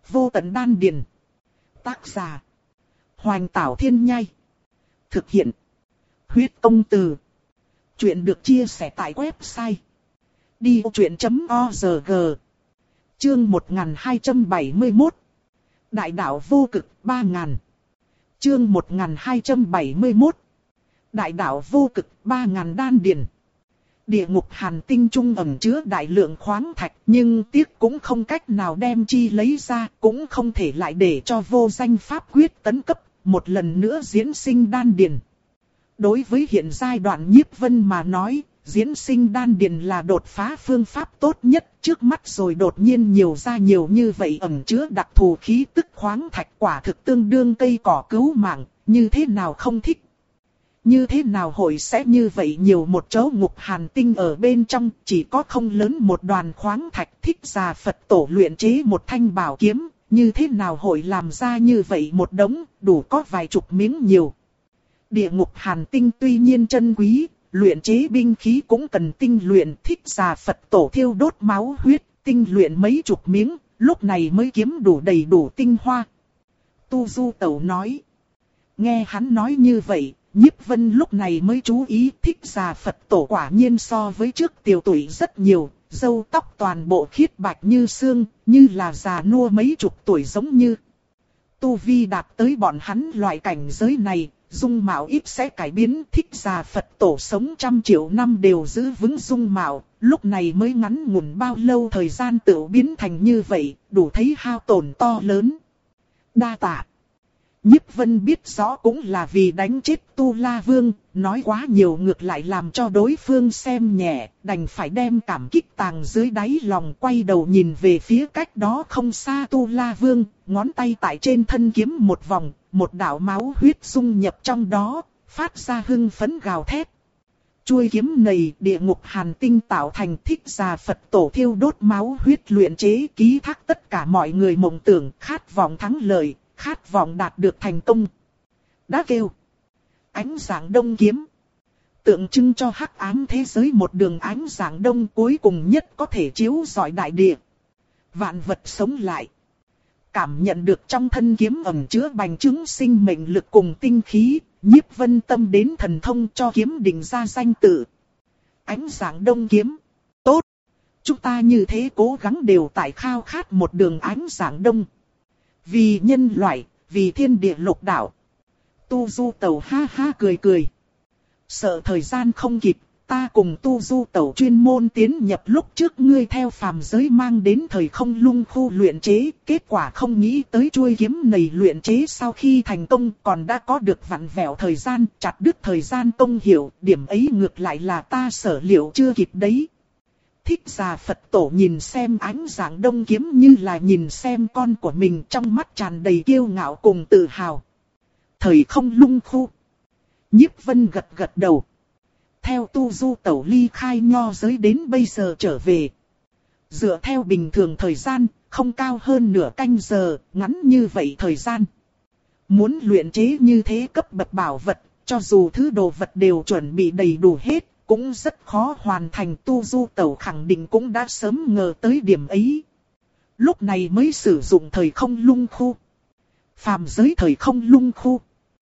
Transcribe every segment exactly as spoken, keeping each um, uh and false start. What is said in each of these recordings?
Vô tận đan điền. Tác giả. Hoành Tảo Thiên Nhai. Thực hiện. Huyết Công Từ. Chuyện được chia sẻ tại website đi vô chuyện chấm org. Chương một nghìn hai trăm bảy mươi mốt. Đại đạo vô cực ba ngàn. Chương một nghìn hai trăm bảy mươi mốt. Đại đạo vô cực ba ngàn đan điền. Địa ngục hàn tinh trung ẩn chứa đại lượng khoáng thạch, nhưng tiếc cũng không cách nào đem chi lấy ra, cũng không thể lại để cho vô danh pháp quyết tấn cấp, một lần nữa diễn sinh đan điền. Đối với hiện giai đoạn Nhiếp Vân mà nói, diễn sinh đan điền là đột phá phương pháp tốt nhất, trước mắt rồi đột nhiên nhiều ra nhiều như vậy ẩn chứa đặc thù khí tức khoáng thạch, quả thực tương đương cây cỏ cứu mạng, như thế nào không thích. Như thế nào hội sẽ như vậy nhiều một chỗ ngục hàn tinh ở bên trong, chỉ có không lớn một đoàn khoáng thạch. Thích Già Phật tổ luyện chế một thanh bảo kiếm, như thế nào hội làm ra như vậy một đống, đủ có vài chục miếng nhiều. Địa ngục hàn tinh tuy nhiên chân quý, luyện chế binh khí cũng cần tinh luyện. Thích Già Phật tổ thiêu đốt máu huyết, tinh luyện mấy chục miếng, lúc này mới kiếm đủ đầy đủ tinh hoa. Tu Du Tẩu nói. Nghe hắn nói như vậy, Nhiếp Vân lúc này mới chú ý Thích Già Phật tổ quả nhiên so với trước tiểu tuổi rất nhiều, râu tóc toàn bộ khiết bạch như xương, như là già nua mấy chục tuổi giống như. Tu vi đạt tới bọn hắn loại cảnh giới này, dung mạo ít sẽ cải biến. Thích Già Phật tổ sống trăm triệu năm đều giữ vững dung mạo, lúc này mới ngắn ngủn bao lâu thời gian tự biến thành như vậy, đủ thấy hao tổn to lớn. Đa tạ. Nhiếp Vân biết rõ cũng là vì đánh chết Tu La Vương, nói quá nhiều ngược lại làm cho đối phương xem nhẹ, đành phải đem cảm kích tàng dưới đáy lòng, quay đầu nhìn về phía cách đó không xa Tu La Vương, ngón tay tại trên thân kiếm một vòng, một đạo máu huyết dung nhập trong đó, phát ra hưng phấn gào thét. Chuôi kiếm này địa ngục hàn tinh tạo thành. Thích Già Phật tổ thiêu đốt máu huyết luyện chế, ký thác tất cả mọi người mộng tưởng, khát vọng thắng lợi, khát vọng đạt được thành công. Đã kêu. Ánh sáng đông kiếm. Tượng trưng cho hắc ám thế giới một đường ánh sáng đông cuối cùng nhất có thể chiếu rọi đại địa. Vạn vật sống lại. Cảm nhận được trong thân kiếm ẩn chứa bành trướng sinh mệnh lực cùng tinh khí, Nhiếp Vân tâm đến thần thông cho kiếm định ra danh tự. Ánh sáng đông kiếm. Tốt. Chúng ta như thế cố gắng đều tại khao khát một đường ánh sáng đông. Vì nhân loại, vì thiên địa lục đạo. Tu Du Tẩu ha ha cười cười. Sợ thời gian không kịp, ta cùng Tu Du Tẩu chuyên môn tiến nhập lúc trước ngươi theo phàm giới mang đến thời không lung khu luyện chế. Kết quả không nghĩ tới chuôi kiếm này luyện chế sau khi thành công còn đã có được vặn vẹo thời gian, chặt đứt thời gian công hiệu. Điểm ấy ngược lại là ta sở liệu chưa kịp đấy. Thích Già Phật tổ nhìn xem ánh sáng đông kiếm như là nhìn xem con của mình, trong mắt tràn đầy kiêu ngạo cùng tự hào. Thời không lung khu. Nhiếp Vân gật gật đầu. Theo Tu Du Tẩu ly khai nho giới đến bây giờ trở về. Dựa theo bình thường thời gian, không cao hơn nửa canh giờ, ngắn như vậy thời gian. Muốn luyện chế như thế cấp bậc bảo vật, cho dù thứ đồ vật đều chuẩn bị đầy đủ hết, cũng rất khó hoàn thành. Tu Du Tẩu khẳng định cũng đã sớm ngờ tới điểm ấy. Lúc này mới sử dụng thời không lung khu. Phàm giới thời không lung khu.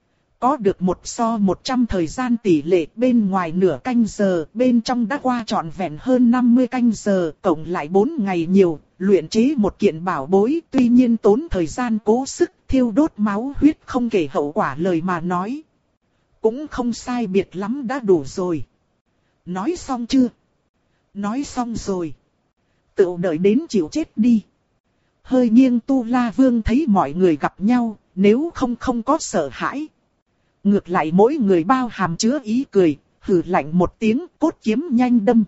Có được một so một trăm thời gian tỷ lệ, bên ngoài nửa canh giờ, bên trong đã qua trọn vẹn hơn năm mươi canh giờ, cộng lại bốn ngày nhiều, luyện chế một kiện bảo bối, tuy nhiên tốn thời gian cố sức, thiêu đốt máu huyết không kể hậu quả lời mà nói. Cũng không sai biệt lắm đã đủ rồi. Nói xong chưa? Nói xong rồi. Tự đợi đến chịu chết đi. Hơi nghiêng Tu La Vương thấy mọi người gặp nhau, nếu không không có sợ hãi. Ngược lại mỗi người bao hàm chứa ý cười, hừ lạnh một tiếng, cốt kiếm nhanh đâm.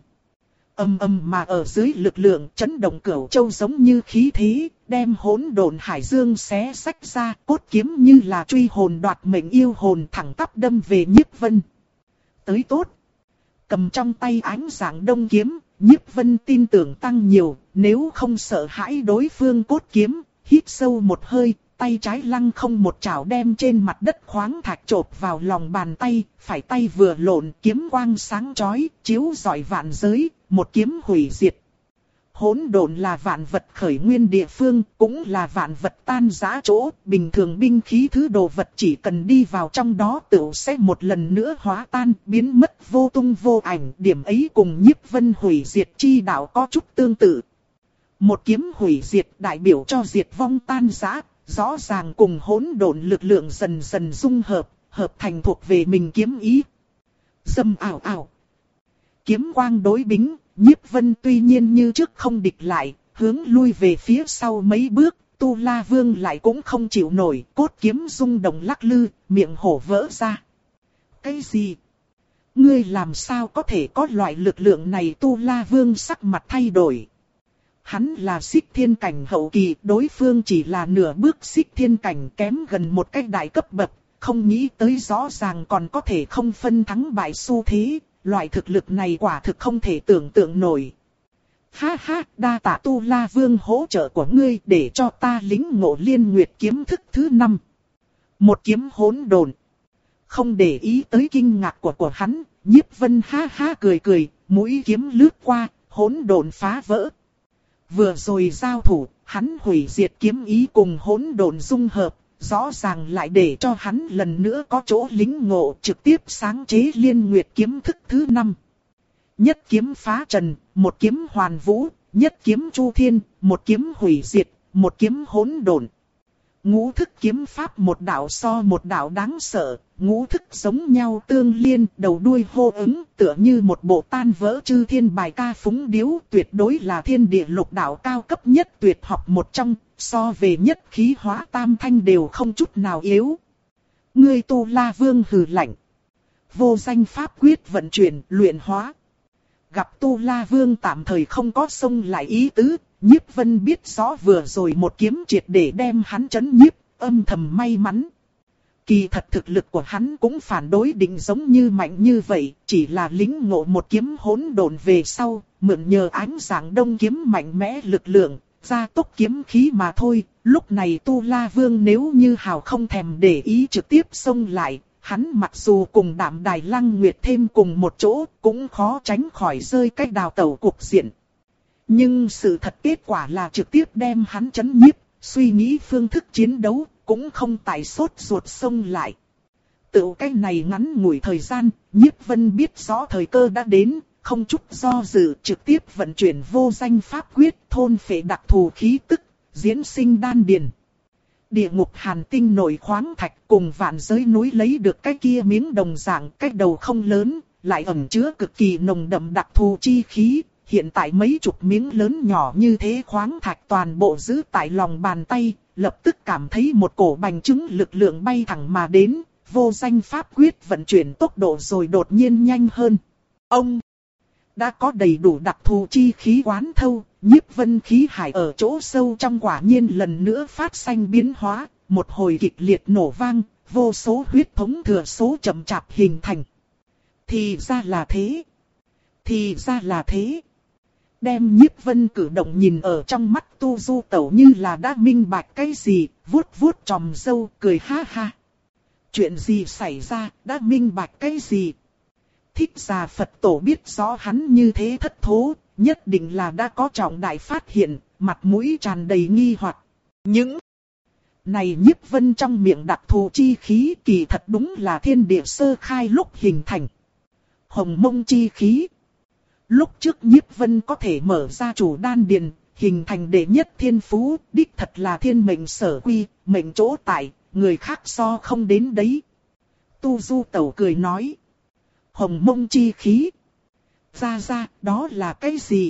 Âm âm mà ở dưới lực lượng chấn động cửu châu giống như khí thế, đem hỗn độn hải dương xé xách ra, cốt kiếm như là truy hồn đoạt mệnh yêu hồn thẳng tắp đâm về Nhiếp Vân. Tới tốt. Cầm trong tay ánh sáng đông kiếm, Nhiếp Vân tin tưởng tăng nhiều, nếu không sợ hãi đối phương cốt kiếm, hít sâu một hơi, tay trái lăng không một chảo đem trên mặt đất khoáng thạch chộp vào lòng bàn tay, phải tay vừa lộn kiếm quang sáng chói, chiếu rọi vạn giới, một kiếm hủy diệt. hỗn độn là vạn vật khởi nguyên địa phương, cũng là vạn vật tan rã chỗ, bình thường binh khí thứ đồ vật chỉ cần đi vào trong đó tựu sẽ một lần nữa hóa tan, biến mất vô tung vô ảnh, điểm ấy cùng Nhiếp Vân hủy diệt chi đạo có chút tương tự. Một kiếm hủy diệt đại biểu cho diệt vong tan rã, rõ ràng cùng hỗn độn lực lượng dần dần dung hợp, hợp thành thuộc về mình kiếm ý. Dâm ảo ảo. Kiếm quang đối bính, Nhiếp Vân tuy nhiên như trước không địch lại, hướng lui về phía sau mấy bước, Tu La Vương lại cũng không chịu nổi, cốt kiếm rung động lắc lư, miệng hổ vỡ ra. Cái gì? Ngươi làm sao có thể có loại lực lượng này? Tu La Vương sắc mặt thay đổi. Hắn là Xích Thiên cảnh hậu kỳ, đối phương chỉ là nửa bước Xích Thiên cảnh, kém gần một cái đại cấp bậc, không nghĩ tới rõ ràng còn có thể không phân thắng bại xu thế, loại thực lực này quả thực không thể tưởng tượng nổi. Ha ha, đa tạ Tu La Vương hỗ trợ của ngươi để cho ta lĩnh ngộ Liên Nguyệt kiếm thức thứ năm. Một kiếm hỗn độn. Không để ý tới kinh ngạc của của hắn, Nhiếp Vân ha ha cười cười, mũi kiếm lướt qua, hỗn độn phá vỡ. Vừa rồi giao thủ, hắn hủy diệt kiếm ý cùng hỗn độn dung hợp, rõ ràng lại để cho hắn lần nữa có chỗ lĩnh ngộ, trực tiếp sáng chế Liên Nguyệt kiếm thức thứ năm. Nhất kiếm phá trần, một kiếm hoàn vũ, nhất kiếm chu thiên, một kiếm hủy diệt, một kiếm hỗn độn. Ngũ thức kiếm pháp một đạo so một đạo đáng sợ, ngũ thức giống nhau tương liên, đầu đuôi hô ứng, tựa như một bộ tan vỡ chư thiên bài ca phúng điếu, tuyệt đối là thiên địa lục đạo cao cấp nhất tuyệt học một trong, so về nhất khí hóa tam thanh đều không chút nào yếu. Ngươi Tu La Vương hừ lạnh. Vô danh pháp quyết vận chuyển, luyện hóa. Gặp Tu La Vương tạm thời không có xông lại ý tứ, Nhiếp Vân biết rõ vừa rồi một kiếm triệt để đem hắn chấn nhiếp, âm thầm may mắn. Kỳ thật thực lực của hắn cũng phản đối định giống như mạnh như vậy, chỉ là lĩnh ngộ một kiếm hỗn độn về sau, mượn nhờ ánh sáng đông kiếm mạnh mẽ lực lượng, gia tốc kiếm khí mà thôi. Lúc này Tu La Vương nếu như hào không thèm để ý trực tiếp xông lại, hắn mặc dù cùng Đạm Đài Lăng Nguyệt thêm cùng một chỗ, cũng khó tránh khỏi rơi cách đào tẩu cuộc diện. Nhưng sự thật kết quả là trực tiếp đem hắn chấn nhiếp, suy nghĩ phương thức chiến đấu, cũng không tại sốt ruột xông lại. Tự cái này ngắn ngủi thời gian, Nhiếp Vân biết rõ thời cơ đã đến, không chút do dự trực tiếp vận chuyển vô danh pháp quyết, thôn phệ đặc thù khí tức, diễn sinh đan điền. Địa ngục hàn tinh nổi khoáng thạch cùng vạn giới núi lấy được cái kia miếng đồng dạng, cái đầu không lớn, lại ẩn chứa cực kỳ nồng đậm đặc thù chi khí. Hiện tại mấy chục miếng lớn nhỏ như thế khoáng thạch toàn bộ giữ tại lòng bàn tay, lập tức cảm thấy một cổ bành trướng lực lượng bay thẳng mà đến, vô danh pháp quyết vận chuyển tốc độ rồi đột nhiên nhanh hơn. Ông đã có đầy đủ đặc thù chi khí quán thâu, Nhiếp Vân khí hải ở chỗ sâu trong quả nhiên lần nữa phát sinh biến hóa, một hồi kịch liệt nổ vang, vô số huyết thống thừa số chậm chạp hình thành. Thì ra là thế. Thì ra là thế. Đem Nhiếp Vân cử động nhìn ở trong mắt Tu Du Tẩu như là đã minh bạch cái gì, vuốt vuốt tròm râu, cười ha ha. Chuyện gì xảy ra, đã minh bạch cái gì? Thích Già Phật Tổ biết rõ hắn như thế thất thố, nhất định là đã có trọng đại phát hiện, mặt mũi tràn đầy nghi hoặc. Những này Nhiếp Vân trong miệng đặc thù chi khí kỳ thật đúng là thiên địa sơ khai lúc hình thành. Hồng mông chi khí. Lúc trước Nhiếp Vân có thể mở ra chủ đan điền, hình thành đệ nhất thiên phú, đích thật là thiên mệnh sở quy, mệnh chỗ tại, người khác so không đến đấy. Tu Du Tẩu cười nói. Hồng mông chi khí. Ra ra, đó là cái gì?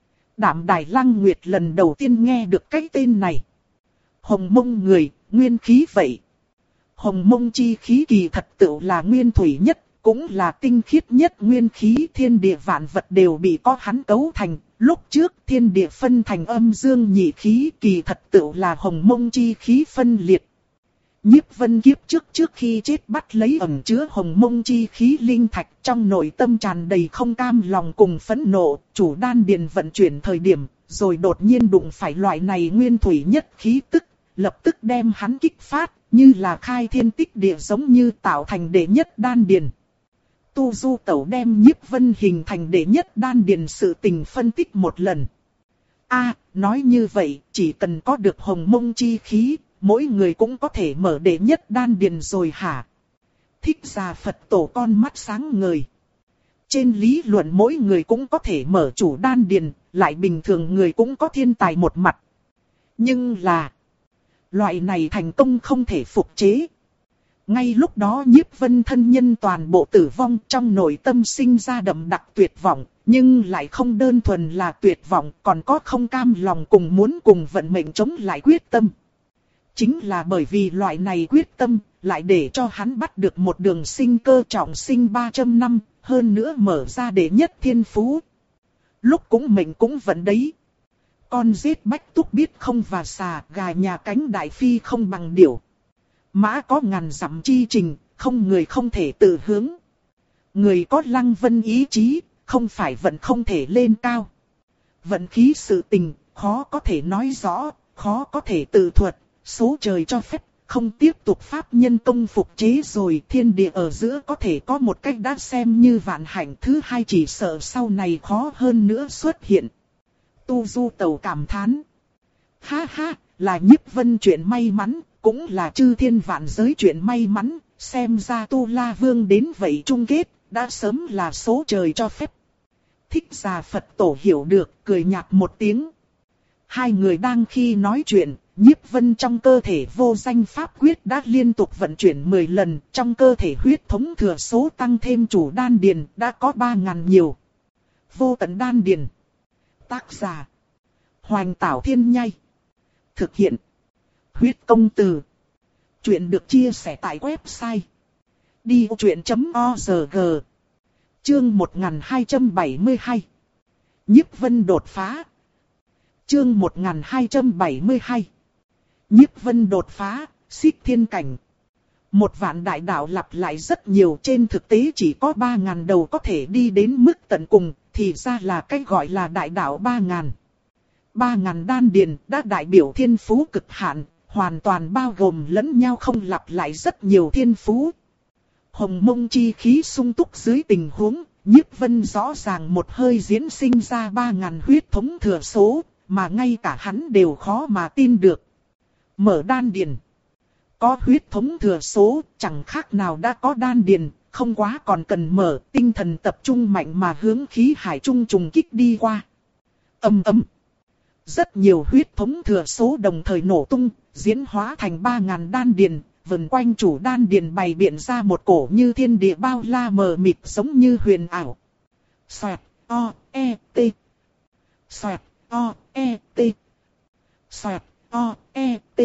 Đạm Đài Lăng Nguyệt lần đầu tiên nghe được cái tên này. Hồng mông người, nguyên khí vậy. Hồng mông chi khí kỳ thật tựu là nguyên thủy nhất, cũng là tinh khiết nhất nguyên khí, thiên địa vạn vật đều bị có hắn cấu thành. Lúc trước thiên địa phân thành âm dương nhị khí, kỳ thật tựu là hồng mông chi khí phân liệt. Nhiếp Vân kiếp trước trước khi chết bắt lấy ẩn chứa hồng mông chi khí linh thạch, trong nội tâm tràn đầy không cam lòng cùng phẫn nộ, chủ đan điền vận chuyển thời điểm, rồi đột nhiên đụng phải loại này nguyên thủy nhất khí tức, lập tức đem hắn kích phát, như là khai thiên tích địa giống như tạo thành đệ nhất đan điền. Tu Du Tẩu đem Nhiếp Vân hình thành đệ nhất đan điền sự tình phân tích một lần. A, nói như vậy, chỉ cần có được hồng mông chi khí, mỗi người cũng có thể mở đệ nhất đan điền rồi hả? Thích Giả Phật Tổ con mắt sáng ngời. Trên lý luận mỗi người cũng có thể mở chủ đan điền, lại bình thường người cũng có thiên tài một mặt. Nhưng là, loại này thành công không thể phục chế. Ngay lúc đó Nhiếp Vân thân nhân toàn bộ tử vong, trong nội tâm sinh ra đậm đặc tuyệt vọng, nhưng lại không đơn thuần là tuyệt vọng, còn có không cam lòng cùng muốn cùng vận mệnh chống lại quyết tâm. Chính là bởi vì loại này quyết tâm, lại để cho hắn bắt được một đường sinh cơ trọng sinh ba trăm năm, hơn nữa mở ra đệ nhất thiên phú. Lúc cũng mệnh cũng vẫn đấy. Con giết bách túc biết không và xà, gà nhà cánh đại phi không bằng điểu. Mã có ngàn dặm chi trình, không người không thể tự hướng. Người có lăng vân ý chí, không phải vẫn không thể lên cao. Vận khí sự tình, khó có thể nói rõ, khó có thể tự thuật, số trời cho phép, không tiếp tục pháp nhân công phục chế rồi. Thiên địa ở giữa có thể có một cách đã xem như vạn hạnh, thứ hai chỉ sợ sau này khó hơn nữa xuất hiện. Tu Du Tẩu cảm thán. Ha ha, là Nhiếp Vân chuyện may mắn, cũng là chư thiên vạn giới chuyện may mắn, xem ra Tu La Vương đến vậy chung kết, đã sớm là số trời cho phép. Thích Giả Phật Tổ hiểu được, cười nhạt một tiếng. Hai người đang khi nói chuyện, Nhiếp Vân trong cơ thể vô danh pháp quyết đã liên tục vận chuyển mười lần, trong cơ thể huyết thống thừa số tăng thêm chủ đan điền đã có ba ngàn nhiều. Vô tận đan điền. Tác giả Hoành Tảo Thiên Nhai. Thực hiện Huyết Công Từ. Chuyện được chia sẻ tại website đi vô chuyện chấm org. Chương một nghìn hai trăm bảy mươi hai. Nhiếp Vân đột phá. Chương một nghìn hai trăm bảy mươi hai. Nhiếp Vân đột phá, xích thiên cảnh. Một vạn đại đạo lặp lại rất nhiều, trên thực tế chỉ có ba ngàn đầu có thể đi đến mức tận cùng, thì ra là cái gọi là đại đạo ba ngàn. Ba ngàn đan điền đã đại biểu thiên phú cực hạn, hoàn toàn bao gồm lẫn nhau không lặp lại rất nhiều thiên phú. Hồng mông chi khí sung túc dưới tình huống, Nhiếp Vân rõ ràng một hơi diễn sinh ra ba ngàn huyết thống thừa số, mà ngay cả hắn đều khó mà tin được. Mở đan điền. Có huyết thống thừa số, chẳng khác nào đã có đan điền, không quá còn cần mở, tinh thần tập trung mạnh mà hướng khí hải trung trùng kích đi qua. Ầm ầm. Rất nhiều huyết thống thừa số đồng thời nổ tung, diễn hóa thành ba ngàn đan điền, vần quanh chủ đan điền bày biện ra một cổ như thiên địa bao la mờ mịt giống như huyền ảo. Xoẹt, o, e, t. Xoẹt, o, e, t. Xoẹt, o, e, t.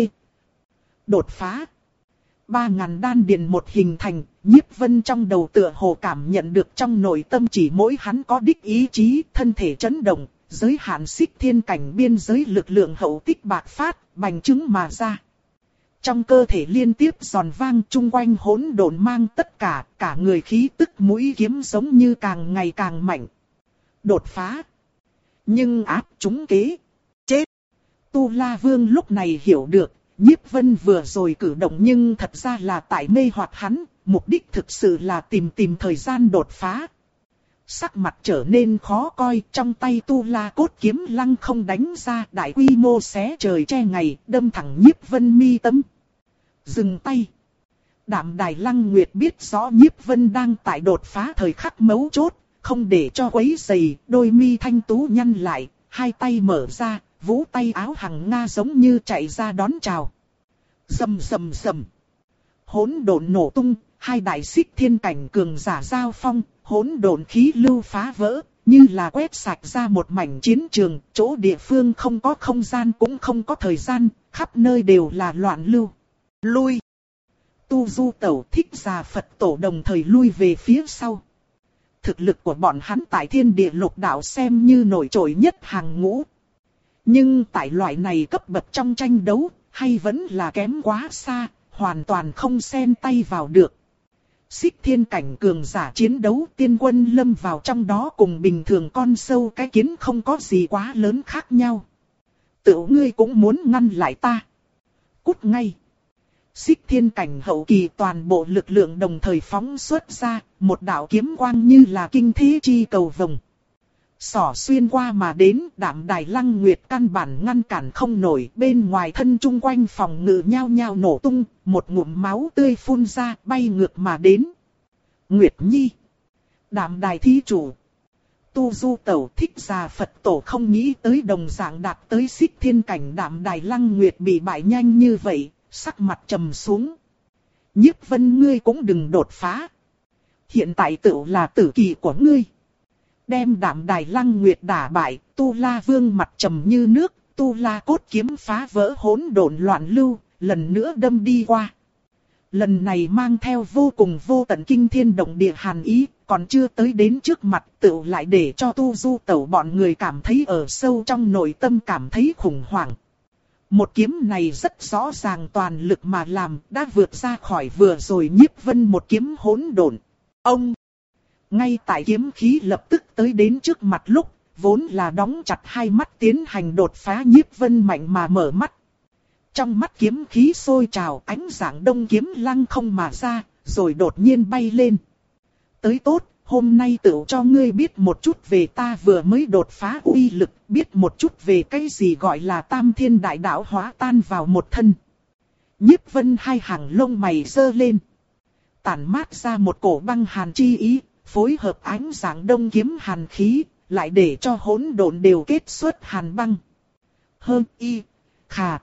Đột phá. Ba ngàn đan điền một hình thành, Nhiếp Vân trong đầu tựa hồ cảm nhận được trong nội tâm chỉ mỗi hắn có đích ý chí, thân thể chấn động, giới hạn xích thiên cảnh biên giới lực lượng hậu tích bạc phát, bành trướng mà ra. Trong cơ thể liên tiếp giòn vang, chung quanh hỗn độn mang tất cả, cả người khí tức mũi kiếm giống như càng ngày càng mạnh. Đột phá. Nhưng áp trúng kế. Chết. Tu La Vương lúc này hiểu được, Nhiếp Vân vừa rồi cử động nhưng thật ra là tại mê hoặc hắn, mục đích thực sự là tìm tìm thời gian đột phá. Sắc mặt trở nên khó coi, trong tay Tu La cốt kiếm lăng không đánh ra, đại quy mô xé trời che ngày, đâm thẳng Nhiếp Vân mi tâm. Dừng tay. Đạm Đài Lăng Nguyệt biết rõ Nhiếp Vân đang tại đột phá thời khắc mấu chốt, không để cho quấy rầy, đôi mi thanh tú nhăn lại, hai tay mở ra, vũ tay áo hằng nga giống như chạy ra đón chào. Rầm rầm rầm. Hỗn độn nổ tung, hai đại xích thiên cảnh cường giả giao phong, hỗn độn khí lưu phá vỡ, như là quét sạch ra một mảnh chiến trường, chỗ địa phương không có không gian cũng không có thời gian, khắp nơi đều là loạn lưu. Lui. Tu Du Tẩu, Thích Giả Phật Tổ đồng thời lui về phía sau. Thực lực của bọn hắn tại thiên địa lục đạo xem như nổi trội nhất hàng ngũ. Nhưng tại loại này cấp bậc trong tranh đấu, hay vẫn là kém quá xa, hoàn toàn không xen tay vào được. Xích thiên cảnh cường giả chiến đấu, tiên quân lâm vào trong đó cùng bình thường con sâu cái kiến không có gì quá lớn khác nhau. Tự ngươi cũng muốn ngăn lại ta. Cút ngay. Xích thiên cảnh hậu kỳ toàn bộ lực lượng đồng thời phóng xuất ra, một đạo kiếm quang như là kinh thế chi cầu vồng. Sỏ xuyên qua mà đến, Đạm Đài Lăng Nguyệt căn bản ngăn cản không nổi, bên ngoài thân chung quanh phòng ngự nhao nhao nổ tung, một ngụm máu tươi phun ra, bay ngược mà đến. Nguyệt Nhi, Đạm Đài thí chủ, Tu Du Tẩu Thích Già Phật Tổ không nghĩ tới đồng dạng đạt tới xích thiên cảnh Đạm Đài Lăng Nguyệt bị bại nhanh như vậy, sắc mặt trầm xuống. Nhiếp Vân ngươi cũng đừng đột phá. Hiện tại tựu là tử kỳ của ngươi. Đem Đạm Đài Lăng Nguyệt đả bại, Tu La Vương mặt trầm như nước, Tu La cốt kiếm phá vỡ hỗn độn loạn lưu, lần nữa đâm đi qua. Lần này mang theo vô cùng vô tận kinh thiên động địa hàn ý, còn chưa tới đến trước mặt tựu lại để cho Tu Du Tẩu bọn người cảm thấy ở sâu trong nội tâm cảm thấy khủng hoảng. Một kiếm này rất rõ ràng toàn lực mà làm, đã vượt ra khỏi vừa rồi Nhiếp Vân một kiếm hỗn độn. Ông! Ngay tại kiếm khí lập tức tới đến trước mặt lúc, vốn là đóng chặt hai mắt tiến hành đột phá Nhiếp Vân mạnh mà mở mắt. Trong mắt kiếm khí sôi trào, ánh dạng đông kiếm lăng không mà ra, rồi đột nhiên bay lên. Tới tốt, hôm nay tự cho ngươi biết một chút về ta vừa mới đột phá uy lực, biết một chút về cái gì gọi là tam thiên đại đạo hóa tan vào một thân. Nhiếp Vân hai hàng lông mày giơ lên, tản mát ra một cổ băng hàn chi ý, phối hợp ánh dạng đông kiếm hàn khí, lại để cho hỗn độn đều kết xuất hàn băng. Hơn y, khà,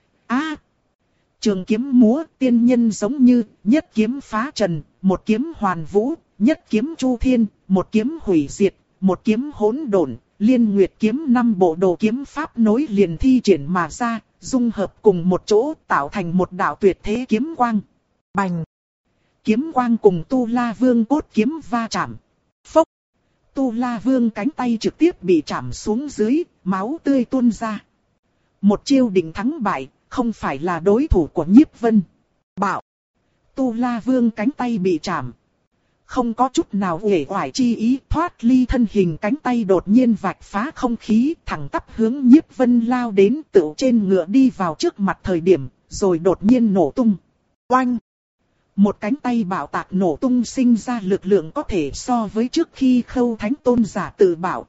a. Trường kiếm múa tiên nhân giống như, nhất kiếm phá trần, một kiếm hoàn vũ, nhất kiếm chu thiên, một kiếm hủy diệt, một kiếm hỗn độn, liên nguyệt kiếm năm bộ đồ kiếm pháp nối liền thi triển mà ra, dung hợp cùng một chỗ tạo thành một đạo tuyệt thế kiếm quang. Bành! Kiếm quang cùng Tu La Vương cốt kiếm va chạm. Phốc! Tu La Vương cánh tay trực tiếp bị chạm xuống dưới, máu tươi tuôn ra. Một chiêu định thắng bại, không phải là đối thủ của Nhiếp Vân. Bạo! Tu La Vương cánh tay bị chạm. Không có chút nào uể oải chi ý, thoát ly thân hình, cánh tay đột nhiên vạch phá không khí, thẳng tắp hướng Nhiếp Vân lao đến, tựu trên ngựa đi vào trước mặt thời điểm, rồi đột nhiên nổ tung. Oanh! Một cánh tay bạo tạc nổ tung sinh ra lực lượng có thể so với trước khi Khâu Thánh Tôn giả tự bạo.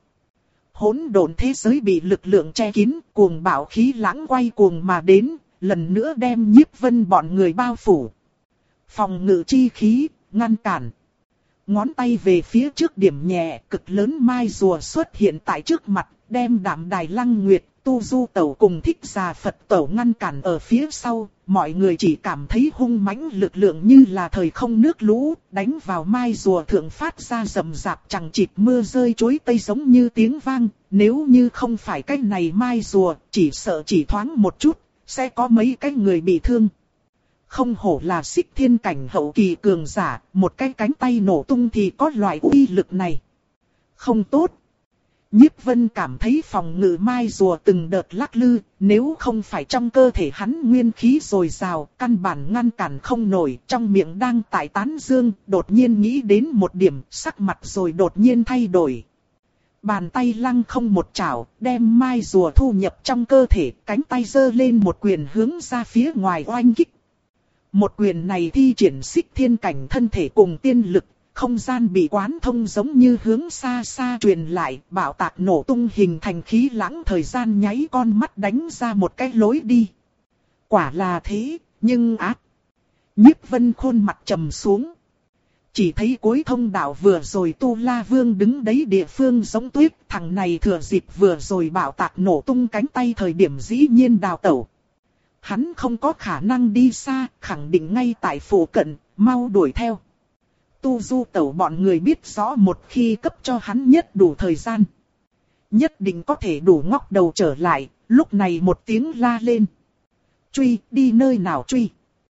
Hỗn độn thế giới bị lực lượng che kín, cuồng bạo khí lãng quay cuồng mà đến, lần nữa đem Nhiếp Vân bọn người bao phủ. Phòng ngự chi khí, ngăn cản. Ngón tay về phía trước điểm nhẹ, cực lớn mai rùa xuất hiện tại trước mặt, đem Đạm Đài Lăng Nguyệt, Tu Du Tẩu cùng Thích Già Phật Tẩu ngăn cản ở phía sau. Mọi người chỉ cảm thấy hung mãnh lực lượng như là thời không nước lũ, đánh vào mai rùa thượng phát ra rầm rạp chẳng chịt mưa rơi chuối tây giống như tiếng vang. Nếu như không phải cái này mai rùa, chỉ sợ chỉ thoáng một chút, sẽ có mấy cái người bị thương. Không hổ là xích thiên cảnh hậu kỳ cường giả, một cái cánh tay nổ tung thì có loại uy lực này. Không tốt. Nhiếp Vân cảm thấy phòng ngự mai rùa từng đợt lắc lư, nếu không phải trong cơ thể hắn nguyên khí dồi dào, căn bản ngăn cản không nổi, trong miệng đang tại tán dương, đột nhiên nghĩ đến một điểm, sắc mặt rồi đột nhiên thay đổi. Bàn tay lăng không một chảo, đem mai rùa thu nhập trong cơ thể, cánh tay giơ lên một quyền hướng ra phía ngoài oanh kích. Một quyền này thi triển xích thiên cảnh thân thể cùng tiên lực, không gian bị quán thông giống như hướng xa xa truyền lại, bạo tạc nổ tung hình thành khí lãng, thời gian nháy con mắt đánh ra một cái lối đi. Quả là thế, nhưng ác. Nhiếp Vân khuôn mặt trầm xuống. Chỉ thấy cuối thông đạo vừa rồi Tu La Vương đứng đấy địa phương giống tuyết, thằng này thừa dịp vừa rồi bạo tạc nổ tung cánh tay thời điểm dĩ nhiên đào tẩu. Hắn không có khả năng đi xa, khẳng định ngay tại phụ cận, mau đuổi theo. Tu Du Tẩu bọn người biết rõ một khi cấp cho hắn nhất đủ thời gian, nhất định có thể đủ ngóc đầu trở lại, lúc này một tiếng la lên. Truy, đi nơi nào truy?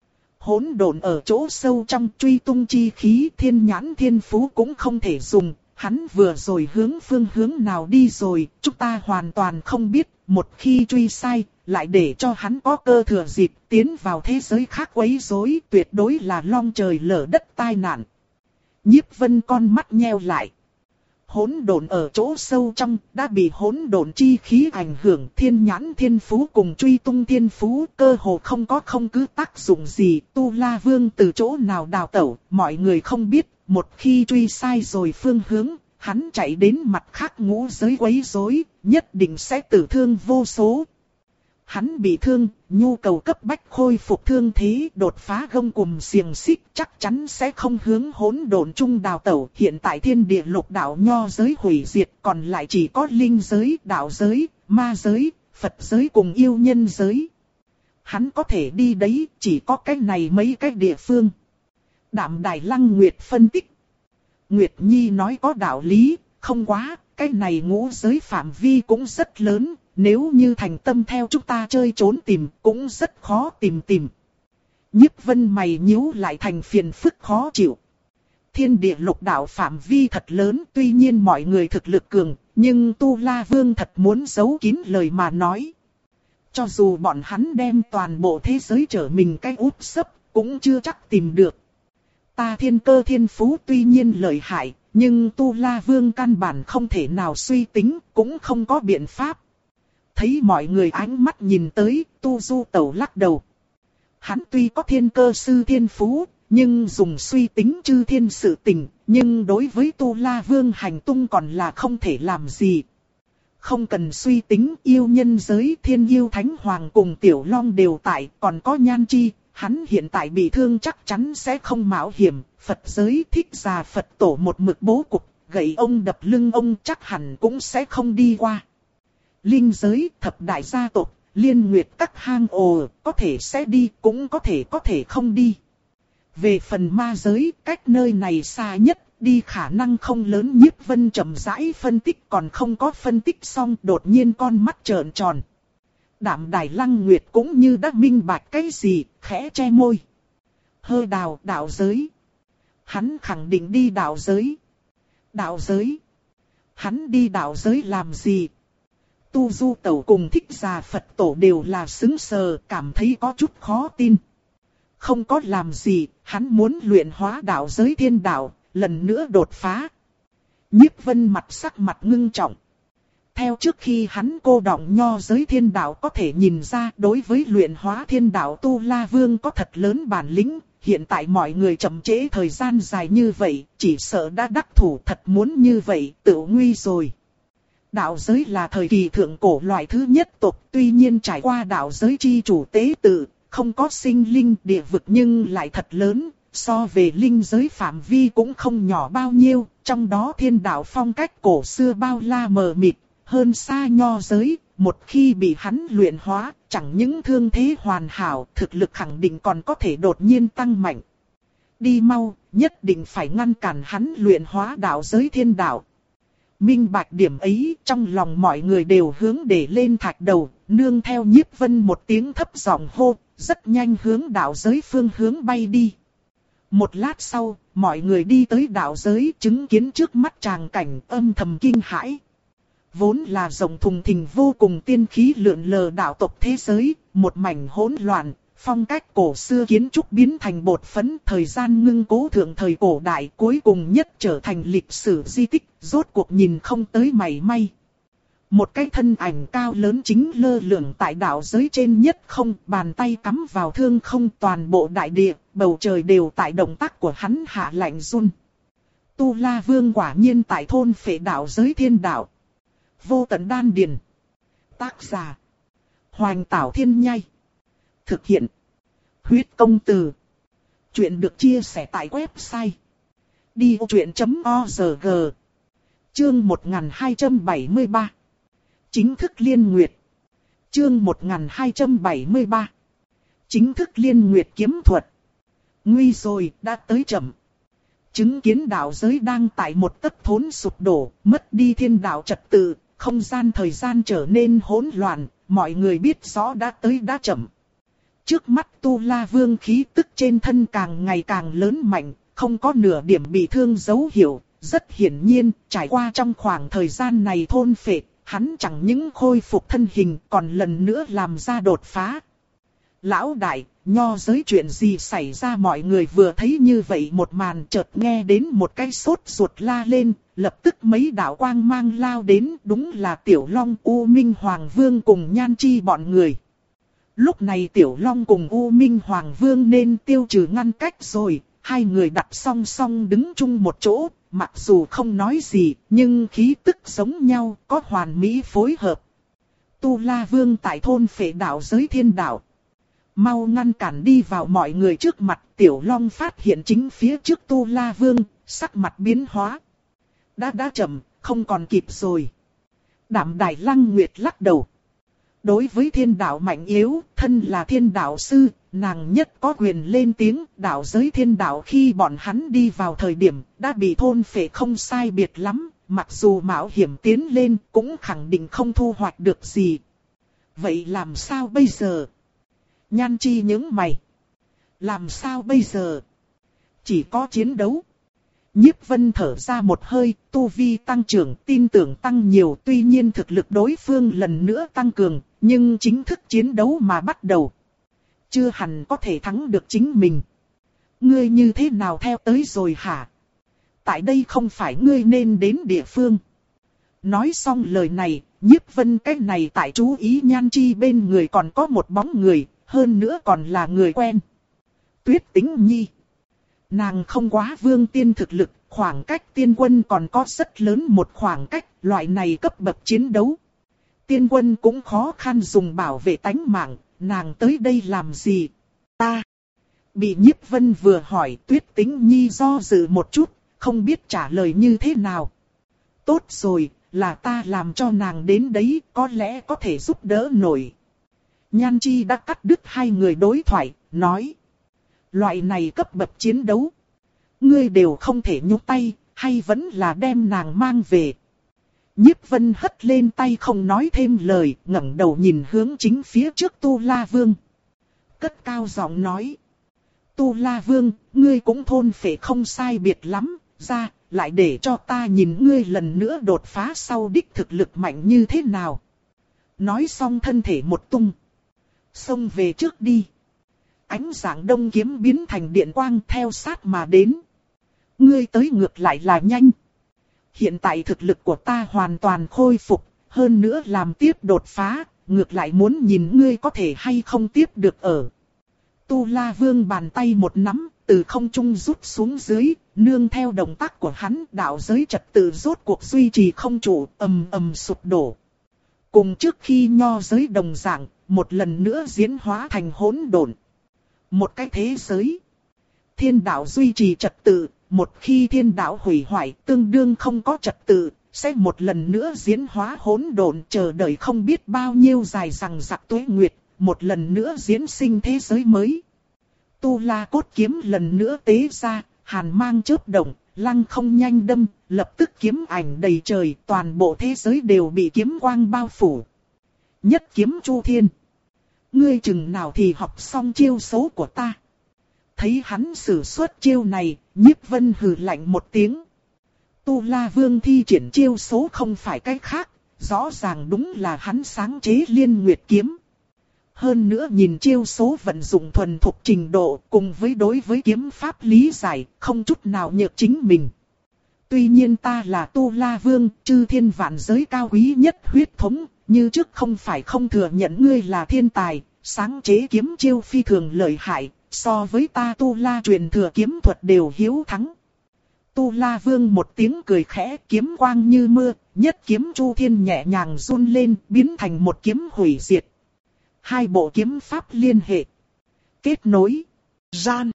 Hỗn độn ở chỗ sâu trong truy tung chi khí, thiên nhãn thiên phú cũng không thể dùng, hắn vừa rồi hướng phương hướng nào đi rồi, chúng ta hoàn toàn không biết, một khi truy sai, lại để cho hắn có cơ thừa dịp tiến vào thế giới khác quấy rối, tuyệt đối là long trời lở đất tai nạn. Nhiếp Vân con mắt nheo lại. Hỗn độn ở chỗ sâu trong đã bị hỗn độn chi khí ảnh hưởng, thiên nhãn thiên phú cùng truy tung thiên phú cơ hồ không có không cứ tác dụng gì. Tu La Vương từ chỗ nào đào tẩu, mọi người không biết, một khi truy sai rồi phương hướng, hắn chạy đến mặt khác ngũ giới quấy rối, nhất định sẽ tử thương vô số. Hắn bị thương, nhu cầu cấp bách khôi phục thương thế, đột phá gông cùm xiềng xích, chắc chắn sẽ không hướng hỗn độn chung đào tẩu. Hiện tại thiên địa lục đạo nho giới hủy diệt, còn lại chỉ có linh giới, đạo giới, ma giới, Phật giới cùng yêu nhân giới. Hắn có thể đi đấy, chỉ có cái này mấy cái địa phương. Đạm Đài Lăng Nguyệt phân tích. Nguyệt Nhi nói có đạo lý, không quá, cái này ngũ giới phạm vi cũng rất lớn. Nếu như thành tâm theo chúng ta chơi trốn tìm, cũng rất khó tìm tìm. Nhiếp Vân mày nhíu lại thành phiền phức khó chịu. Thiên địa lục đạo phạm vi thật lớn, tuy nhiên mọi người thực lực cường, nhưng Tu La Vương thật muốn giấu kín lời mà nói. Cho dù bọn hắn đem toàn bộ thế giới trở mình cái úp sấp, cũng chưa chắc tìm được. Ta thiên cơ thiên phú tuy nhiên lợi hại, nhưng Tu La Vương căn bản không thể nào suy tính, cũng không có biện pháp. Thấy mọi người ánh mắt nhìn tới, Tu Du Tẩu lắc đầu. Hắn tuy có thiên cơ sư thiên phú, nhưng dùng suy tính chư thiên sự tình, nhưng đối với Tu La Vương hành tung còn là không thể làm gì. Không cần suy tính, yêu nhân giới thiên yêu thánh hoàng cùng tiểu long đều tại, còn có Nhan Chi, hắn hiện tại bị thương chắc chắn sẽ không mạo hiểm. Phật giới Thích Già Phật tổ một mực bố cục, gậy ông đập lưng ông chắc hẳn cũng sẽ không đi qua. Linh giới thập đại gia tộc, liên nguyệt các hang ồ, có thể sẽ đi, cũng có thể có thể không đi. Về phần ma giới, cách nơi này xa nhất, đi khả năng không lớn. Nhiếp Vân chậm rãi phân tích, còn không có phân tích xong, đột nhiên con mắt trợn tròn. Đạm Đài Lăng Nguyệt cũng như đã minh bạch cái gì, khẽ che môi. Hơ đào, đạo giới. Hắn khẳng định đi đạo giới. Đạo giới? Hắn đi đạo giới làm gì? Tu Du Tẩu cùng Thích Già Phật tổ đều là sững sờ, cảm thấy có chút khó tin. Không có làm gì, hắn muốn luyện hóa đạo giới thiên đạo, lần nữa đột phá. Nhiếp Vân mặt sắc mặt ngưng trọng. Theo trước khi hắn cô đọng nho giới thiên đạo có thể nhìn ra, đối với luyện hóa thiên đạo Tu La Vương có thật lớn bản lĩnh. Hiện tại mọi người chậm trễ thời gian dài như vậy, chỉ sợ đã đắc thủ, thật muốn như vậy, tự nguy rồi. Đạo giới là thời kỳ thượng cổ loại thứ nhất tộc, tuy nhiên trải qua đạo giới chi chủ tế tự, không có sinh linh địa vực nhưng lại thật lớn, so về linh giới phạm vi cũng không nhỏ bao nhiêu, trong đó thiên đạo phong cách cổ xưa bao la mờ mịt, hơn xa nho giới, một khi bị hắn luyện hóa, chẳng những thương thế hoàn hảo, thực lực khẳng định còn có thể đột nhiên tăng mạnh. Đi mau, nhất định phải ngăn cản hắn luyện hóa đạo giới thiên đạo. Minh bạch điểm ấy, trong lòng mọi người đều hướng để lên thạch đầu, nương theo Nhiếp Vân một tiếng thấp giọng hô, rất nhanh hướng đạo giới phương hướng bay đi. Một lát sau, mọi người đi tới đạo giới, chứng kiến trước mắt tràng cảnh âm thầm kinh hãi. Vốn là rộng thùng thình vô cùng tiên khí lượn lờ đạo tộc thế giới, một mảnh hỗn loạn, phong cách cổ xưa kiến trúc biến thành bột phấn, thời gian ngưng cố thượng thời cổ đại, cuối cùng nhất trở thành lịch sử di tích, rốt cuộc nhìn không tới mảy may. Một cái thân ảnh cao lớn chính lơ lửng tại đạo giới trên nhất không, bàn tay cắm vào thương không, toàn bộ đại địa, bầu trời đều tại động tác của hắn hạ lạnh run. Tu La Vương quả nhiên tại thôn phệ đạo giới thiên đạo. Vô tận đan điền. Tác giả: Hoành Tảo Thiên Nhai. Thực hiện: Huyết Công Từ. Chuyện được chia sẻ tại website đi vô chuyện chấm org. Chương một nghìn hai trăm bảy mươi ba. Chính thức liên nguyệt. Chương một nghìn hai trăm bảy mươi ba. Chính thức liên nguyệt kiếm thuật. Nguy rồi, đã tới chậm. Chứng kiến đạo giới đang tại một tấc thốn sụp đổ, mất đi thiên đạo trật tự, không gian thời gian trở nên hỗn loạn, mọi người biết rõ đã tới đã chậm. Trước mắt Tu La Vương khí tức trên thân càng ngày càng lớn mạnh, không có nửa điểm bị thương dấu hiệu, rất hiển nhiên, trải qua trong khoảng thời gian này thôn phệ, hắn chẳng những khôi phục thân hình còn lần nữa làm ra đột phá. Lão đại, nho giới chuyện gì xảy ra? Mọi người vừa thấy như vậy một màn, chợt nghe đến một cái sốt ruột la lên, lập tức mấy đạo quang mang lao đến, đúng là Tiểu Long, U Minh Hoàng Vương cùng Nhan Chi bọn người. Lúc này Tiểu Long cùng U Minh Hoàng Vương nên tiêu trừ ngăn cách rồi, hai người đặt song song đứng chung một chỗ, mặc dù không nói gì, nhưng khí tức giống nhau, có hoàn mỹ phối hợp. Tu La Vương tại thôn Phệ Đạo giới thiên đạo. Mau ngăn cản đi vào mọi người trước mặt, Tiểu Long phát hiện chính phía trước Tu La Vương, sắc mặt biến hóa. Đã đã chậm, không còn kịp rồi. Đạm Đài Lăng Nguyệt lắc đầu. Đối với thiên đạo mạnh yếu, thân là thiên đạo sư, nàng nhất có quyền lên tiếng. Đạo giới thiên đạo khi bọn hắn đi vào thời điểm, đã bị thôn phệ không sai biệt lắm. Mặc dù mạo hiểm tiến lên, cũng khẳng định không thu hoạch được gì. Vậy làm sao bây giờ? Nhan Chi nhướng mày. Làm sao bây giờ? Chỉ có chiến đấu. Nhiếp Vân thở ra một hơi, tu vi tăng trưởng, tin tưởng tăng nhiều. Tuy nhiên thực lực đối phương lần nữa tăng cường, nhưng chính thức chiến đấu mà bắt đầu. Chưa hẳn có thể thắng được chính mình. Ngươi như thế nào theo tới rồi hả? Tại đây không phải ngươi nên đến địa phương. Nói xong lời này, Nhiếp Vân cái này tại chú ý Nhan Chi bên người còn có một bóng người, hơn nữa còn là người quen. Tuyết Tĩnh Nhi. Nàng không quá vương tiên thực lực, khoảng cách tiên quân còn có rất lớn một khoảng cách, loại này cấp bậc chiến đấu. Tiên quân cũng khó khăn dùng bảo vệ tánh mạng, nàng tới đây làm gì? Ta. Bị Nhiếp Vân vừa hỏi, Tuyết Tĩnh Nhi do dự một chút, không biết trả lời như thế nào. Tốt rồi, là ta làm cho nàng đến đấy, có lẽ có thể giúp đỡ nổi. Nhan Chi đã cắt đứt hai người đối thoại, nói. Loại này cấp bậc chiến đấu. Ngươi đều không thể nhúc tay, hay vẫn là đem nàng mang về. Nhiếp Vân hất lên tay không nói thêm lời, ngẩng đầu nhìn hướng chính phía trước Tu La Vương. Cất cao giọng nói. Tu La Vương, ngươi cũng thôn phệ không sai biệt lắm, ra, lại để cho ta nhìn ngươi lần nữa đột phá sau đích thực lực mạnh như thế nào. Nói xong thân thể một tung. Xông về trước đi. Ánh sáng đông kiếm biến thành điện quang theo sát mà đến. Ngươi tới ngược lại là nhanh. Hiện tại thực lực của ta hoàn toàn khôi phục, hơn nữa làm tiếp đột phá, ngược lại muốn nhìn ngươi có thể hay không tiếp được ở. Tu La Vương bàn tay một nắm, từ không trung rút xuống dưới, nương theo động tác của hắn, đạo giới trật tự rốt cuộc duy trì không trụ, ầm ầm sụp đổ. Cùng trước khi nho giới đồng dạng, một lần nữa diễn hóa thành hỗn độn. Một cái thế giới. Thiên đạo duy trì trật tự, một khi thiên đạo hủy hoại tương đương không có trật tự, sẽ một lần nữa diễn hóa hỗn độn, chờ đợi không biết bao nhiêu dài rằng rặc tuế nguyệt, một lần nữa diễn sinh thế giới mới. Tu La cốt kiếm lần nữa tế ra, hàn mang chớp động, lăng không nhanh đâm, lập tức kiếm ảnh đầy trời, toàn bộ thế giới đều bị kiếm quang bao phủ. Nhất kiếm chu thiên. Ngươi chừng nào thì học xong chiêu số của ta. Thấy hắn sử xuất chiêu này, Nhiếp Vân hừ lạnh một tiếng. Tu La Vương thi triển chiêu số không phải cách khác, rõ ràng đúng là hắn sáng chế Liên Nguyệt kiếm. Hơn nữa nhìn chiêu số vận dụng thuần thục trình độ, cùng với đối với kiếm pháp lý giải, không chút nào nhược chính mình. Tuy nhiên ta là Tu La Vương, chư thiên vạn giới cao quý nhất huyết thống, như trước không phải không thừa nhận ngươi là thiên tài, sáng chế kiếm chiêu phi thường lợi hại, so với ta Tu La truyền thừa kiếm thuật đều hiếu thắng. Tu La Vương một tiếng cười khẽ, kiếm quang như mưa, nhất kiếm chu thiên nhẹ nhàng run lên, biến thành một kiếm hủy diệt. Hai bộ kiếm pháp liên hệ, kết nối, gian,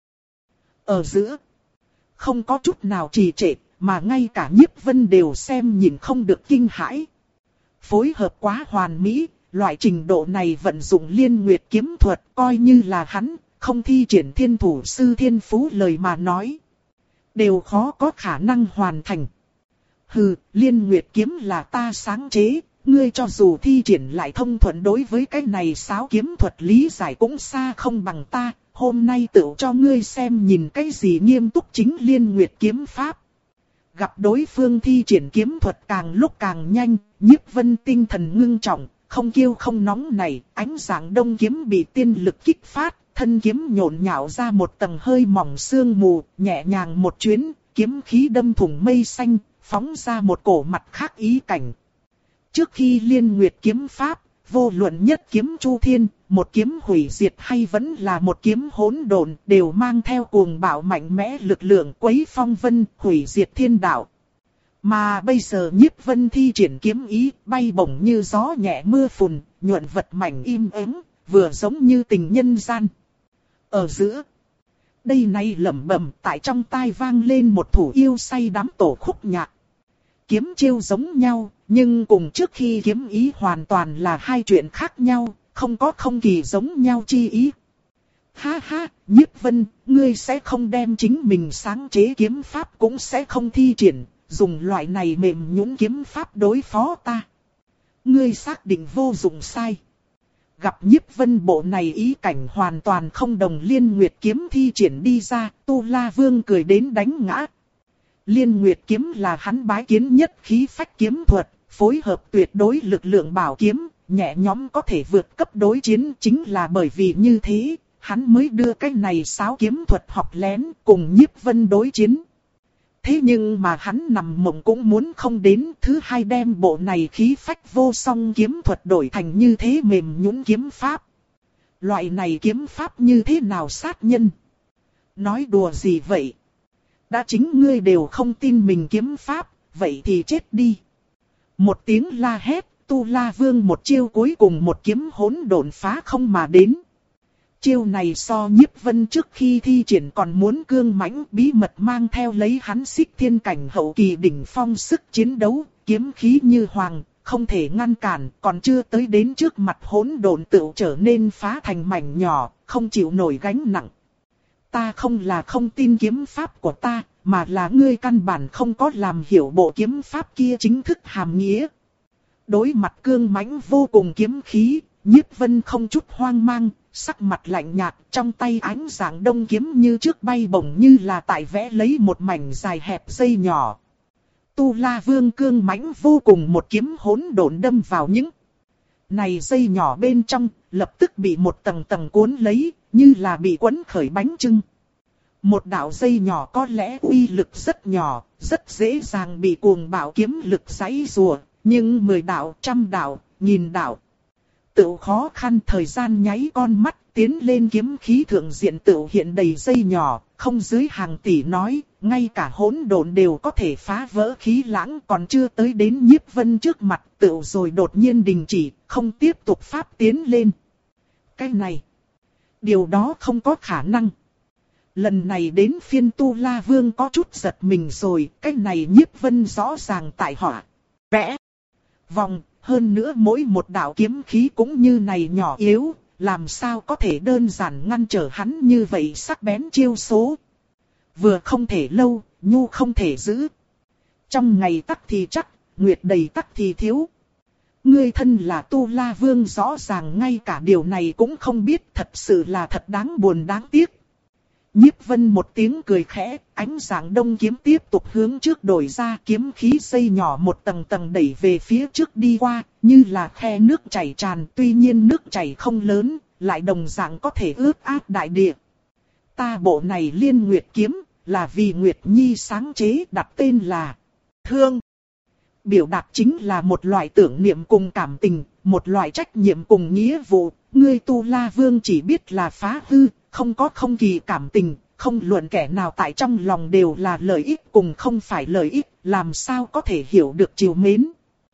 ở giữa, không có chút nào trì trệ, mà ngay cả Nhiếp Vân đều xem nhìn không được kinh hãi. Phối hợp quá hoàn mỹ, loại trình độ này vận dụng Liên Nguyệt kiếm thuật, coi như là hắn không thi triển thiên thủ sư thiên phú lời mà nói, đều khó có khả năng hoàn thành. Hừ, Liên Nguyệt kiếm là ta sáng chế, ngươi cho dù thi triển lại thông thuận, đối với cái này sáo kiếm thuật lý giải cũng xa không bằng ta, hôm nay tự cho ngươi xem nhìn cái gì nghiêm túc chính Liên Nguyệt kiếm pháp. Gặp đối phương thi triển kiếm thuật càng lúc càng nhanh, Nhiếp Vân tinh thần ngưng trọng, không kiêu không nóng này, ánh sáng đông kiếm bị tiên lực kích phát, thân kiếm nhộn nhạo ra một tầng hơi mỏng sương mù, nhẹ nhàng một chuyến, kiếm khí đâm thủng mây xanh, phóng ra một cổ mặt khác ý cảnh. Trước khi Liên Nguyệt kiếm pháp, vô luận nhất kiếm chu thiên, một kiếm hủy diệt hay vẫn là một kiếm hỗn độn, đều mang theo cuồng bạo mạnh mẽ lực lượng quấy phong vân, hủy diệt thiên đạo. Mà bây giờ Nhiếp Vân thi triển kiếm ý, bay bổng như gió nhẹ mưa phùn, nhuận vật mảnh im ắng, vừa giống như tình nhân gian. Ở giữa, đây này lẩm bẩm tại trong tai vang lên một thủ yêu say đắm tổ khúc nhạc. Kiếm chiêu giống nhau, nhưng cùng trước khi kiếm ý hoàn toàn là hai chuyện khác nhau, không có không kỳ giống nhau chi ý. Ha ha, Nhiếp Vân, ngươi sẽ không đem chính mình sáng chế kiếm pháp cũng sẽ không thi triển, dùng loại này mềm nhũn kiếm pháp đối phó ta. Ngươi xác định vô dụng sai. Gặp Nhiếp Vân bộ này ý cảnh hoàn toàn không đồng Liên Nguyệt kiếm thi triển đi ra, Tu La Vương cười đến đánh ngã. Liên Nguyệt kiếm là hắn bái kiến nhất khí phách kiếm thuật, phối hợp tuyệt đối lực lượng bảo kiếm, nhẹ nhõm có thể vượt cấp đối chiến, chính là bởi vì như thế, hắn mới đưa cái này sáo kiếm thuật học lén cùng Nhiếp Vân đối chiến. Thế nhưng mà hắn nằm mộng cũng muốn không đến, thứ hai đem bộ này khí phách vô song kiếm thuật đổi thành như thế mềm nhũn kiếm pháp. Loại này kiếm pháp như thế nào sát nhân? Nói đùa gì vậy? Đã chính ngươi đều không tin mình kiếm pháp, vậy thì chết đi. Một tiếng la hét, Tu La Vương một chiêu cuối cùng một kiếm hỗn độn phá không mà đến. Chiêu này so Nhiếp Vân trước khi thi triển còn muốn cương mãnh, bí mật mang theo lấy hắn xích thiên cảnh hậu kỳ đỉnh phong sức chiến đấu, kiếm khí như hoàng, không thể ngăn cản, còn chưa tới đến trước mặt hỗn độn tựu trở nên phá thành mảnh nhỏ, không chịu nổi gánh nặng. Ta không là không tin kiếm pháp của ta, mà là ngươi căn bản không có làm hiểu bộ kiếm pháp kia chính thức hàm nghĩa. Đối mặt cương mãnh vô cùng kiếm khí, Nhiếp Vân không chút hoang mang, sắc mặt lạnh nhạt, trong tay ánh sáng đông kiếm như trước bay bổng như là tại vẽ lấy một mảnh dài hẹp dây nhỏ. Tu La Vương cương mãnh vô cùng một kiếm hỗn độn đâm vào những này dây nhỏ bên trong, lập tức bị một tầng tầng cuốn lấy, như là bị quấn khởi bánh chưng. Một đạo dây nhỏ có lẽ uy lực rất nhỏ, rất dễ dàng bị cuồng bạo kiếm lực giãy giụa, nhưng mười đạo, trăm đạo, nghìn đạo, tự khó khăn thời gian nháy con mắt, tiến lên kiếm khí thượng diện tự hiện đầy dây nhỏ, không dưới hàng tỷ nói, ngay cả hỗn độn đều có thể phá vỡ khí lãng, còn chưa tới đến Nhiếp Vân trước mặt, tự rồi đột nhiên đình chỉ, không tiếp tục pháp tiến lên. Cái này, điều đó không có khả năng. Lần này đến phiên Tu La Vương có chút giật mình rồi, cái này Nhiếp Vân rõ ràng tại họa vẽ vòng, hơn nữa mỗi một đạo kiếm khí cũng như này nhỏ yếu, làm sao có thể đơn giản ngăn trở hắn như vậy sắc bén chiêu số. Vừa không thể lâu, nhu không thể giữ. Trong ngày tắc thì chắc, nguyệt đầy tắc thì thiếu. Ngươi thân là Tu La Vương rõ ràng ngay cả điều này cũng không biết, thật sự là thật đáng buồn đáng tiếc. Nhiếp Vân một tiếng cười khẽ, ánh sáng đông kiếm tiếp tục hướng trước đổi ra, kiếm khí dây nhỏ một tầng tầng đẩy về phía trước đi qua, như là khe nước chảy tràn, tuy nhiên nước chảy không lớn, lại đồng dạng có thể ướt át đại địa. Ta bộ này Liên Nguyệt kiếm, là vì Nguyệt Nhi sáng chế, đặt tên là Thương. Biểu đạt chính là một loại tưởng niệm cùng cảm tình, một loại trách nhiệm cùng nghĩa vụ, ngươi Tu La Vương chỉ biết là phá hư. Không có không kỳ cảm tình, không luận kẻ nào tại trong lòng đều là lợi ích cùng không phải lợi ích, làm sao có thể hiểu được chiều mến.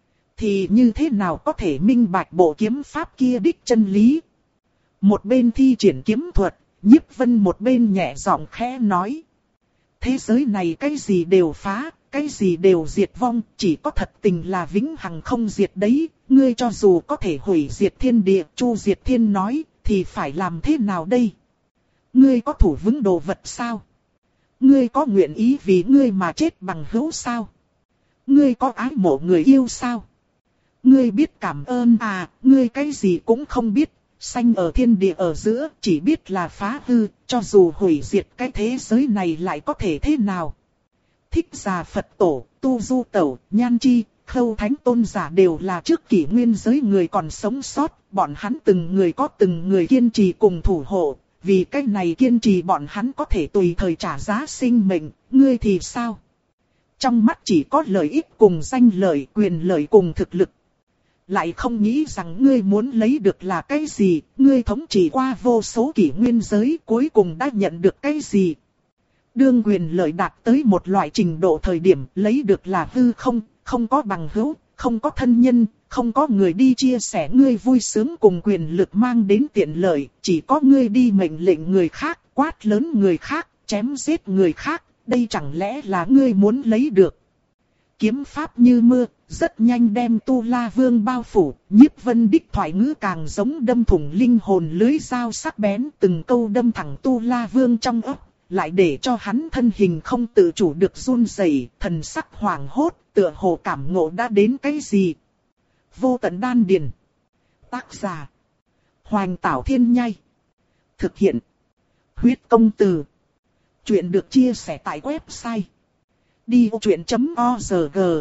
Thì như thế nào có thể minh bạch bộ kiếm pháp kia đích chân lý. Một bên thi triển kiếm thuật, Nhiếp Vân một bên nhẹ giọng khẽ nói. Thế giới này cái gì đều phá, cái gì đều diệt vong, chỉ có thật tình là vĩnh hằng không diệt đấy. Ngươi cho dù có thể hủy diệt thiên địa, Chu Diệt Thiên nói, thì phải làm thế nào đây? Ngươi có thủ vững đồ vật sao? Ngươi có nguyện ý vì ngươi mà chết bằng hữu sao? Ngươi có ái mộ người yêu sao? Ngươi biết cảm ơn à? Ngươi cái gì cũng không biết, sanh ở thiên địa ở giữa, chỉ biết là phá hư, cho dù hủy diệt cái thế giới này lại có thể thế nào? Thích Giả Phật Tổ, Tu Du Tẩu, Nhan Chi, Khâu Thánh Tôn giả đều là trước kỷ nguyên giới người còn sống sót, bọn hắn từng người có từng người kiên trì cùng thủ hộ. Vì cách này kiên trì bọn hắn có thể tùy thời trả giá sinh mệnh, ngươi thì sao? Trong mắt chỉ có lợi ích cùng danh lợi, quyền lợi cùng thực lực. lại không nghĩ rằng ngươi muốn lấy được là cái gì, ngươi thống trị qua vô số kỷ nguyên giới cuối cùng đã nhận được cái gì. Đương quyền lợi đạt tới một loại trình độ thời điểm lấy được là hư không, không có bằng hữu, không có thân nhân, không có người đi chia sẻ ngươi vui sướng cùng quyền lực mang đến tiện lợi, chỉ có ngươi đi mệnh lệnh người khác, quát lớn người khác, chém giết người khác, đây chẳng lẽ là ngươi muốn lấy được. Kiếm pháp như mưa, rất nhanh đem Tu La Vương bao phủ, Nhiếp Vân đích thoại ngữ càng giống đâm thủng linh hồn lưới dao sắc bén, từng câu đâm thẳng Tu La Vương trong óc, lại để cho hắn thân hình không tự chủ được run rẩy, thần sắc hoảng hốt, tựa hồ cảm ngộ đã đến cái gì. Vô tận đan điền. Tác giả: Hoành Tảo Thiên Nhai. Thực hiện: Huyết Công Từ. Chuyện được chia sẻ tại website đi ô chuyện chấm org.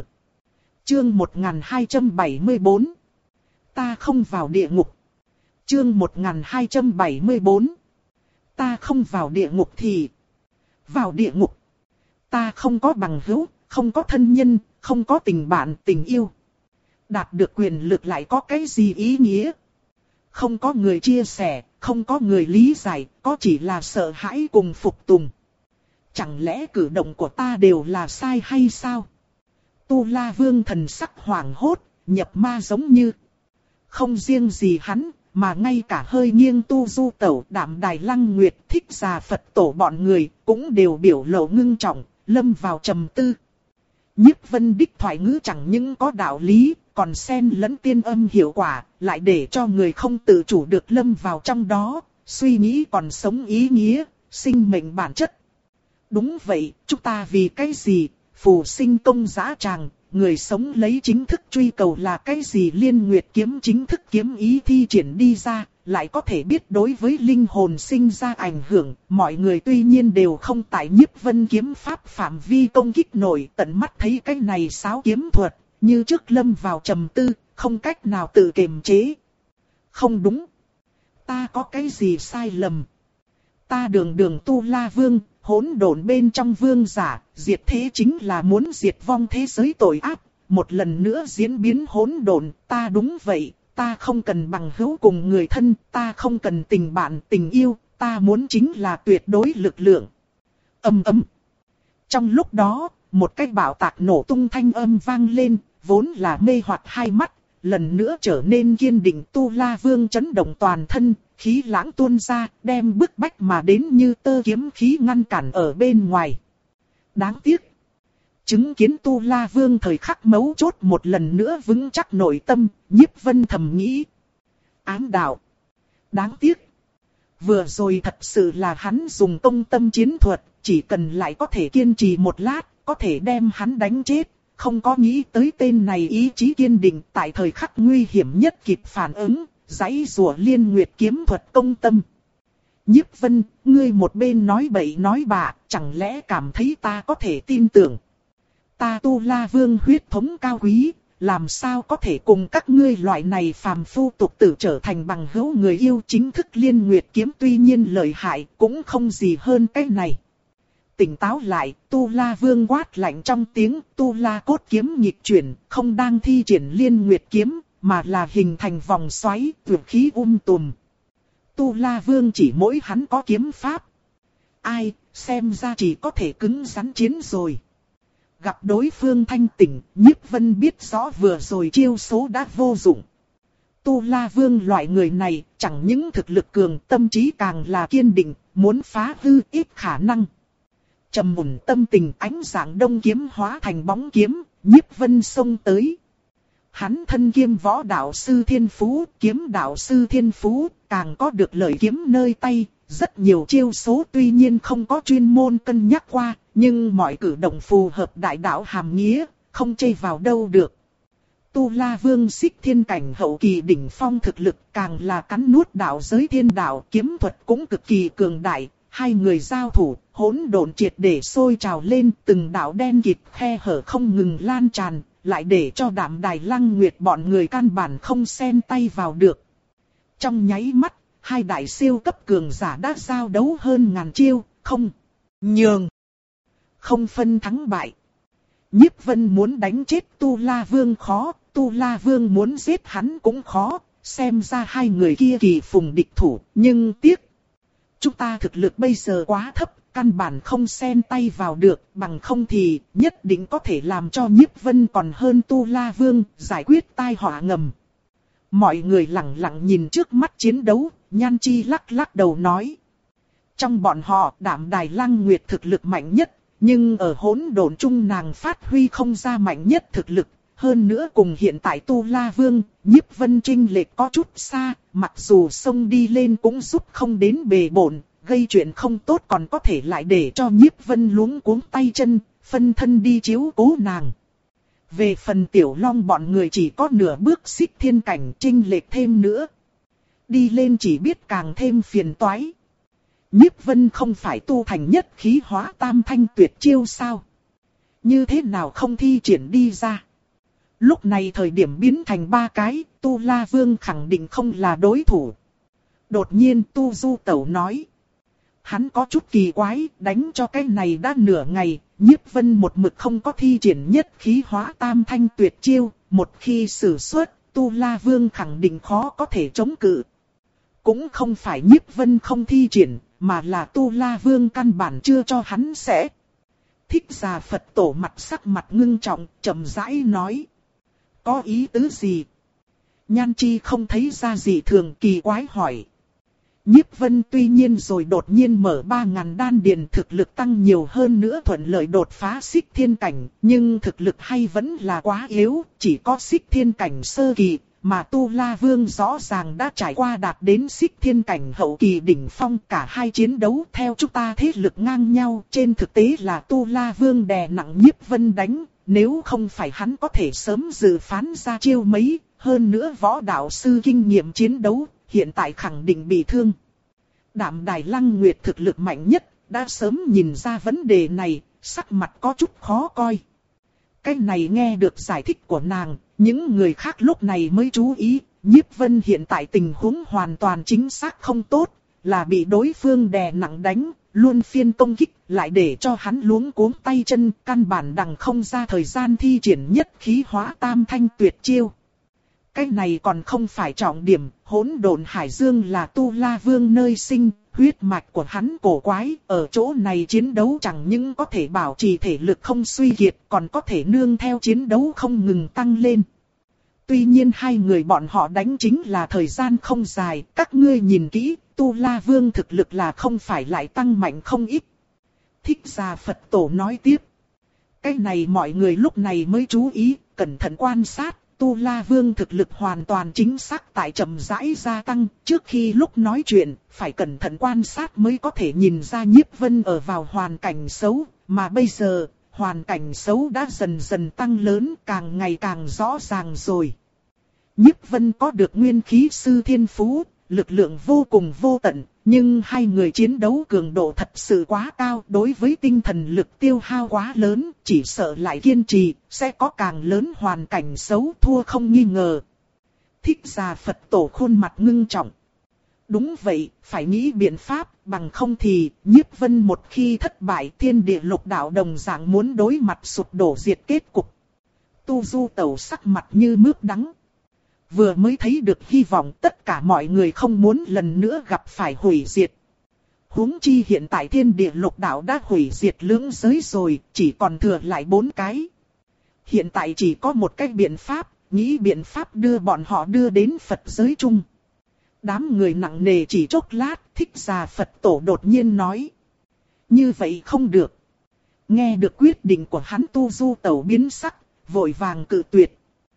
Chương một nghìn hai trăm bảy mươi bốn. Ta không vào địa ngục. Chương một nghìn hai trăm bảy mươi bốn. Ta không vào địa ngục thì vào địa ngục. Ta không có bằng hữu, không có thân nhân, không có tình bạn, tình yêu. Đạt được quyền lực lại có cái gì ý nghĩa? Không có người chia sẻ, không có người lý giải, có chỉ là sợ hãi cùng phục tùng. Chẳng lẽ cử động của ta đều là sai hay sao? Tu La Vương thần sắc hoảng hốt, nhập ma giống như. Không riêng gì hắn, mà ngay cả hơi nghiêng Tu Du Tẩu, Đạm Đài Lăng Nguyệt, Thích Già Phật Tổ bọn người, cũng đều biểu lộ ngưng trọng, lâm vào trầm tư. Nhiếp Vân đích thoại ngữ chẳng những có đạo lý, còn xen lẫn tiên âm hiệu quả, lại để cho người không tự chủ được lâm vào trong đó, suy nghĩ còn sống ý nghĩa, sinh mệnh bản chất. Đúng vậy, chúng ta vì cái gì, phù sinh công dã tràng, người sống lấy chính thức truy cầu là cái gì, Liên Nguyệt kiếm chính thức kiếm ý thi triển đi ra, lại có thể biết đối với linh hồn sinh ra ảnh hưởng, mọi người tuy nhiên đều không tại Nhiếp Vân kiếm pháp phạm vi công kích nổi, tận mắt thấy cái này sáo kiếm thuật, như trước lâm vào trầm tư, không cách nào tự kiềm chế. Không đúng, ta có cái gì sai lầm? Ta đường đường Tu La Vương, hỗn độn bên trong vương giả, diệt thế chính là muốn diệt vong thế giới tội ác, một lần nữa diễn biến hỗn độn, ta đúng vậy, ta không cần bằng hữu cùng người thân, ta không cần tình bạn tình yêu, ta muốn chính là tuyệt đối lực lượng. Ầm ầm. Trong lúc đó, một cái bạo tạc nổ tung thanh âm vang lên, vốn là mê hoặc hai mắt, lần nữa trở nên kiên định. Tu La Vương chấn động toàn thân, khí lãng tuôn ra, đem bức bách mà đến như tơ kiếm khí ngăn cản ở bên ngoài. Đáng tiếc, chứng kiến Tu La Vương thời khắc mấu chốt một lần nữa vững chắc nội tâm, Nhiếp Vân thầm nghĩ. Ám đạo. Đáng tiếc. Vừa rồi thật sự là hắn dùng công tâm chiến thuật, chỉ cần lại có thể kiên trì một lát, có thể đem hắn đánh chết. Không có nghĩ tới tên này ý chí kiên định tại thời khắc nguy hiểm nhất kịp phản ứng, giãy giụa Liên Nguyệt kiếm thuật công tâm. Nhiếp Vân, ngươi một bên nói bậy nói bạ, chẳng lẽ cảm thấy ta có thể tin tưởng? Ta Tu La Vương huyết thống cao quý, làm sao có thể cùng các ngươi loại này phàm phu tục tử trở thành bằng hữu người yêu? Chính thức Liên Nguyệt kiếm tuy nhiên lợi hại, cũng không gì hơn cái này. Tỉnh táo lại, Tu La Vương quát lạnh trong tiếng, Tu La cốt kiếm nghịch chuyển, không đang thi triển Liên Nguyệt kiếm, mà là hình thành vòng xoáy, vượt khí um tùm. Tu La Vương chỉ mỗi hắn có kiếm pháp. Ai, xem ra chỉ có thể cứng rắn chiến rồi. Gặp đối phương thanh tỉnh, Nhiếp Vân biết rõ vừa rồi chiêu số đã vô dụng. Tu La Vương loại người này, chẳng những thực lực cường, tâm trí càng là kiên định, muốn phá hư ít khả năng. Trầm mùn tâm tình, ánh dạng đông kiếm hóa thành bóng kiếm, Nhiếp Vân xông tới. Hắn thân kiêm võ đạo sư thiên phú, kiếm đạo sư thiên phú, càng có được lợi kiếm nơi tay. Rất nhiều chiêu số tuy nhiên không có chuyên môn cân nhắc qua, nhưng mọi cử động phù hợp đại đạo hàm nghĩa, không chê vào đâu được. Tu La Vương xích thiên cảnh hậu kỳ đỉnh phong thực lực, càng là cắn nuốt đạo giới thiên đạo, kiếm thuật cũng cực kỳ cường đại. Hai người giao thủ, hỗn độn triệt để sôi trào lên, từng đạo đen kịt khe hở không ngừng lan tràn, lại để cho Đạm Đài Lăng Nguyệt bọn người căn bản không xen tay vào được. Trong nháy mắt, hai đại siêu cấp cường giả đã giao đấu hơn ngàn chiêu, không nhường, không phân thắng bại. Nhiếp Vân muốn đánh chết Tu La Vương khó, Tu La Vương muốn giết hắn cũng khó, xem ra hai người kia kỳ phùng địch thủ, nhưng tiếc. Chúng ta thực lực bây giờ quá thấp, căn bản không xen tay vào được, bằng không thì nhất định có thể làm cho Nhiếp Vân còn hơn Tu La Vương, giải quyết tai họa ngầm. Mọi người lặng lặng nhìn trước mắt chiến đấu, Nhan Chi lắc lắc đầu nói. Trong bọn họ, Đạm Đài Lăng Nguyệt thực lực mạnh nhất, nhưng ở hỗn độn chung nàng phát huy không ra mạnh nhất thực lực. Hơn nữa cùng hiện tại Tu La Vương, Nhiếp Vân chênh lệch có chút xa, mặc dù xông đi lên cũng giúp không đến bề bộn, gây chuyện không tốt còn có thể lại để cho Nhiếp Vân luống cuống tay chân, phân thân đi chiếu cố nàng. Về phần Tiểu Long bọn người chỉ có nửa bước xích thiên cảnh chênh lệch thêm nữa. Đi lên chỉ biết càng thêm phiền toái. Nhiếp Vân không phải tu thành nhất khí hóa tam thanh tuyệt chiêu sao? Như thế nào không thi triển đi ra? Lúc này thời điểm biến thành ba cái, Tu La Vương khẳng định không là đối thủ. Đột nhiên Tu Du Tẩu nói. Hắn có chút kỳ quái, đánh cho cái này đã nửa ngày, Nhiếp Vân một mực không có thi triển nhất khí hóa tam thanh tuyệt chiêu, một khi sử xuất, Tu La Vương khẳng định khó có thể chống cự. Cũng không phải Nhiếp Vân không thi triển, mà là Tu La Vương căn bản chưa cho hắn sẽ. Thích Già Phật Tổ mặt sắc mặt ngưng trọng, chậm rãi nói. Có ý tứ gì? Nhan Chi không thấy ra gì thường, kỳ quái hỏi. Nhiếp Vân tuy nhiên rồi đột nhiên mở ba ngàn đan điền, thực lực tăng nhiều hơn nữa thuận lợi đột phá xích thiên cảnh, nhưng thực lực hay vẫn là quá yếu, chỉ có xích thiên cảnh sơ kỳ, mà Tu La Vương rõ ràng đã trải qua đạt đến xích thiên cảnh hậu kỳ đỉnh phong. Cả hai chiến đấu theo chúng ta thế lực ngang nhau, trên thực tế là Tu La Vương đè nặng Nhiếp Vân đánh, nếu không phải hắn có thể sớm dự phán ra chiêu mấy, hơn nữa võ đạo sư kinh nghiệm chiến đấu, hiện tại khẳng định bị thương. Đạm Đài Lăng Nguyệt thực lực mạnh nhất, đã sớm nhìn ra vấn đề này, sắc mặt có chút khó coi. Cái này nghe được giải thích của nàng, những người khác lúc này mới chú ý, Nhiếp Vân hiện tại tình huống hoàn toàn chính xác không tốt, là bị đối phương đè nặng đánh, luôn phiên công kích, lại để cho hắn luống cuống tay chân, căn bản đằng không ra thời gian thi triển nhất khí hóa tam thanh tuyệt chiêu. Cái này còn không phải trọng điểm, hỗn độn hải dương là Tu La Vương nơi sinh, huyết mạch của hắn cổ quái, ở chỗ này chiến đấu chẳng những có thể bảo trì thể lực không suy kiệt, còn có thể nương theo chiến đấu không ngừng tăng lên. Tuy nhiên hai người bọn họ đánh chính là thời gian không dài, các ngươi nhìn kỹ, Tu La Vương thực lực là không phải lại tăng mạnh không ít. Thích Già Phật Tổ nói tiếp. Cái này mọi người lúc này mới chú ý, cẩn thận quan sát. Tu La Vương thực lực hoàn toàn chính xác tại chậm rãi gia tăng, trước khi lúc nói chuyện, phải cẩn thận quan sát mới có thể nhìn ra Nhiếp Vân ở vào hoàn cảnh xấu, mà bây giờ, hoàn cảnh xấu đã dần dần tăng lớn, càng ngày càng rõ ràng rồi. Nhiếp Vân có được nguyên khí sư thiên phú, lực lượng vô cùng vô tận, nhưng hai người chiến đấu cường độ thật sự quá cao, đối với tinh thần lực tiêu hao quá lớn, chỉ sợ lại kiên trì, sẽ có càng lớn hoàn cảnh xấu, thua không nghi ngờ. Thích Già Phật Tổ khuôn mặt ngưng trọng. Đúng vậy, phải nghĩ biện pháp, bằng không thì, Nhiếp Vân một khi thất bại, thiên địa lục đạo đồng dạng muốn đối mặt sụp đổ diệt kết cục. Tu Du Tẩu sắc mặt như mướp đắng. Vừa mới thấy được hy vọng, tất cả mọi người không muốn lần nữa gặp phải hủy diệt. Huống chi hiện tại thiên địa lục đạo đã hủy diệt lưỡng giới rồi, chỉ còn thừa lại bốn cái. Hiện tại chỉ có một cái biện pháp, nghĩ biện pháp đưa bọn họ đưa đến Phật giới chung. Đám người nặng nề chỉ chốc lát, Thích Già Phật Tổ đột nhiên nói. Như vậy không được. Nghe được quyết định của hắn, Tu Du Tẩu biến sắc, vội vàng cự tuyệt.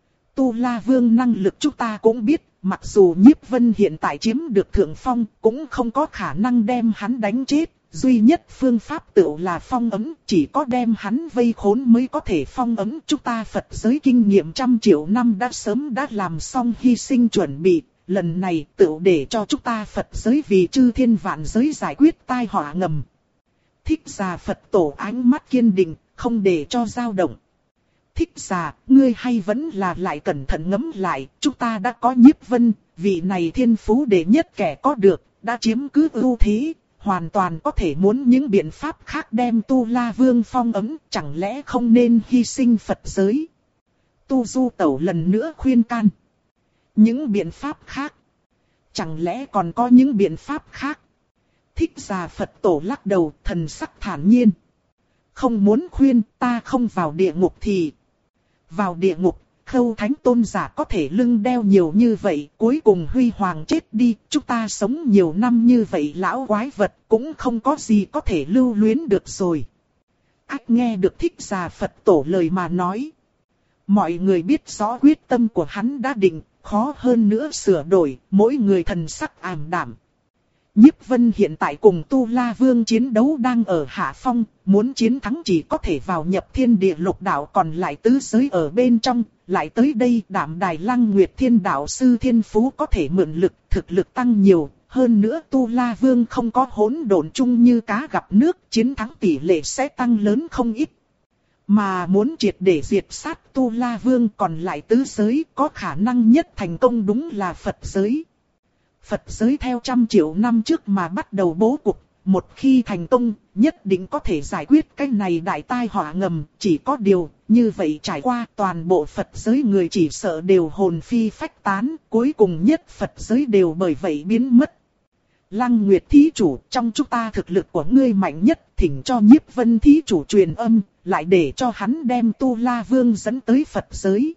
Tu La Vương năng lực chúng ta cũng biết, mặc dù Nhiếp Vân hiện tại chiếm được thượng phong, cũng không có khả năng đem hắn đánh chết. Duy nhất phương pháp tựu là phong ấn, chỉ có đem hắn vây khốn mới có thể phong ấn. Chúng ta Phật giới kinh nghiệm trăm triệu năm đã sớm đã làm xong hy sinh chuẩn bị, lần này tựu để cho chúng ta Phật giới vì chư thiên vạn giới giải quyết tai họa ngầm. Thích Già Phật Tổ ánh mắt kiên định, không để cho dao động. Thích Già, ngươi hay vẫn là lại cẩn thận ngẫm lại, chúng ta đã có Nhiếp Vân, vị này thiên phú đệ nhất kẻ có được, đã chiếm cứ ưu thế, hoàn toàn có thể muốn những biện pháp khác đem Tu La Vương phong ấn, chẳng lẽ không nên hy sinh Phật giới. Tu Du Tẩu lần nữa khuyên can. Những biện pháp khác. Chẳng lẽ còn có những biện pháp khác? Thích Già Phật Tổ lắc đầu, thần sắc thản nhiên. Không muốn khuyên, ta không vào địa ngục thì... Vào địa ngục, Khâu Thánh Tôn giả có thể lưng đeo nhiều như vậy, cuối cùng huy hoàng chết đi, chúng ta sống nhiều năm như vậy lão quái vật cũng không có gì có thể lưu luyến được rồi. Ác nghe được Thích Già Phật Tổ lời mà nói. Mọi người biết rõ quyết tâm của hắn đã định, khó hơn nữa sửa đổi, mỗi người thần sắc ảm đạm. Nhiếp Vân hiện tại cùng Tu La Vương chiến đấu đang ở hạ phong, muốn chiến thắng chỉ có thể vào nhập thiên địa lục đạo còn lại tứ giới ở bên trong, lại tới đây Đạm Đài Lăng Nguyệt Thiên đạo sư thiên phú có thể mượn lực, thực lực tăng nhiều, hơn nữa Tu La Vương không có hỗn độn chung như cá gặp nước, chiến thắng tỷ lệ sẽ tăng lớn không ít. Mà muốn triệt để diệt sát Tu La Vương còn lại tứ giới có khả năng nhất thành công đúng là Phật giới. Phật giới theo trăm triệu năm trước mà bắt đầu bố cục, một khi thành công, nhất định có thể giải quyết cái này đại tai họa ngầm, chỉ có điều, như vậy trải qua toàn bộ Phật giới người chỉ sợ đều hồn phi phách tán, cuối cùng nhất Phật giới đều bởi vậy biến mất. Lăng Nguyệt thí chủ, trong chúng ta thực lực của ngươi mạnh nhất, thỉnh cho Nhiếp Vân thí chủ truyền âm, lại để cho hắn đem Tu La Vương dẫn tới Phật giới.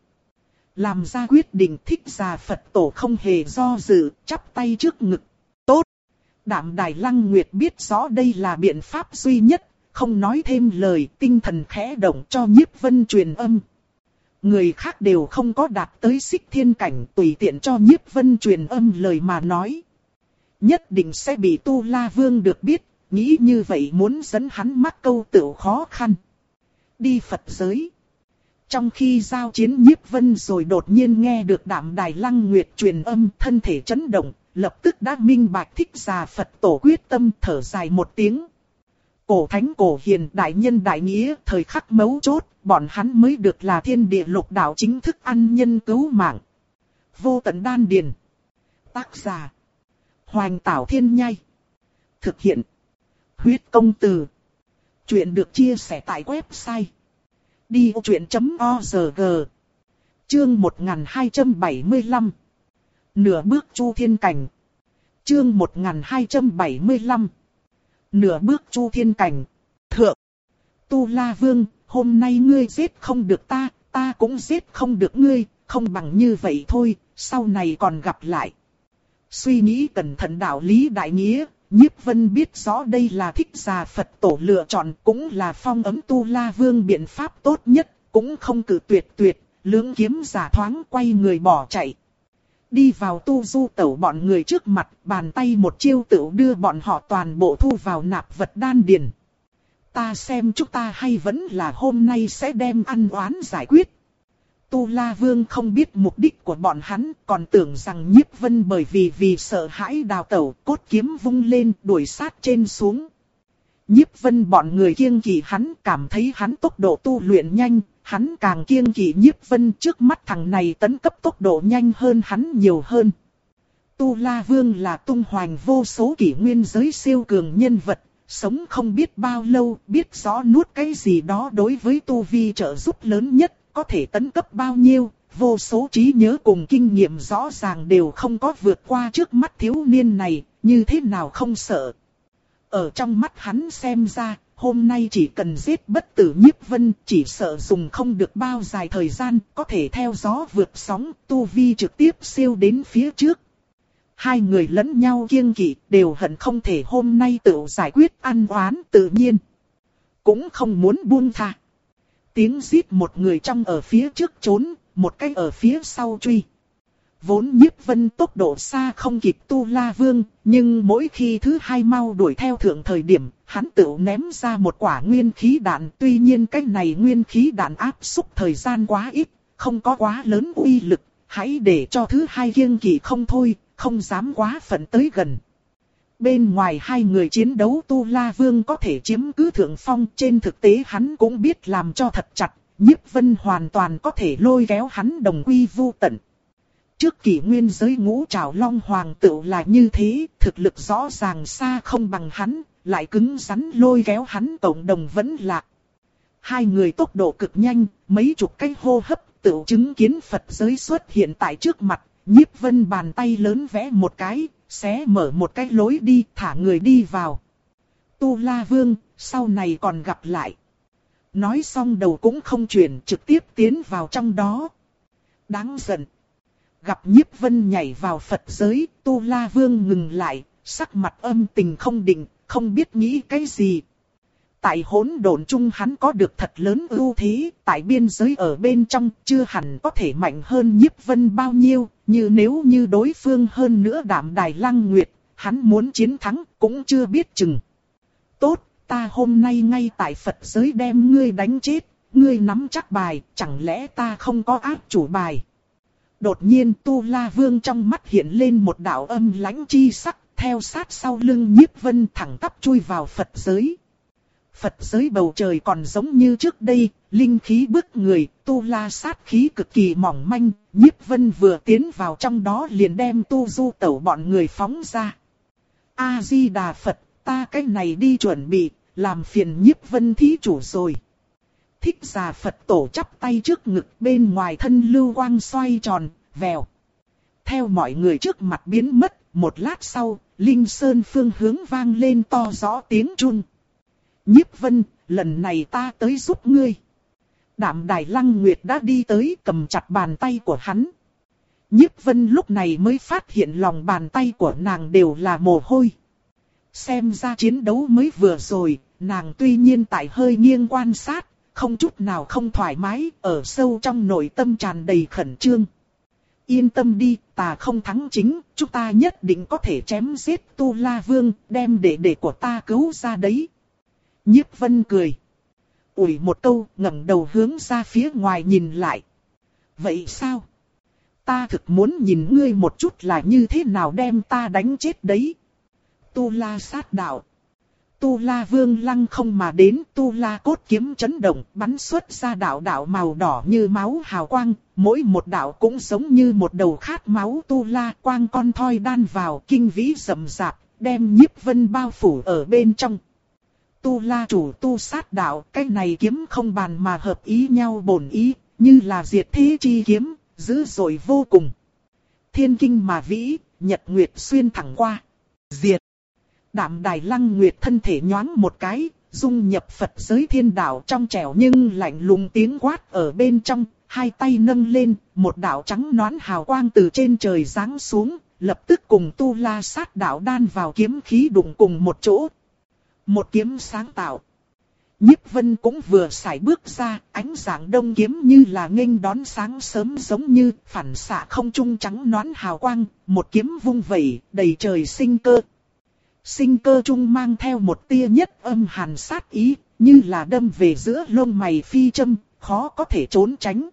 Làm ra quyết định. Thích Già Phật Tổ không hề do dự, chắp tay trước ngực. Tốt! Đạm Đài Lăng Nguyệt biết rõ đây là biện pháp duy nhất, không nói thêm lời, tinh thần khẽ động cho Nhiếp Vân truyền âm. Người khác đều không có đạt tới Xích Thiên cảnh, tùy tiện cho Nhiếp Vân truyền âm lời mà nói. Nhất định sẽ bị Tu La Vương được biết, nghĩ như vậy muốn dẫn hắn mắc câu tựu khó khăn. Đi Phật giới. Trong khi giao chiến Nhiếp Vân rồi đột nhiên nghe được Đạm Đài Lăng Nguyệt truyền âm, thân thể chấn động, lập tức đã minh bạch Thích Già Phật Tổ quyết tâm, thở dài một tiếng. Cổ thánh cổ hiền, đại nhân đại nghĩa, thời khắc mấu chốt, bọn hắn mới được là thiên địa lục đạo chính thức ăn nhân cứu mạng. Vô tận đan điền. Tác giả: Hoành Tảo Thiên Nhai. Thực hiện: Huyết Công Từ. Chuyện được chia sẻ tại website đi vô chuyện chấm org. Chương một nghìn hai trăm bảy mươi lăm. Nửa bước Chu Thiên Cảnh. Chương một nghìn hai trăm bảy mươi lăm. Nửa bước Chu Thiên Cảnh. Thượng. Tu La Vương, hôm nay ngươi giết không được ta, ta cũng giết không được ngươi, không bằng như vậy thôi, sau này còn gặp lại. Suy nghĩ cẩn thận đạo lý đại nghĩa, Nhiếp Vân biết rõ đây là Thích Già Phật Tổ lựa chọn, cũng là phong ấm Tu La Vương biện pháp tốt nhất, cũng không cử tuyệt tuyệt, lưỡng kiếm giả thoáng quay người bỏ chạy. Đi vào Tu Du Tẩu bọn người trước mặt, bàn tay một chiêu tựu đưa bọn họ toàn bộ thu vào nạp vật đan điền. Ta xem chúng ta hay vẫn là hôm nay sẽ đem ăn oán giải quyết. Tu La Vương không biết mục đích của bọn hắn, còn tưởng rằng Nhiếp Vân bởi vì vì sợ hãi đào tẩu, cốt kiếm vung lên đuổi sát trên xuống. Nhiếp Vân bọn người kiêng kỵ hắn, cảm thấy hắn tốc độ tu luyện nhanh, hắn càng kiêng kỵ Nhiếp Vân, trước mắt thằng này tấn cấp tốc độ nhanh hơn hắn nhiều hơn. Tu La Vương là tung hoành vô số kỷ nguyên giới siêu cường nhân vật, sống không biết bao lâu, biết rõ nuốt cái gì đó đối với tu vi trợ giúp lớn nhất. Có thể tấn cấp bao nhiêu, vô số trí nhớ cùng kinh nghiệm rõ ràng đều không có vượt qua trước mắt thiếu niên này, như thế nào không sợ. Ở trong mắt hắn xem ra, hôm nay chỉ cần giết bất tử Nhiếp Vân, chỉ sợ dùng không được bao dài thời gian, có thể theo gió vượt sóng, tu vi trực tiếp siêu đến phía trước. Hai người lẫn nhau kiêng kỵ, đều hận không thể hôm nay tự giải quyết ăn oán tự nhiên. Cũng không muốn buông tha. Tiếng giết một người trong ở phía trước trốn, một cái ở phía sau truy. Vốn Nhiếp Vân tốc độ xa không kịp Tu La Vương, nhưng mỗi khi thứ hai mau đuổi theo thượng thời điểm, hắn tự ném ra một quả nguyên khí đạn. Tuy nhiên cái này nguyên khí đạn áp xúc thời gian quá ít, không có quá lớn uy lực, hãy để cho thứ hai kiêng kỵ không thôi, không dám quá phận tới gần. Bên ngoài hai người chiến đấu Tu La Vương có thể chiếm cứ thượng phong, trên thực tế hắn cũng biết làm cho thật chặt, Nhiếp Vân hoàn toàn có thể lôi kéo hắn đồng quy vu tận. Trước kỷ nguyên giới ngũ trảo long hoàng tựu là như thế, thực lực rõ ràng xa không bằng hắn, lại cứng rắn lôi kéo hắn cộng đồng vẫn lạc. Hai người tốc độ cực nhanh, mấy chục cái hô hấp tự chứng kiến Phật giới xuất hiện tại trước mặt, Nhiếp Vân bàn tay lớn vẽ một cái, xé mở một cái lối đi, thả người đi vào. Tu La Vương, sau này còn gặp lại. Nói xong đầu cũng không chuyển, trực tiếp tiến vào trong đó. Đáng giận. Gặp Nhiếp Vân nhảy vào Phật giới, Tu La Vương ngừng lại, sắc mặt âm tình không định, không biết nghĩ cái gì. Tại hỗn độn chung hắn có được thật lớn ưu thế, tại biên giới ở bên trong chưa hẳn có thể mạnh hơn Nhiếp Vân bao nhiêu, như nếu như đối phương hơn nữa Đạm Đài Lăng Nguyệt, hắn muốn chiến thắng cũng chưa biết chừng. Tốt, ta hôm nay ngay tại Phật giới đem ngươi đánh chết, ngươi nắm chắc bài, chẳng lẽ ta không có áp chủ bài. Đột nhiên Tu La Vương trong mắt hiện lên một đạo âm lãnh chi sắc, theo sát sau lưng Nhiếp Vân thẳng tắp chui vào Phật giới. Phật giới bầu trời còn giống như trước đây, linh khí bức người, tu la sát khí cực kỳ mỏng manh, Nhiếp Vân vừa tiến vào trong đó liền đem tu du tẩu bọn người phóng ra. A-di-đà Phật, ta cái này đi chuẩn bị, làm phiền Nhiếp Vân thí chủ rồi. Thích Giả Phật tổ chắp tay trước ngực, bên ngoài thân lưu quang xoay tròn, vèo. Theo mọi người trước mặt biến mất, một lát sau, Linh Sơn phương hướng vang lên to rõ tiếng chun. Nhiếp Vân, lần này ta tới giúp ngươi. Đạm Đài Lăng Nguyệt đã đi tới, cầm chặt bàn tay của hắn. Nhiếp Vân lúc này mới phát hiện lòng bàn tay của nàng đều là mồ hôi. Xem ra chiến đấu mới vừa rồi, nàng tuy nhiên tại hơi nghiêng quan sát, không chút nào không thoải mái, ở sâu trong nội tâm tràn đầy khẩn trương. Yên tâm đi, ta không thắng chính, chúng ta nhất định có thể chém giết Tu La Vương, đem đệ đệ của ta cứu ra đấy. Nhiếp Vân cười. Ủi một câu, ngẩng đầu hướng ra phía ngoài nhìn lại. Vậy sao? Ta thực muốn nhìn ngươi một chút là như thế nào đem ta đánh chết đấy. Tu La sát đạo. Tu La Vương lăng không mà đến, Tu La cốt kiếm chấn động, bắn xuất ra đạo đạo màu đỏ như máu hào quang, mỗi một đạo cũng giống như một đầu khát máu Tu La, quang con thoi đan vào, kinh vĩ rậm rạp, đem Nhiếp Vân bao phủ ở bên trong. Tu La chủ tu sát đạo, cái này kiếm không bàn mà hợp ý nhau bổn ý, như là diệt thế chi kiếm, dữ dội vô cùng. Thiên kinh mà vĩ, nhật nguyệt xuyên thẳng qua. Diệt. Đạm Đài Lăng Nguyệt thân thể nhoáng một cái, dung nhập Phật giới thiên đạo trong trẻo nhưng lạnh lùng tiếng quát ở bên trong, hai tay nâng lên, một đạo trắng nõn hào quang từ trên trời giáng xuống, lập tức cùng Tu La sát đạo đan vào kiếm khí đụng cùng một chỗ. Một kiếm sáng tạo. Nhiếp Vân cũng vừa sải bước ra, ánh sáng đông kiếm như là nghênh đón sáng sớm giống như phản xạ không trung trắng nõn hào quang, một kiếm vung vẩy, đầy trời sinh cơ. Sinh cơ trung mang theo một tia nhất âm hàn sát ý, như là đâm về giữa lông mày phi châm, khó có thể trốn tránh.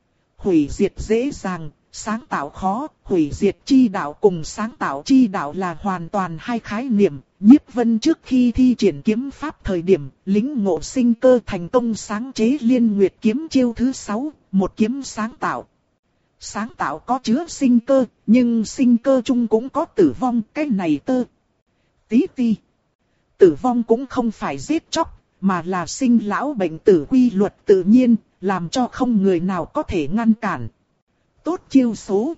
Hủy diệt dễ dàng, sáng tạo khó, hủy diệt chi đạo cùng sáng tạo chi đạo là hoàn toàn hai khái niệm. Nhiếp Vân trước khi thi triển kiếm pháp thời điểm, lĩnh ngộ sinh cơ thành công sáng chế Liên Nguyệt kiếm chiêu thứ sáu, một kiếm sáng tạo. Sáng tạo có chứa sinh cơ, nhưng sinh cơ chung cũng có tử vong, cái này tơ. Tí ti. Tử vong cũng không phải giết chóc, mà là sinh lão bệnh tử quy luật tự nhiên, làm cho không người nào có thể ngăn cản. Tốt chiêu số.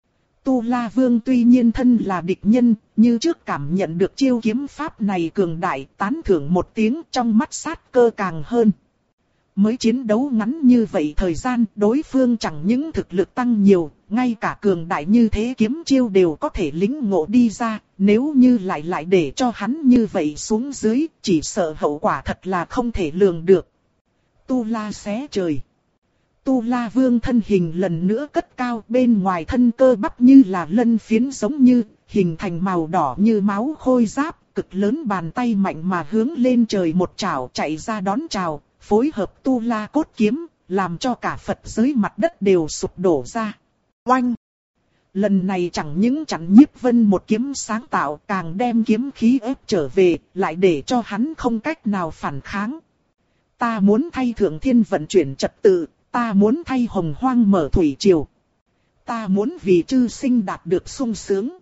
Tu La Vương tuy nhiên thân là địch nhân, như trước cảm nhận được chiêu kiếm pháp này cường đại, tán thưởng một tiếng, trong mắt sát cơ càng hơn. Mới chiến đấu ngắn như vậy thời gian, đối phương chẳng những thực lực tăng nhiều, ngay cả cường đại như thế kiếm chiêu đều có thể lĩnh ngộ đi ra, nếu như lại lại để cho hắn như vậy xuống dưới, chỉ sợ hậu quả thật là không thể lường được. Tu La xé trời. Tu La Vương thân hình lần nữa cất cao, bên ngoài thân cơ bắp như là lân phiến giống như, hình thành màu đỏ như máu khôi giáp, cực lớn bàn tay mạnh mà hướng lên trời một trảo chạy ra đón chào, phối hợp Tu La cốt kiếm, làm cho cả Phật giới mặt đất đều sụp đổ ra. Oanh! Lần này chẳng những chặn Nhiếp Vân một kiếm sáng tạo, càng đem kiếm khí ép trở về, lại để cho hắn không cách nào phản kháng. Ta muốn thay Thượng Thiên vận chuyển trật tự. Ta muốn thay Hồng Hoang mở thủy triều. Ta muốn vì chư sinh đạt được sung sướng.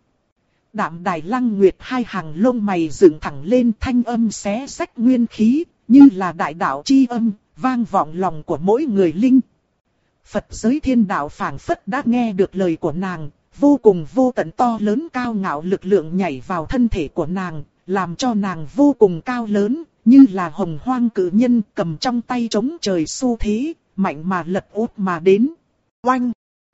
Đạm Đài Lăng Nguyệt hai hàng lông mày dựng thẳng lên, thanh âm xé rách nguyên khí, như là đại đạo chi âm, vang vọng lòng của mỗi người linh. Phật giới thiên đạo phảng phất đã nghe được lời của nàng, vô cùng vô tận to lớn cao ngạo lực lượng nhảy vào thân thể của nàng, làm cho nàng vô cùng cao lớn, như là hồng hoang cử nhân cầm trong tay chống trời xu thế, mạnh mà lật út mà đến. Oanh!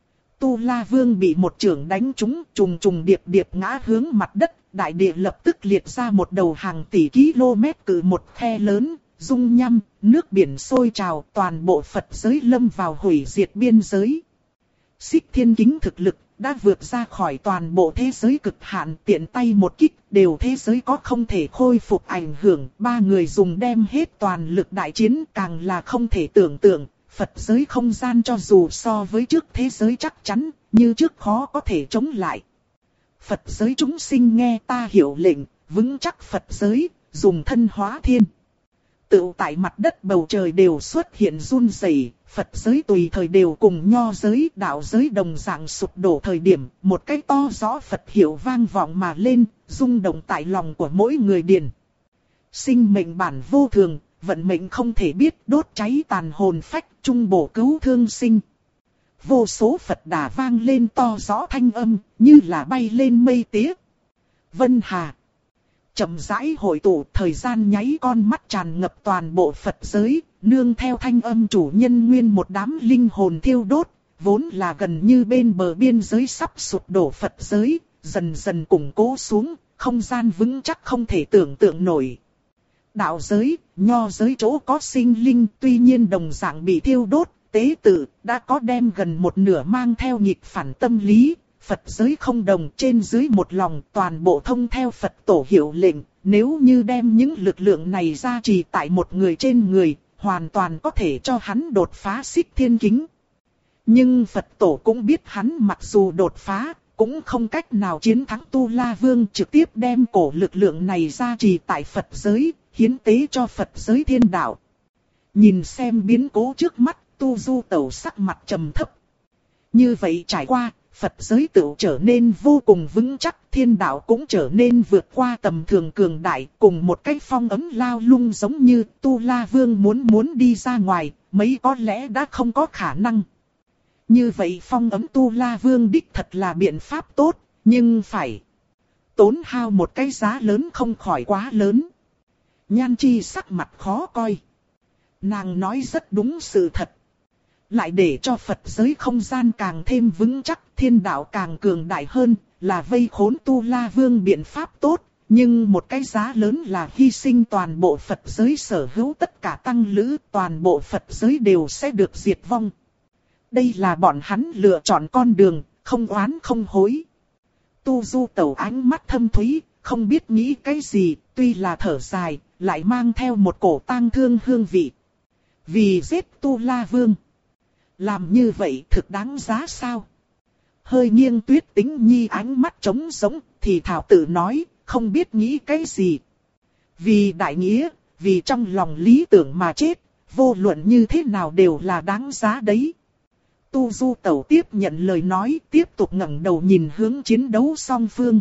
Tu La Vương bị một chưởng đánh trúng, trùng trùng điệp điệp ngã hướng mặt đất, đại địa lập tức liệt ra một đầu hàng tỷ km cự một khe lớn, dung nham, nước biển sôi trào, toàn bộ Phật giới lâm vào hủy diệt biên giới. Xích Thiên Kính thực lực đã vượt ra khỏi toàn bộ thế giới cực hạn, tiện tay một kích đều thế giới có không thể khôi phục ảnh hưởng. Ba người dùng đem hết toàn lực đại chiến, càng là không thể tưởng tượng. Phật giới không gian cho dù so với trước thế giới chắc chắn, như trước khó có thể chống lại. Phật giới chúng sinh nghe ta hiệu lệnh, vững chắc Phật giới, dùng thân hóa thiên. Tự tại mặt đất bầu trời đều xuất hiện run rẩy, Phật giới tùy thời đều cùng nho giới, đạo giới đồng dạng sụp đổ thời điểm, một cái to rõ Phật hiệu vang vọng mà lên, rung động tại lòng của mỗi người điền. Sinh mệnh bản vô thường, vận mệnh không thể biết, đốt cháy tàn hồn phách, trung bổ cứu thương sinh. Vô số Phật đà vang lên to rõ thanh âm, như là bay lên mây tía. Vân Hà chậm rãi hội tụ, thời gian nháy con mắt tràn ngập toàn bộ Phật giới, nương theo thanh âm chủ nhân nguyên một đám linh hồn thiêu đốt, vốn là gần như bên bờ biên giới sắp sụp đổ Phật giới, dần dần củng cố xuống, không gian vững chắc không thể tưởng tượng nổi. Đạo giới, nho giới chỗ có sinh linh tuy nhiên đồng dạng bị thiêu đốt, tế tự đã có đem gần một nửa mang theo nghịch phản tâm lý. Phật giới không đồng, trên dưới một lòng, toàn bộ thông theo Phật tổ hiệu lệnh, nếu như đem những lực lượng này ra trì tại một người trên người, hoàn toàn có thể cho hắn đột phá Xích Thiên Kính. Nhưng Phật tổ cũng biết hắn mặc dù đột phá, cũng không cách nào chiến thắng Tu La Vương, trực tiếp đem cổ lực lượng này ra trì tại Phật giới, hiến tế cho Phật giới thiên đạo. Nhìn xem biến cố trước mắt, Tu Du Tẩu sắc mặt trầm thấp. Như vậy trải qua, Phật giới tự trở nên vô cùng vững chắc, thiên đạo cũng trở nên vượt qua tầm thường cường đại, cùng một cái phong ấm lao lung giống như Tu La Vương muốn muốn đi ra ngoài, mấy có lẽ đã không có khả năng. Như vậy phong ấm Tu La Vương đích thật là biện pháp tốt, nhưng phải tốn hao một cái giá lớn không khỏi quá lớn. Nhan Chi sắc mặt khó coi. Nàng nói rất đúng sự thật. Lại để cho Phật giới không gian càng thêm vững chắc, thiên đạo càng cường đại hơn, là vây khốn Tu La Vương biện pháp tốt, nhưng một cái giá lớn là hy sinh toàn bộ Phật giới sở hữu tất cả tăng lữ, toàn bộ Phật giới đều sẽ được diệt vong. Đây là bọn hắn lựa chọn con đường, không oán không hối. Tu Du Tẩu ánh mắt thâm thúy, không biết nghĩ cái gì, tuy là thở dài, lại mang theo một cổ tang thương hương vị. Vì giết Tu La Vương, làm như vậy thực đáng giá sao? Hơi nghiêng Tuyết Tĩnh Nhi ánh mắt trống sống, thì thảo tự nói, không biết nghĩ cái gì. Vì đại nghĩa, vì trong lòng lý tưởng mà chết, vô luận như thế nào đều là đáng giá đấy. Tu Du Tẩu tiếp nhận lời nói, tiếp tục ngẩng đầu nhìn hướng chiến đấu song phương.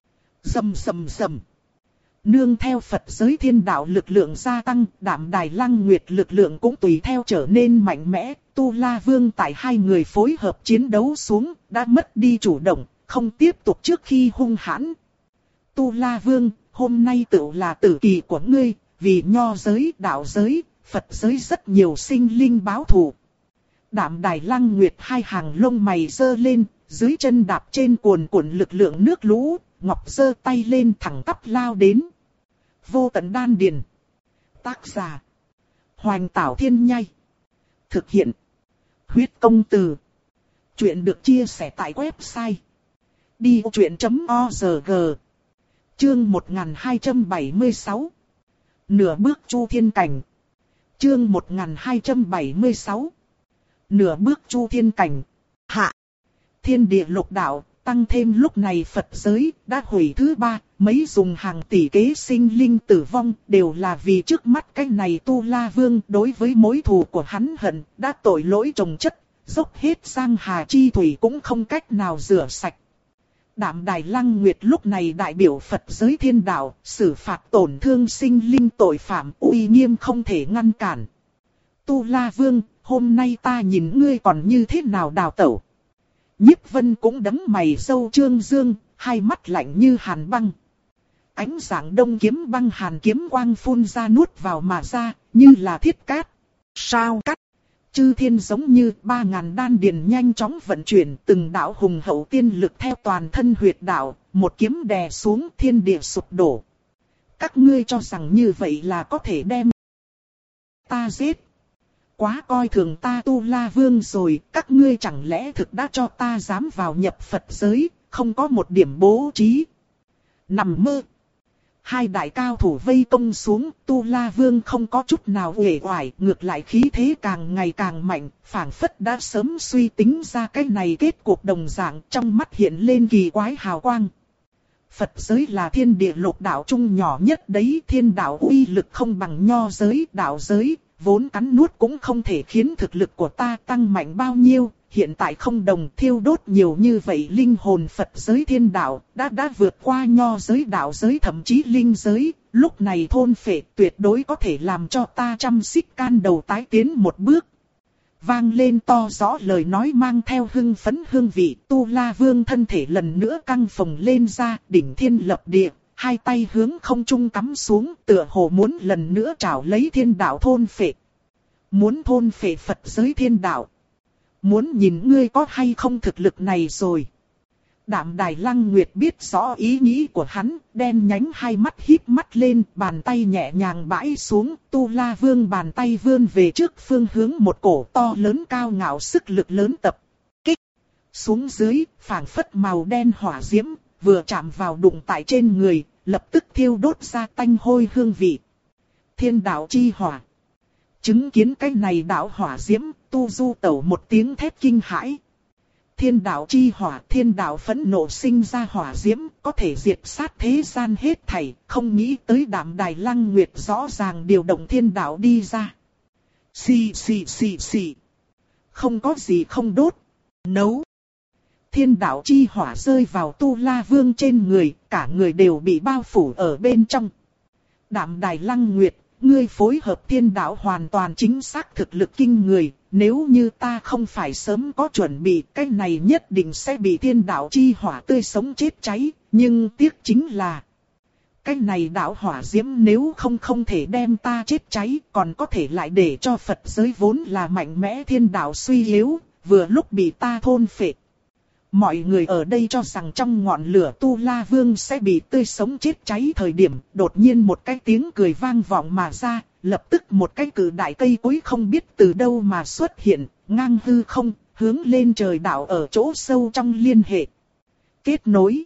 Rầm rầm rầm. Nương theo Phật giới thiên đạo lực lượng gia tăng, Đạm Đài Lăng Nguyệt lực lượng cũng tùy theo trở nên mạnh mẽ. Tu La Vương tại hai người phối hợp chiến đấu xuống, đã mất đi chủ động, không tiếp tục trước khi hung hãn. Tu La Vương, hôm nay tự là tử kỳ của ngươi, vì nho giới, đạo giới, Phật giới rất nhiều sinh linh báo thù. Đạm Đài Lăng Nguyệt hai hàng lông mày giơ lên, dưới chân đạp trên cuồn cuộn lực lượng nước lũ, ngọc giơ tay lên thẳng tắp lao đến. Vô tận đan điền. Tác giả Hoành Tảo Thiên Nhai. Thực hiện Huyết Công Từ. Chuyện được chia sẻ tại website đi ô chuyện chấm org. Chương một nghìn hai trăm bảy mươi sáu. Nửa bước Chu Thiên Cảnh. Chương một nghìn hai trăm bảy mươi sáu. Nửa bước Chu Thiên Cảnh. Hạ. Thiên địa lục đạo, tăng thêm lúc này Phật giới đã hủy thứ ba, mấy dùng hàng tỷ kế sinh linh tử vong đều là vì trước mắt cái này Tu La Vương đối với mối thù của hắn hận, đã tội lỗi chồng chất, dốc hết sang hà chi thủy cũng không cách nào rửa sạch. Đạm Đài Lăng Nguyệt lúc này đại biểu Phật giới thiên đạo, xử phạt tổn thương sinh linh tội phạm uy nghiêm không thể ngăn cản. Tu La Vương, hôm nay ta nhìn ngươi còn như thế nào đào tẩu. Nhiếp Vân cũng đấm mày râu trương dương, hai mắt lạnh như hàn băng. Ánh sáng đông kiếm băng hàn kiếm quang phun ra nuốt vào mà ra, như là thiết cát. Sao cắt? Chư thiên giống như ba ngàn đan điền nhanh chóng vận chuyển, từng đạo hùng hậu tiên lực theo toàn thân huyệt đạo, một kiếm đè xuống thiên địa sụp đổ. Các ngươi cho rằng như vậy là có thể đem ta giết. Quá coi thường ta Tu La Vương rồi, các ngươi chẳng lẽ thực đã cho ta dám vào nhập Phật giới, không có một điểm bố trí. Nằm mơ. Hai đại cao thủ vây công xuống, Tu La Vương không có chút nào uể oải, ngược lại khí thế càng ngày càng mạnh, phảng phất đã sớm suy tính ra cái này kết cuộc đồng dạng, trong mắt hiện lên kỳ quái hào quang. Phật giới là thiên địa lục đạo chung nhỏ nhất đấy, thiên đạo uy lực không bằng nho giới, đạo giới, vốn cắn nuốt cũng không thể khiến thực lực của ta tăng mạnh bao nhiêu. Hiện tại không đồng thiêu đốt nhiều như vậy linh hồn Phật giới thiên đạo, đã đã vượt qua nho giới đạo giới thậm chí linh giới, lúc này thôn phệ tuyệt đối có thể làm cho ta trăm xích can đầu tái tiến một bước. Vang lên to rõ lời nói mang theo hưng phấn hương vị, Tu La Vương thân thể lần nữa căng phồng lên ra, đỉnh thiên lập địa, hai tay hướng không trung cắm xuống, tựa hồ muốn lần nữa trảo lấy thiên đạo thôn phệ. Muốn thôn phệ Phật giới thiên đạo. Muốn nhìn ngươi có hay không thực lực này rồi. Đạm Đài Lăng Nguyệt biết rõ ý nghĩ của hắn, đen nhánh hai mắt híp mắt lên, bàn tay nhẹ nhàng bãi xuống, Tu La Vương bàn tay vươn về trước phương hướng một cổ to lớn cao ngạo sức lực lớn tập kích. Xuống dưới, phảng phất màu đen hỏa diễm, vừa chạm vào đụng tại trên người, lập tức thiêu đốt ra tanh hôi hương vị. Thiên đạo chi hỏa. Chứng kiến cái này đạo hỏa diễm, Tu Du Tẩu một tiếng thét kinh hãi. Thiên đạo chi hỏa, thiên đạo phẫn nộ sinh ra hỏa diễm, có thể diệt sát thế gian hết thảy, không nghĩ tới Đạm Đài Lăng Nguyệt rõ ràng điều động thiên đạo đi ra. Xì xì xì xì. Không có gì không đốt. Nấu. Thiên đạo chi hỏa rơi vào Tu La Vương trên người, cả người đều bị bao phủ ở bên trong. Đạm Đài Lăng Nguyệt, ngươi phối hợp thiên đạo hoàn toàn chính xác thực lực kinh người, nếu như ta không phải sớm có chuẩn bị, cái này nhất định sẽ bị thiên đạo chi hỏa tươi sống chết cháy, nhưng tiếc chính là cái này đạo hỏa diễm nếu không không thể đem ta chết cháy, còn có thể lại để cho Phật giới vốn là mạnh mẽ thiên đạo suy yếu, vừa lúc bị ta thôn phệ. Mọi người ở đây cho rằng trong ngọn lửa Tu La Vương sẽ bị tươi sống chết cháy thời điểm, đột nhiên một cái tiếng cười vang vọng mà ra, lập tức một cái cự đại cây cối không biết từ đâu mà xuất hiện, ngang hư không, hướng lên trời đạo ở chỗ sâu trong liên hệ. Kết nối.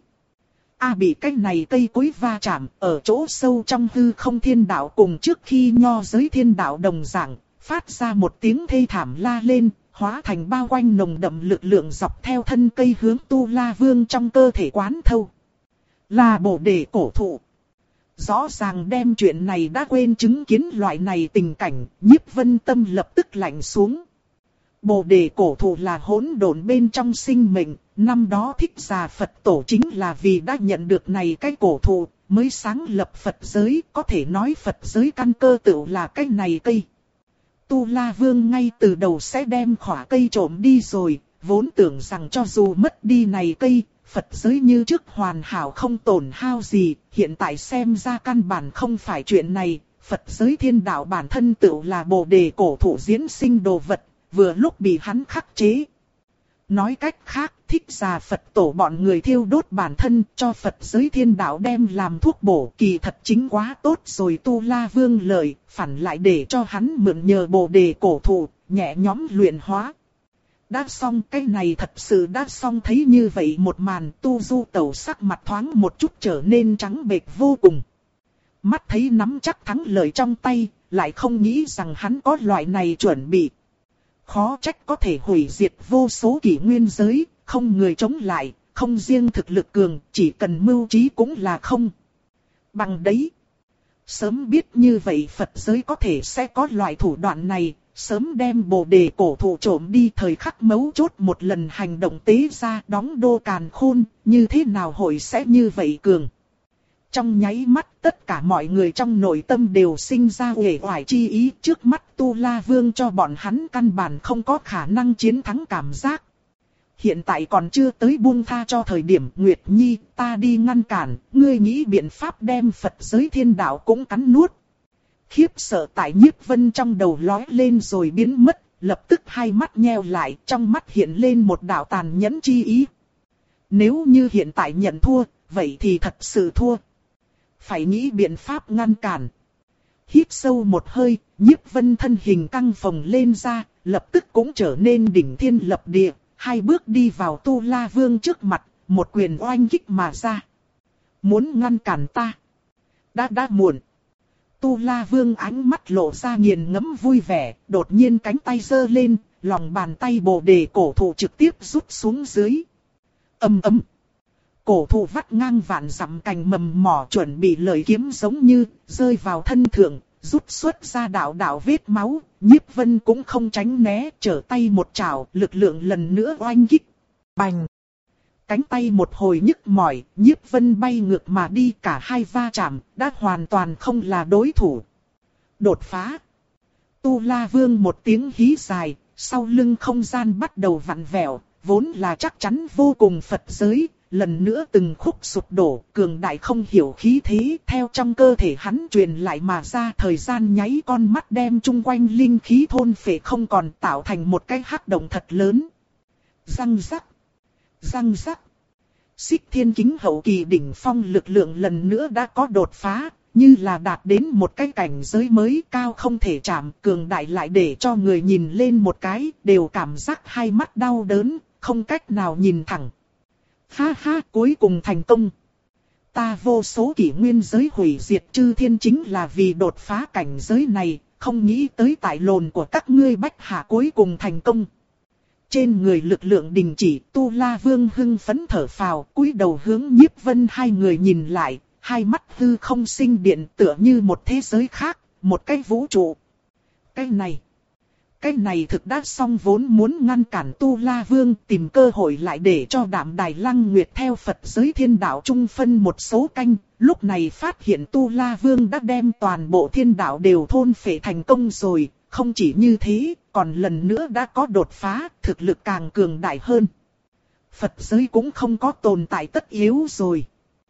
A à, bị cái này cây cối va chạm, ở chỗ sâu trong hư không thiên đạo cùng trước khi nho giới thiên đạo đồng dạng, phát ra một tiếng thê thảm la lên. Hóa thành bao quanh nồng đậm lực lượng dọc theo thân cây hướng Tu La Vương trong cơ thể quán thâu. Là Bồ Đề cổ thụ. Rõ ràng đem chuyện này đã quên chứng kiến loại này tình cảnh, Nhiếp Vân tâm lập tức lạnh xuống. Bồ Đề cổ thụ là hỗn độn bên trong sinh mệnh, năm đó Thích Giả Phật Tổ chính là vì đã nhận được này cái cổ thụ, mới sáng lập Phật giới, có thể nói Phật giới căn cơ tựu là cái này cây. Tu La Vương ngay từ đầu sẽ đem khỏa cây trộm đi rồi, vốn tưởng rằng cho dù mất đi này cây, Phật giới như trước hoàn hảo không tổn hao gì, hiện tại xem ra căn bản không phải chuyện này, Phật giới thiên đạo bản thân tựu là Bồ Đề cổ thụ diễn sinh đồ vật, vừa lúc bị hắn khắc chế. Nói cách khác, Thích Giả Phật Tổ bọn người thiêu đốt bản thân cho Phật giới thiên đạo đem làm thuốc bổ, kỳ thật chính quá tốt rồi. Tu La Vương lợi, phản lại để cho hắn mượn nhờ Bồ Đề cổ thụ, nhẹ nhóm luyện hóa. Đã xong, cái này thật sự đã xong. Thấy như vậy một màn, Tu Du Tẩu sắc mặt thoáng một chút trở nên trắng bệch vô cùng. Mắt thấy nắm chắc thắng lợi trong tay, lại không nghĩ rằng hắn có loại này chuẩn bị. Khó trách có thể hủy diệt vô số kỷ nguyên giới, không người chống lại, không riêng thực lực cường, chỉ cần mưu trí cũng là không. Bằng đấy, sớm biết như vậy Phật giới có thể sẽ có loại thủ đoạn này, sớm đem Bồ Đề cổ thụ trộm đi, thời khắc mấu chốt một lần hành động tế ra đóng đô càn khôn, như thế nào hội sẽ như vậy cường. Trong nháy mắt tất cả mọi người trong nội tâm đều sinh ra uể oải chi ý, trước mắt Tu La Vương cho bọn hắn căn bản không có khả năng chiến thắng cảm giác. Hiện tại còn chưa tới buông tha cho thời điểm. Nguyệt Nhi, ta đi ngăn cản, ngươi nghĩ biện pháp đem Phật giới thiên đạo cũng cắn nuốt. Khiếp sợ tại Nhiếp Vân trong đầu lói lên rồi biến mất, lập tức hai mắt nheo lại, trong mắt hiện lên một đạo tàn nhẫn chi ý. Nếu như hiện tại nhận thua, vậy thì thật sự thua. Phải nghĩ biện pháp ngăn cản. Hít sâu một hơi, Nhiếp Vân thân hình căng phồng lên ra, lập tức cũng trở nên đỉnh thiên lập địa, hai bước đi vào Tu La Vương trước mặt, một quyền oanh kích mà ra. Muốn ngăn cản ta? Đã đã muộn. Tu La Vương ánh mắt lộ ra nghiền ngẫm vui vẻ, đột nhiên cánh tay giơ lên, lòng bàn tay bồ đề cổ thụ trực tiếp rút xuống dưới. Ầm ầm. Cổ thụ vắt ngang vạn dặm cành mầm mỏ chuẩn bị lợi kiếm giống như rơi vào thân thượng, rút xuất ra đạo đạo vết máu. Nhiếp Vân cũng không tránh né, trở tay một chảo, lực lượng lần nữa oanh kích. Bành! Cánh tay một hồi nhức mỏi, Nhiếp Vân bay ngược mà đi, cả hai va chạm, đã hoàn toàn không là đối thủ. Đột phá! Tu La Vương một tiếng hí dài, sau lưng không gian bắt đầu vặn vẹo, vốn là chắc chắn vô cùng Phật giới, lần nữa từng khúc sụp đổ, cường đại không hiểu khí thế theo trong cơ thể hắn truyền lại mà ra, thời gian nháy con mắt đem chung quanh linh khí thôn phệ không còn, tạo thành một cái hắc động thật lớn. Răng rắc, răng rắc. Xích Thiên Kính hậu kỳ đỉnh phong lực lượng lần nữa đã có đột phá, như là đạt đến một cái cảnh giới mới cao không thể chạm, cường đại lại để cho người nhìn lên một cái, đều cảm giác hai mắt đau đớn, không cách nào nhìn thẳng. Ha ha, cuối cùng thành công. Ta vô số kỷ nguyên giới hủy diệt chư thiên chính là vì đột phá cảnh giới này, không nghĩ tới tại lồn của các ngươi bách hạ cuối cùng thành công. Trên người lực lượng đình chỉ, Tu La Vương hưng phấn thở phào, cúi đầu hướng Nhiếp Vân hai người nhìn lại, hai mắt hư không sinh điện tựa như một thế giới khác, một cái vũ trụ. Cái này... Cái này thực đã xong, vốn muốn ngăn cản Tu La Vương, tìm cơ hội lại để cho Đạm Đài Lăng Nguyệt theo Phật giới thiên đạo trung phân một số canh, lúc này phát hiện Tu La Vương đã đem toàn bộ thiên đạo đều thôn phệ thành công rồi, không chỉ như thế, còn lần nữa đã có đột phá, thực lực càng cường đại hơn. Phật giới cũng không có tồn tại tất yếu rồi.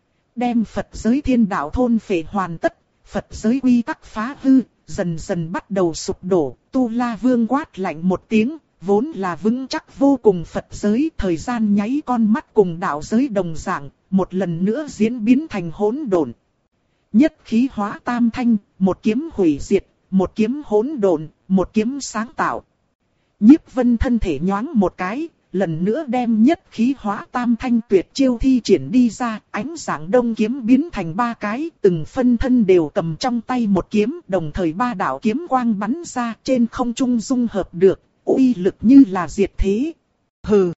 Đem Phật giới thiên đạo thôn phệ hoàn tất, Phật giới quy tắc phá hư, dần dần bắt đầu sụp đổ. Tu La Vương quát lạnh một tiếng, vốn là vững chắc vô cùng Phật giới, thời gian nháy con mắt cùng đạo giới đồng dạng, một lần nữa diễn biến thành hỗn độn. Nhất khí hóa tam thanh, một kiếm hủy diệt, một kiếm hỗn độn, một kiếm sáng tạo. Nhiếp Vân thân thể nhoáng một cái, lần nữa đem nhất khí hóa tam thanh tuyệt chiêu thi triển đi ra, ánh sáng đông kiếm biến thành ba cái, từng phân thân đều cầm trong tay một kiếm, đồng thời ba đạo kiếm quang bắn ra, trên không trung dung hợp được, uy lực như là diệt thế. Hừ!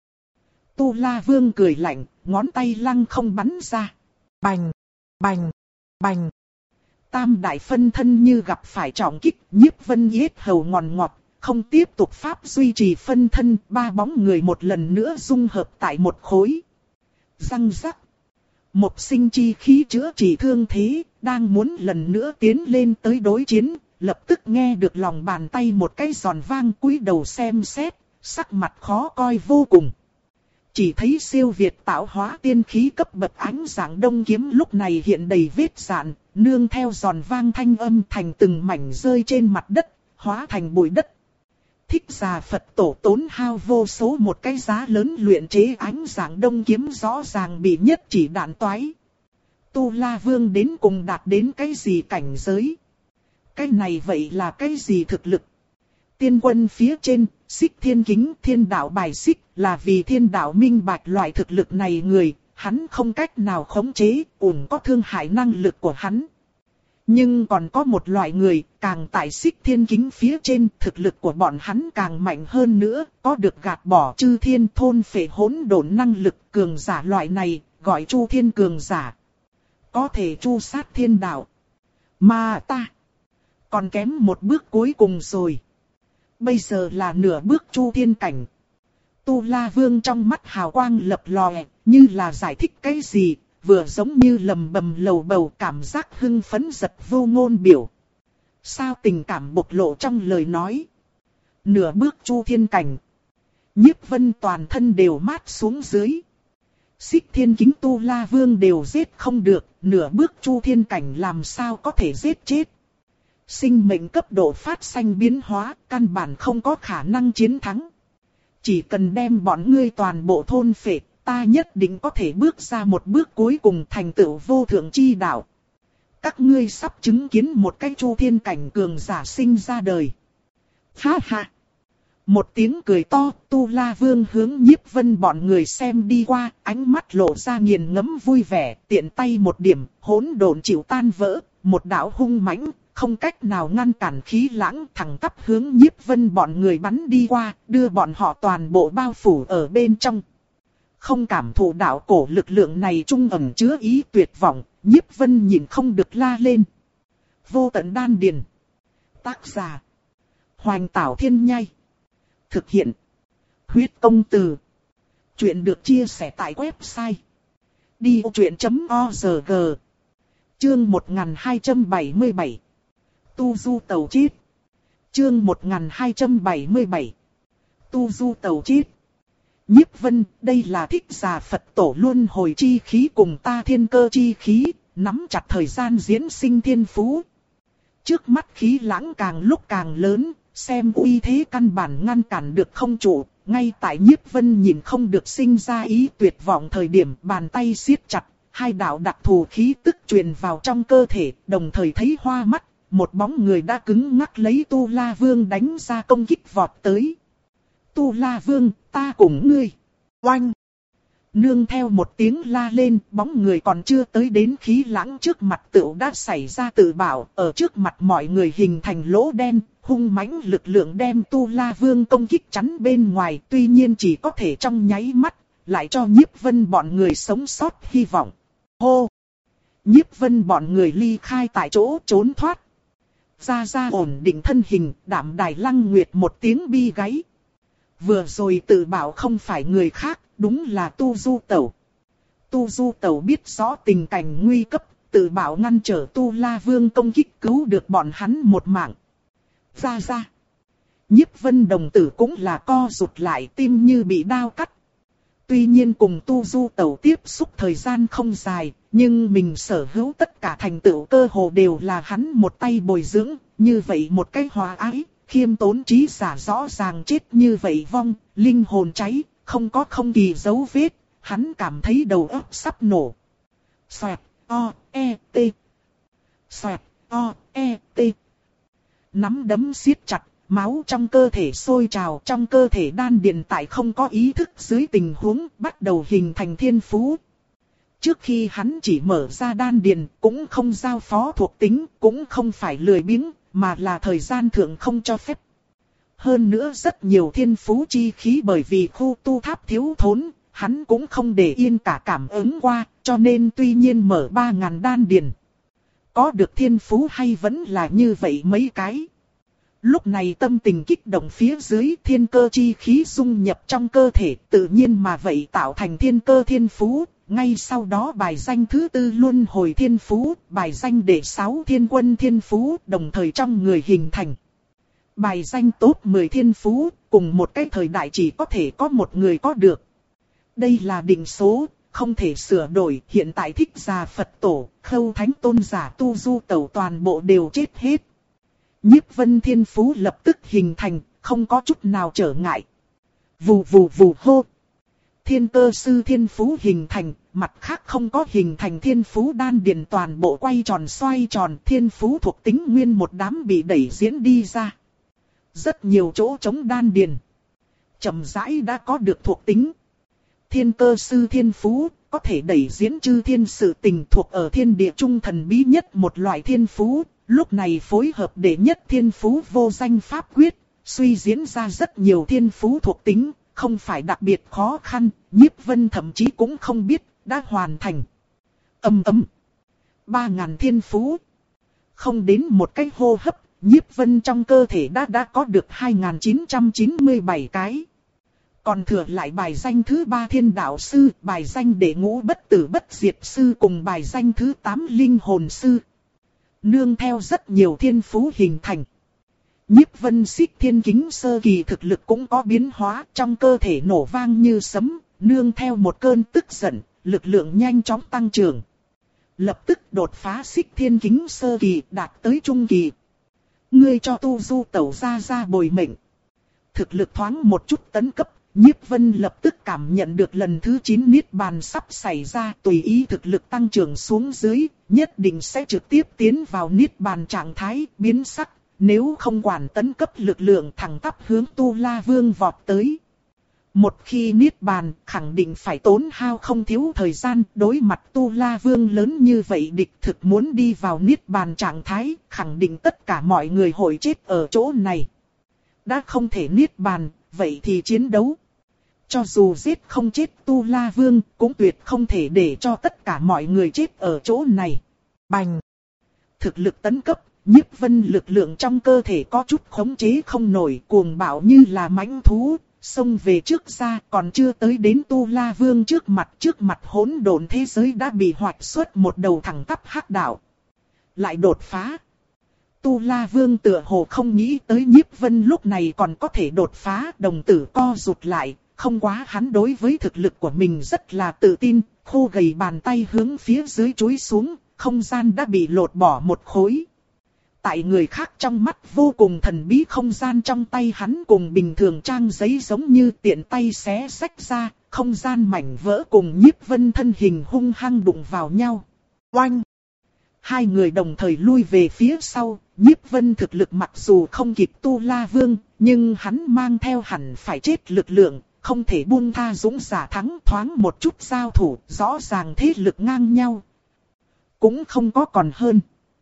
Tu La Vương cười lạnh, ngón tay lăng không bắn ra. Bành! Bành! Bành! Tam đại phân thân như gặp phải trọng kích, Nhiếp Vân yết hầu ngòn ngọt. Không tiếp tục pháp duy trì phân thân, ba bóng người một lần nữa dung hợp tại một khối. Răng rắc. Một sinh chi khí chữa trị thương thế, đang muốn lần nữa tiến lên tới đối chiến, lập tức nghe được lòng bàn tay một cái giòn vang, cúi đầu xem xét, sắc mặt khó coi vô cùng. Chỉ thấy siêu việt tạo hóa tiên khí cấp bậc ánh sáng đông kiếm lúc này hiện đầy vết rạn, nương theo giòn vang thanh âm thành từng mảnh rơi trên mặt đất, hóa thành bụi đất. Thích Già Phật tổ tốn hao vô số một cái giá lớn luyện chế ánh sáng đông kiếm rõ ràng bị nhất chỉ đạn toái. Tu La Vương đến cùng đạt đến cái gì cảnh giới? Cái này vậy là cái gì thực lực? Tiên quân phía trên, Xích Thiên Kính thiên đạo bài xích, là vì thiên đạo minh bạch loại thực lực này người, hắn không cách nào khống chế, ủng có thương hại năng lực của hắn. Nhưng còn có một loại người, càng tại Xích Thiên Kính phía trên, thực lực của bọn hắn càng mạnh hơn nữa, có được gạt bỏ chư thiên thôn phệ hỗn độn năng lực, cường giả loại này, gọi Chu Thiên cường giả. Có thể chu sát thiên đạo. Mà ta, còn kém một bước cuối cùng rồi. Bây giờ là nửa bước Chu Thiên cảnh. Tu La Vương trong mắt hào quang lập lòe, như là giải thích cái gì. vừa giống như lầm bầm lầu bầu, cảm giác hưng phấn giật vô ngôn biểu. Sao tình cảm bộc lộ trong lời nói. Nửa bước chu thiên cảnh. Nhiếp Vân toàn thân đều mát xuống dưới. Xích Thiên Kính Tu La Vương đều giết không được, nửa bước chu thiên cảnh làm sao có thể giết chết. Sinh mệnh cấp độ phát sinh biến hóa, căn bản không có khả năng chiến thắng. Chỉ cần đem bọn ngươi toàn bộ thôn phệ, ta nhất định có thể bước ra một bước cuối cùng thành tựu vô thượng chi đạo. Các ngươi sắp chứng kiến một cái chu thiên cảnh cường giả sinh ra đời. Ha ha! Một tiếng cười to, Tu La Vương hướng Nhiếp Vân bọn người xem đi qua, ánh mắt lộ ra nghiền ngẫm vui vẻ, tiện tay một điểm, hỗn độn chịu tan vỡ, một đạo hung mãnh, không cách nào ngăn cản khí lãng thẳng tắp hướng Nhiếp Vân bọn người bắn đi qua, đưa bọn họ toàn bộ bao phủ ở bên trong. Không cảm thụ đạo cổ lực lượng này trung ẩn chứa ý tuyệt vọng, Nhiếp Vân nhìn không được la lên. Vô tận đan điền. Tác giả. Hoành Tảo Thiên Nhai. Thực hiện. Huyết Công Từ. Chuyện được chia sẻ tại website. đi ô chuyện chấm org. Chương một nghìn hai trăm bảy mươi bảy. Tu Du Tàu Chết. Chương một nghìn hai trăm bảy mươi bảy. Tu Du Tàu Chết. Nhiếp Vân, đây là Thích Giả Phật Tổ luân hồi chi khí cùng ta thiên cơ chi khí, nắm chặt thời gian diễn sinh thiên phú. Trước mắt khí lãng càng lúc càng lớn, xem uy thế căn bản ngăn cản được không trụ, ngay tại Nhiếp Vân nhìn không được sinh ra ý tuyệt vọng thời điểm bàn tay siết chặt, hai đạo đặc thù khí tức truyền vào trong cơ thể, đồng thời thấy hoa mắt, một bóng người đã cứng ngắc lấy Tu La Vương đánh ra công kích vọt tới. Tu La Vương, ta cùng ngươi. Oanh! Nương theo một tiếng la lên, bóng người còn chưa tới đến khí lãng trước mặt tựu đã xảy ra tự bảo, ở trước mặt mọi người hình thành lỗ đen, hung mãnh lực lượng đem Tu La Vương công kích chắn bên ngoài, tuy nhiên chỉ có thể trong nháy mắt, lại cho Nhiếp Vân bọn người sống sót hy vọng. Hô! Nhiếp Vân bọn người ly khai tại chỗ trốn thoát. Ra ra ổn định thân hình, Đạm Đài Lăng Nguyệt một tiếng bi gáy. Vừa rồi tự bảo không phải người khác, đúng là Tu Du Tẩu. Tu Du Tẩu biết rõ tình cảnh nguy cấp, tự bảo ngăn trở Tu La Vương công kích cứu được bọn hắn một mạng. Ra ra. Nhiếp Vân đồng tử cũng là co rụt lại, tim như bị đao cắt. Tuy nhiên cùng Tu Du Tẩu tiếp xúc thời gian không dài, nhưng mình sở hữu tất cả thành tựu cơ hồ đều là hắn một tay bồi dưỡng, như vậy một cái hòa ái. Khiêm tốn trí giả rõ ràng chết như vậy vong, linh hồn cháy, không có không kỳ dấu vết, hắn cảm thấy đầu óc sắp nổ. Xoẹt, o, e, t. Xoẹt, o, e, t. Nắm đấm siết chặt, máu trong cơ thể sôi trào, trong cơ thể đan điền tại không có ý thức dưới tình huống bắt đầu hình thành thiên phú. Trước khi hắn chỉ mở ra đan điền, cũng không giao phó thuộc tính, cũng không phải lười biếng, mà là thời gian thượng không cho phép. Hơn nữa rất nhiều thiên phú chi khí bởi vì khu tu tháp thiếu thốn, hắn cũng không để yên cả cảm ứng qua, cho nên tuy nhiên mở ba ngàn đan điền. Có được thiên phú hay vẫn là như vậy mấy cái. Lúc này tâm tình kích động phía dưới, thiên cơ chi khí dung nhập trong cơ thể, tự nhiên mà vậy tạo thành thiên cơ thiên phú. Ngay sau đó bài danh thứ tư luân hồi thiên phú, bài danh đệ sáu thiên quân thiên phú đồng thời trong người hình thành. Bài danh top mười thiên phú, cùng một cái thời đại chỉ có thể có một người có được. Đây là định số, không thể sửa đổi, hiện tại Thích Giả Phật Tổ, Khâu Thánh Tôn giả Tu Du Tẩu toàn bộ đều chết hết. Nhiếp Vân thiên phú lập tức hình thành, không có chút nào trở ngại. Vù vù vù hô. Thiên cơ sư thiên phú hình thành, mặt khác không có hình thành thiên phú đan điền toàn bộ quay tròn xoay tròn, thiên phú thuộc tính nguyên một đám bị đẩy diễn đi ra. Rất nhiều chỗ trống đan điền. Chậm rãi đã có được thuộc tính. Thiên cơ sư thiên phú, có thể đẩy diễn chư thiên sự tình thuộc ở thiên địa trung thần bí nhất một loại thiên phú, lúc này phối hợp để nhất thiên phú vô danh pháp quyết, suy diễn ra rất nhiều thiên phú thuộc tính. Không phải đặc biệt khó khăn, Nhiếp Vân thậm chí cũng không biết, đã hoàn thành. Ầm ầm. Ba ngàn thiên phú. Không đến một cái hô hấp, Nhiếp Vân trong cơ thể đã đã có được hai nghìn chín trăm chín mươi bảy cái. Còn thừa lại bài danh thứ ba thiên đạo sư, bài danh đệ ngũ bất tử bất diệt sư cùng bài danh thứ tám linh hồn sư. Nương theo rất nhiều thiên phú hình thành. Nhiếp Vân Xích Thiên Kính sơ kỳ thực lực cũng có biến hóa, trong cơ thể nổ vang như sấm, nương theo một cơn tức giận, lực lượng nhanh chóng tăng trưởng. Lập tức đột phá Xích Thiên Kính sơ kỳ đạt tới trung kỳ. Ngươi cho tu du tẩu ra ra bồi mệnh. Thực lực thoáng một chút tấn cấp, Nhiếp Vân lập tức cảm nhận được lần thứ chín niết bàn sắp xảy ra, tùy ý thực lực tăng trưởng xuống dưới, nhất định sẽ trực tiếp tiến vào niết bàn trạng thái biến sắc, nếu không quản tấn cấp lực lượng thẳng tắp hướng Tu La Vương vọt tới. Một khi niết bàn, khẳng định phải tốn hao không thiếu thời gian, đối mặt Tu La Vương lớn như vậy địch thực muốn đi vào niết bàn trạng thái, khẳng định tất cả mọi người hội chết ở chỗ này. Đã không thể niết bàn, vậy thì chiến đấu. Cho dù giết không chết Tu La Vương, cũng tuyệt không thể để cho tất cả mọi người chết ở chỗ này. Bành! Thực lực tấn cấp, Nhiếp Vân lực lượng trong cơ thể có chút khống chế không nổi, cuồng bạo như là mãnh thú, xông về trước ra, còn chưa tới đến Tu La Vương trước mặt, trước mặt hỗn độn thế giới đã bị hoạch xuất một đầu thẳng tắp hắc đạo. Lại đột phá. Tu La Vương tựa hồ không nghĩ tới Nhiếp Vân lúc này còn có thể đột phá, đồng tử co rụt lại, không quá hắn đối với thực lực của mình rất là tự tin, khô gầy bàn tay hướng phía dưới chúi xuống, không gian đã bị lột bỏ một khối. Tại người khác trong mắt vô cùng thần bí, không gian trong tay hắn cùng bình thường trang giấy giống như tiện tay xé xách ra, không gian mảnh vỡ cùng Nhiếp Vân thân hình hung hăng đụng vào nhau. Oanh! Hai người đồng thời lui về phía sau, Nhiếp Vân thực lực mặc dù không kịp Tu La Vương, nhưng hắn mang theo hẳn phải chết lực lượng, không thể buông tha dũng giả thắng, thoáng một chút giao thủ, rõ ràng thế lực ngang nhau. Cũng không có còn hơn.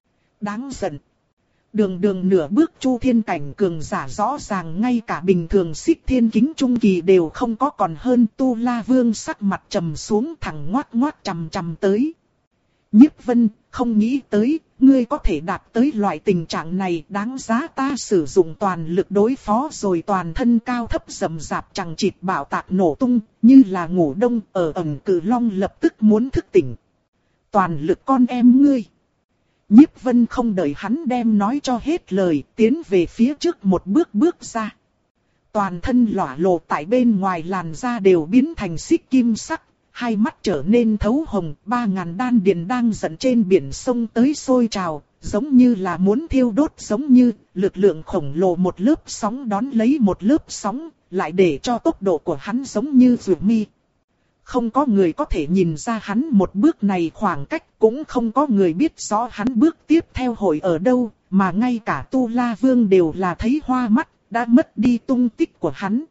Đáng giận. Đường đường nửa bước chu thiên cảnh cường giả, rõ ràng ngay cả bình thường Xích Thiên Kính trung kỳ đều không có còn hơn. Tu La Vương sắc mặt trầm xuống, thẳng ngoác ngoác chằm chằm tới. Nhiếp Vân, không nghĩ tới, ngươi có thể đạt tới loại tình trạng này, đáng giá ta sử dụng toàn lực đối phó rồi. Toàn thân cao thấp rầm rạp chằng chịt bạo tạc nổ tung, như là ngủ đông. Ở ẩn cử long lập tức muốn thức tỉnh. Toàn lực con em ngươi. Nhiếp Vân không đợi hắn đem nói cho hết lời, tiến về phía trước một bước bước ra. Toàn thân lỏa lộ tại bên ngoài làn da đều biến thành xích kim sắc, hai mắt trở nên thấu hồng, ba ngàn đan điền đang dẫn trên biển sông tới sôi trào, giống như là muốn thiêu đốt, giống như lực lượng khổng lồ một lớp sóng đón lấy một lớp sóng, lại để cho tốc độ của hắn giống như rùa mi. Không có người có thể nhìn ra hắn một bước này khoảng cách, cũng không có người biết rõ hắn bước tiếp theo hội ở đâu, mà ngay cả Tu La Vương đều là thấy hoa mắt, đã mất đi tung tích của hắn.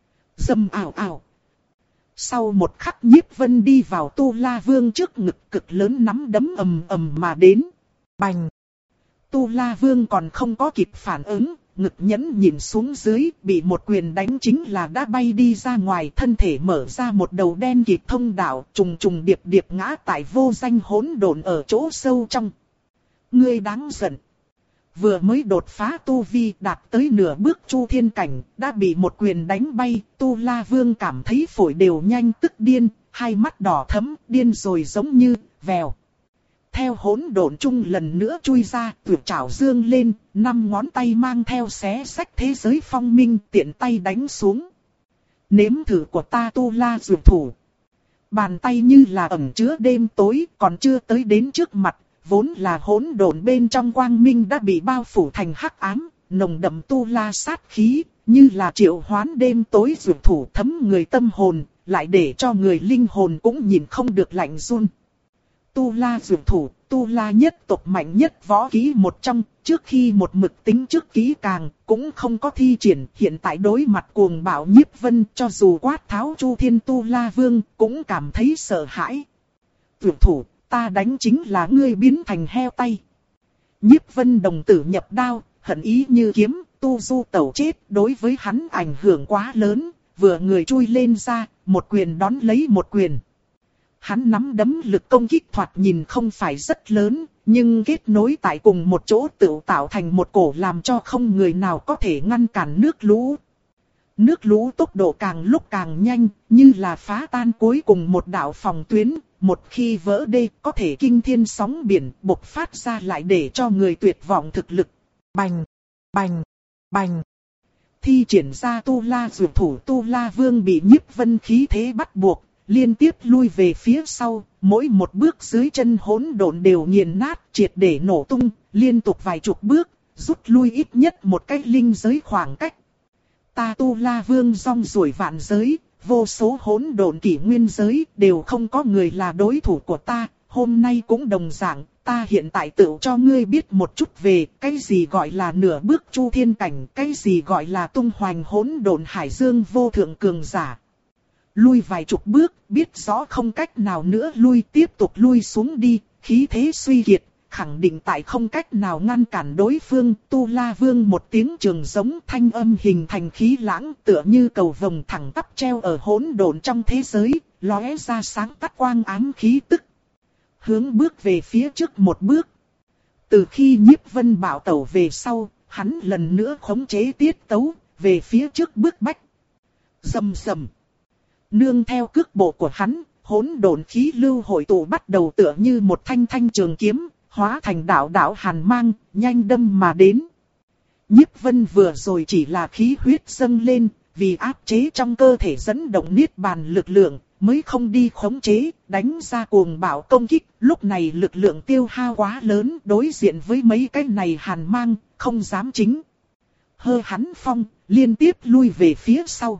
Dầm ảo ảo. Sau một khắc Nhiếp Vân đi vào Tu La Vương trước ngực, cực lớn nắm đấm ầm ầm mà đến. Bành. Tu La Vương còn không có kịp phản ứng, ngực nhẫn nhìn xuống dưới, bị một quyền đánh chính là đã bay đi ra ngoài, thân thể mở ra một đầu đen kịt thông đạo, trùng trùng điệp điệp ngã tại vô danh hỗn độn ở chỗ sâu trong. Ngươi đáng giận. Vừa mới đột phá tu vi đạt tới nửa bước chu thiên cảnh, đã bị một quyền đánh bay. Tu La Vương cảm thấy phổi đều nhanh tức điên, hai mắt đỏ thẫm, điên rồi giống như vèo. Theo hỗn độn chung lần nữa chui ra, tuyệt trảo dương lên, năm ngón tay mang theo xé sách thế giới phong minh, tiện tay đánh xuống. Nếm thử của ta Tu La dược thủ. Bàn tay như là ẩn chứa đêm tối, còn chưa tới đến trước mặt, vốn là hỗn độn bên trong quang minh đã bị bao phủ thành hắc ám, nồng đậm Tu La sát khí, như là triệu hoán đêm tối dược thủ thấm người tâm hồn, lại để cho người linh hồn cũng nhìn không được lạnh run. Tu La dược thủ, Tu La nhất tộc mạnh nhất võ kỹ một trong, trước khi một mực tính trước kỹ càng, cũng không có thi triển, hiện tại đối mặt cuồng bạo Nhiếp Vân, cho dù quát tháo Chu Thiên Tu La Vương, cũng cảm thấy sợ hãi. Dược thủ, ta đánh chính là ngươi biến thành heo tay. Nhiếp Vân đồng tử nhập đao, hận ý như kiếm, tu du tẩu chết, đối với hắn ảnh hưởng quá lớn, vừa người chui lên ra, một quyền đón lấy một quyền. Hắn nắm đấm lực công kích thoạt nhìn không phải rất lớn, nhưng kết nối tại cùng một chỗ tự tạo thành một cổ làm cho không người nào có thể ngăn cản nước lũ. Nước lũ tốc độ càng lúc càng nhanh, như là phá tan cuối cùng một đạo phòng tuyến, một khi vỡ đê có thể kinh thiên sóng biển bộc phát ra lại để cho người tuyệt vọng thực lực. Bành, bành, bành. Thi triển ra Tu La Dược Thủ Tu La Vương bị Nhiếp Vân khí thế bắt buộc, liên tiếp lui về phía sau, mỗi một bước dưới chân hỗn độn đều nghiền nát, triệt để nổ tung, liên tục vài chục bước, rút lui ít nhất một cách linh giới khoảng cách. Ta Tu La Vương rong ruổi vạn giới, vô số hỗn độn kỷ nguyên giới, đều không có người là đối thủ của ta, hôm nay cũng đồng dạng, ta hiện tại tự cho ngươi biết một chút về cái gì gọi là nửa bước chu thiên cảnh, cái gì gọi là tung hoành hỗn độn hải dương vô thượng cường giả. Lui vài chục bước, biết rõ không cách nào nữa lui, tiếp tục lui xuống đi, khí thế suy kiệt, khẳng định tại không cách nào ngăn cản đối phương. Tu La Vương một tiếng trường giống, thanh âm hình thành khí lãng, tựa như cầu vồng thẳng tắp treo ở hỗn độn trong thế giới, lóe ra sáng tắt quang ám khí tức. Hướng bước về phía trước một bước. Từ khi Nhiếp Vân bảo tẩu về sau, hắn lần nữa khống chế tiết tấu, về phía trước bước bách. Rầm rầm. Nương theo cước bộ của hắn, hỗn độn khí lưu hội tụ bắt đầu tựa như một thanh thanh trường kiếm, hóa thành đạo đạo hàn mang, nhanh đâm mà đến. Nhiếp Vân vừa rồi chỉ là khí huyết dâng lên, vì áp chế trong cơ thể dẫn động niết bàn lực lượng, mới không đi khống chế, đánh ra cuồng bạo công kích. Lúc này lực lượng tiêu hao quá lớn, đối diện với mấy cái này hàn mang, không dám chính. Hơ hắn phong, liên tiếp lui về phía sau.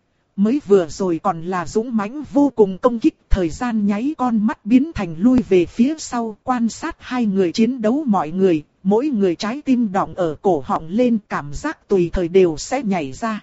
Mới vừa rồi còn là dũng mãnh vô cùng công kích, thời gian nháy con mắt biến thành lui về phía sau, quan sát hai người chiến đấu mọi người, mỗi người trái tim đọng ở cổ họng lên, cảm giác tùy thời đều sẽ nhảy ra.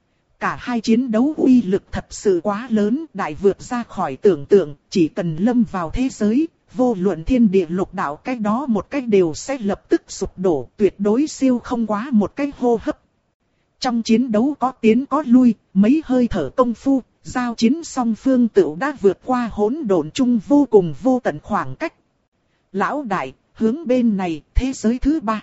Cả hai chiến đấu uy lực thật sự quá lớn, đại vượt ra khỏi tưởng tượng, chỉ cần lâm vào thế giới, vô luận thiên địa lục đạo cái đó một cái đều sẽ lập tức sụp đổ, tuyệt đối siêu không quá một cái hô hấp. Trong chiến đấu có tiến có lui, mấy hơi thở công phu, giao chiến song phương tựu đã vượt qua hỗn độn chung vô cùng vô tận khoảng cách. Lão đại, hướng bên này, thế giới thứ ba.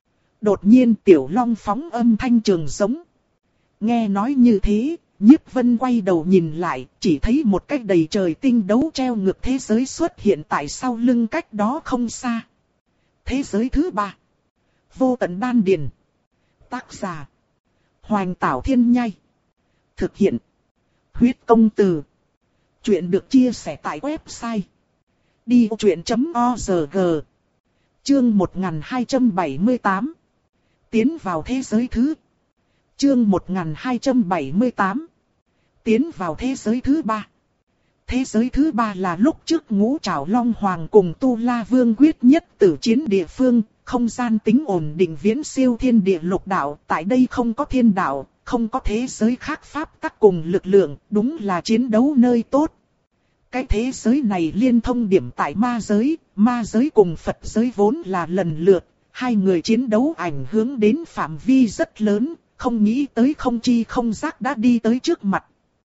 Đột nhiên Tiểu Long phóng âm thanh trường giống. Nghe nói như thế, Nhiếp Vân quay đầu nhìn lại, chỉ thấy một cái đầy trời tinh đấu treo ngược thế giới xuất hiện tại sau lưng cách đó không xa. Thế giới thứ ba. Vô tận đan điền. Tác giả. Hoành Tảo Thiên Nhai. Thực hiện. Huyết Công Từ. Chuyện được chia sẻ tại website đi ô chuyện chấm org. Chương một nghìn hai trăm bảy mươi tám. Tiến vào thế giới thứ. Chương một nghìn hai trăm bảy mươi tám. Tiến vào thế giới thứ ba. Thế giới thứ ba là lúc trước Ngũ Trảo Long Hoàng cùng Tu La Vương quyết nhất tử chiến địa phương, không gian tính ổn định viễn siêu thiên địa lục đạo, tại đây không có thiên đạo, không có thế giới khác pháp tắc cùng lực lượng, đúng là chiến đấu nơi tốt. Cái thế giới này liên thông điểm tại ma giới, ma giới cùng Phật giới vốn là lần lượt, hai người chiến đấu ảnh hưởng đến phạm vi rất lớn, không nghĩ tới không chi không giác đã đi tới trước mặt.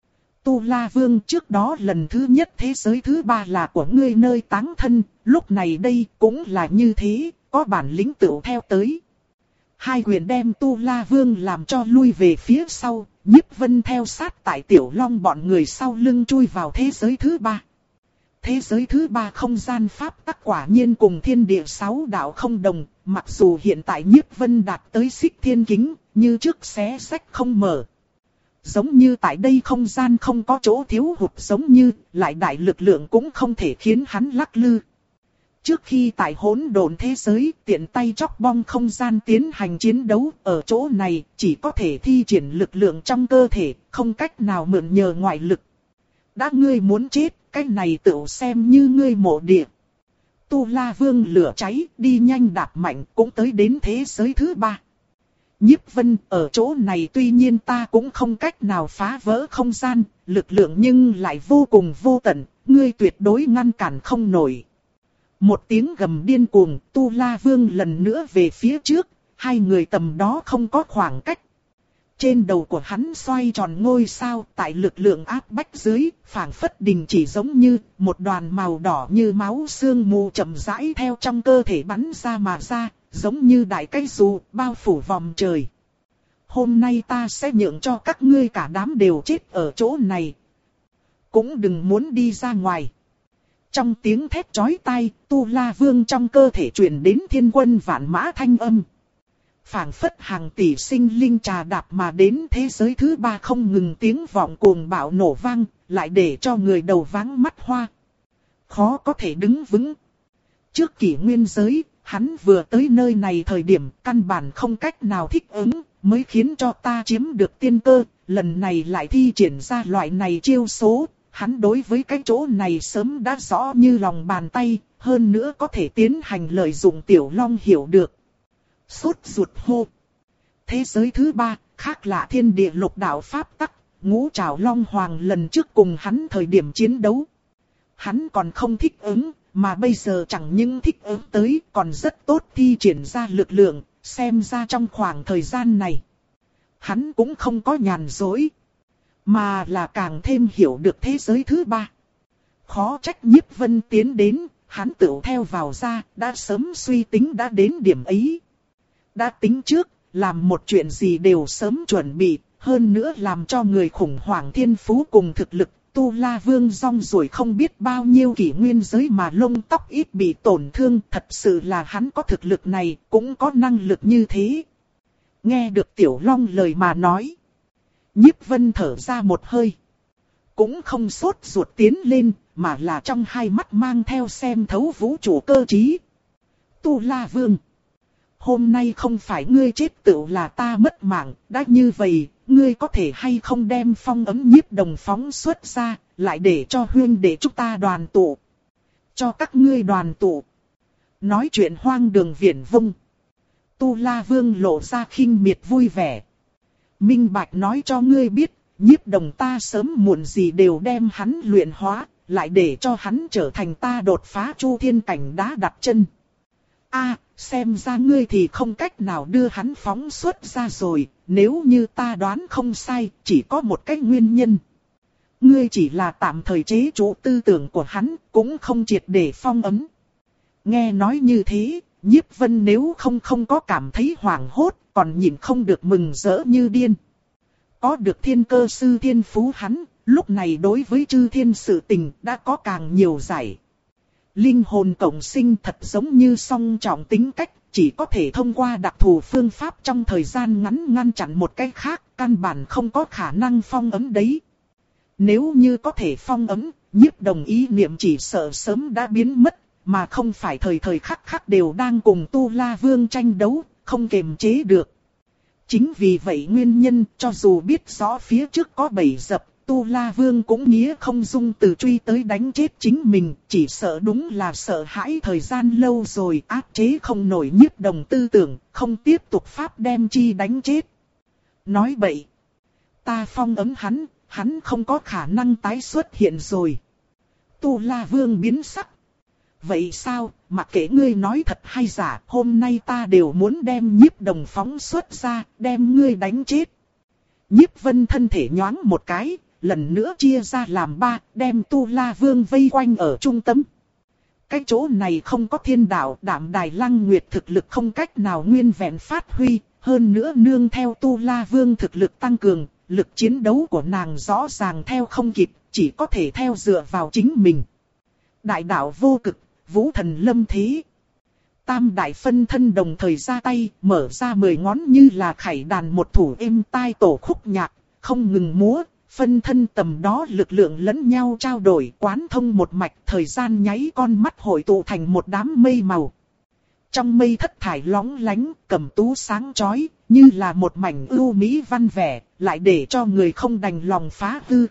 Tu La Vương, trước đó lần thứ nhất thế giới thứ ba là của ngươi nơi táng thân, lúc này đây cũng là như thế, có bản lĩnh tựu theo tới. Hai quyền đem Tu La Vương làm cho lui về phía sau, Nhiếp Vân theo sát tại Tiểu Long bọn người sau lưng chui vào thế giới thứ ba. Thế giới thứ ba không gian pháp tắc quả nhiên cùng thiên địa sáu đạo không đồng, mặc dù hiện tại Nhiếp Vân đạt tới xích thiên kính, như trước xé sách không mở. Giống như tại đây không gian không có chỗ thiếu hụt, giống như lại đại lực lượng cũng không thể khiến hắn lắc lư. Trước khi tại hỗn độn thế giới tiện tay chóc bong không gian tiến hành chiến đấu, ở chỗ này chỉ có thể thi triển lực lượng trong cơ thể, không cách nào mượn nhờ ngoại lực. Đã ngươi muốn chết, cái này tự xem như ngươi mộ địa. Tu La Vương lửa cháy, đi nhanh đạp mạnh cũng tới đến thế giới thứ ba. Nhiếp Vân, ở chỗ này tuy nhiên ta cũng không cách nào phá vỡ không gian, lực lượng nhưng lại vô cùng vô tận, ngươi tuyệt đối ngăn cản không nổi. Một tiếng gầm điên cuồng, Tu La Vương lần nữa về phía trước, hai người tầm đó không có khoảng cách. Trên đầu của hắn xoay tròn ngôi sao, tại lực lượng áp bách dưới, phảng phất đình chỉ, giống như một đoàn màu đỏ như máu sương mù chậm rãi theo trong cơ thể bắn ra mà ra, giống như đại cây dù bao phủ vòng trời. hôm nay ta sẽ nhượng cho các ngươi cả đám đều chết ở chỗ này. Cũng đừng muốn đi ra ngoài. Trong tiếng thét chói tai, Tu La Vương trong cơ thể truyền đến thiên quân vạn mã thanh âm. Phảng phất hàng tỷ sinh linh trà đạp mà đến thế giới thứ ba không ngừng tiếng vọng cuồng bạo nổ vang, lại để cho người đầu váng mắt hoa. Khó có thể đứng vững. Trước kỷ nguyên giới, hắn vừa tới nơi này thời điểm căn bản không cách nào thích ứng, mới khiến cho ta chiếm được tiên cơ, lần này lại thi triển ra loại này chiêu số. Hắn đối với cái chỗ này sớm đã rõ như lòng bàn tay, hơn nữa có thể tiến hành lợi dụng Tiểu Long hiểu được. Sốt ruột hô. Thế giới thứ ba, khác lạ thiên địa lục đạo pháp tắc, Ngũ Trảo Long Hoàng lần trước cùng hắn thời điểm chiến đấu. Hắn còn không thích ứng, mà bây giờ chẳng những thích ứng tới còn rất tốt thi triển ra lực lượng, xem ra trong khoảng thời gian này. Hắn cũng không có nhàn dối. Mà là càng thêm hiểu được thế giới thứ ba. Khó trách Nhiếp Vân tiến đến, hắn tự theo vào ra, đã sớm suy tính đã đến điểm ấy. Đã tính trước, làm một chuyện gì đều sớm chuẩn bị, hơn nữa làm cho người khủng hoảng thiên phú cùng thực lực. Tu La Vương rong ruổi không biết bao nhiêu kỷ nguyên giới mà lông tóc ít bị tổn thương, thật sự là hắn có thực lực này, cũng có năng lực như thế. Nghe được Tiểu Long lời mà nói. Nhiếp Vân thở ra một hơi. Cũng không sốt ruột tiến lên, mà là trong hai mắt mang theo xem thấu vũ trụ cơ trí. Tu La Vương. Hôm nay không phải ngươi chết tựu là ta mất mạng, đã như vậy, ngươi có thể hay không đem phong ấm Nhiếp Đồng phóng xuất ra, lại để cho huyên để chúng ta đoàn tụ. Cho các ngươi đoàn tụ. Nói chuyện hoang đường viển vông. Tu La Vương lộ ra khinh miệt vui vẻ. Minh Bạch nói cho ngươi biết, Nhiếp Đồng ta sớm muộn gì đều đem hắn luyện hóa, lại để cho hắn trở thành ta đột phá chu thiên cảnh đá đặt chân. A, xem ra ngươi thì không cách nào đưa hắn phóng xuất ra rồi, nếu như ta đoán không sai, chỉ có một cái nguyên nhân. Ngươi chỉ là tạm thời chế trụ tư tưởng của hắn, cũng không triệt để phong ấm. Nghe nói như thế, Nhiếp Vân nếu không không có cảm thấy hoảng hốt, còn nhìn không được mừng rỡ như điên. Có được thiên cơ sư thiên phú hắn, lúc này đối với chư thiên sự tình đã có càng nhiều giải. Linh hồn cộng sinh thật giống như song trọng tính cách, chỉ có thể thông qua đặc thù phương pháp trong thời gian ngắn ngăn chặn một cái khác, căn bản không có khả năng phong ấm đấy. Nếu như có thể phong ấm, Nhiếp Đồng ý niệm chỉ sợ sớm đã biến mất, mà không phải thời thời khắc khắc đều đang cùng Tu La Vương tranh đấu, không kềm chế được. Chính vì vậy nguyên nhân, cho dù biết rõ phía trước có bẫy dập, Tu La Vương cũng nghĩa không dung từ truy tới đánh chết chính mình, chỉ sợ đúng là sợ hãi thời gian lâu rồi áp chế không nổi Nhiếp Đồng tư tưởng, không tiếp tục pháp đem chi đánh chết. Nói bậy, ta phong ấm hắn, hắn không có khả năng tái xuất hiện rồi. Tu La Vương biến sắc. Vậy sao, mặc kệ ngươi nói thật hay giả, hôm nay ta đều muốn đem Nhiếp Đồng phóng xuất ra, đem ngươi đánh chết. Nhiếp Vân thân thể nhoáng một cái, lần nữa chia ra làm ba, đem Tu La Vương vây quanh ở trung tâm. Cái chỗ này không có thiên đạo, Đạm Đài Lăng Nguyệt thực lực không cách nào nguyên vẹn phát huy, hơn nữa nương theo Tu La Vương thực lực tăng cường, lực chiến đấu của nàng rõ ràng theo không kịp, chỉ có thể theo dựa vào chính mình. Đại đạo vô cực, vũ thần lâm thế. Tam đại phân thân đồng thời ra tay, mở ra mười ngón như là khải đàn một thủ êm tai tổ khúc nhạc, không ngừng múa, phân thân tầm đó lực lượng lẫn nhau trao đổi, quán thông một mạch, thời gian nháy con mắt hội tụ thành một đám mây màu. Trong mây thất thải lóng lánh, cẩm tú sáng chói, như là một mảnh ưu mỹ văn vẻ, lại để cho người không đành lòng phá hư.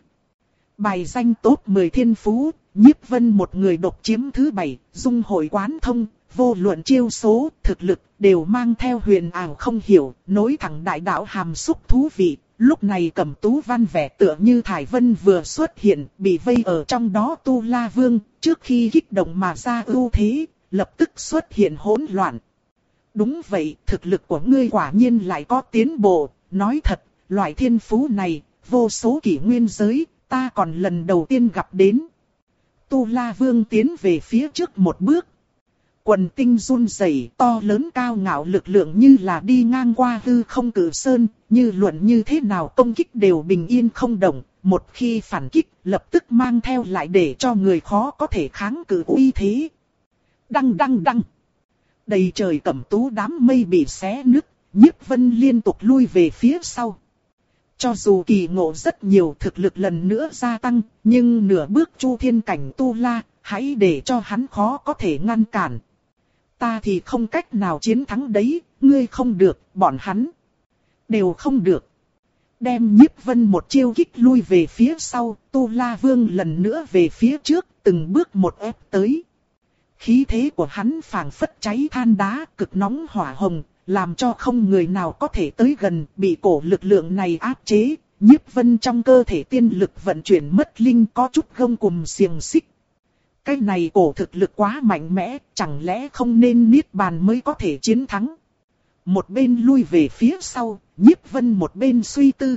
Bài danh top mười thiên phú, Nhiếp Vân một người độc chiếm thứ bảy, dung hội quán thông, vô luận chiêu số, thực lực, đều mang theo huyền ảo không hiểu, nối thẳng đại đạo hàm xúc thú vị. Lúc này cẩm tú văn vẻ tựa như thải vân vừa xuất hiện, bị vây ở trong đó Tu La Vương, trước khi kích động mà ra ưu thế, lập tức xuất hiện hỗn loạn. Đúng vậy, thực lực của ngươi quả nhiên lại có tiến bộ, nói thật, loại thiên phú này, vô số kỷ nguyên giới, ta còn lần đầu tiên gặp đến. Tu La Vương tiến về phía trước một bước. Quần tinh run rẩy, to lớn cao ngạo lực lượng như là đi ngang qua hư không cử sơn, như luận như thế nào công kích đều bình yên không động, một khi phản kích, lập tức mang theo lại để cho người khó có thể kháng cự uy thế. Đăng đăng đăng. Đầy trời cẩm tú đám mây bị xé nứt, Nhiếp Vân liên tục lui về phía sau. Cho dù kỳ ngộ rất nhiều, thực lực lần nữa gia tăng, nhưng nửa bước chu thiên cảnh tu la, hãy để cho hắn khó có thể ngăn cản. Ta thì không cách nào chiến thắng đấy, ngươi không được, bọn hắn đều không được. Đem Nhiếp Vân một chiêu kích lui về phía sau, Tu La Vương lần nữa về phía trước, từng bước một ép tới. Khí thế của hắn phảng phất cháy than đá, cực nóng hỏa hồng, làm cho không người nào có thể tới gần, bị cổ lực lượng này áp chế. Nhiếp Vân trong cơ thể tiên lực vận chuyển mất linh, có chút gông cùm xiềng xích. Cái này cổ thực lực quá mạnh mẽ, chẳng lẽ không nên niết bàn mới có thể chiến thắng. Một bên lui về phía sau, Nhiếp Vân một bên suy tư.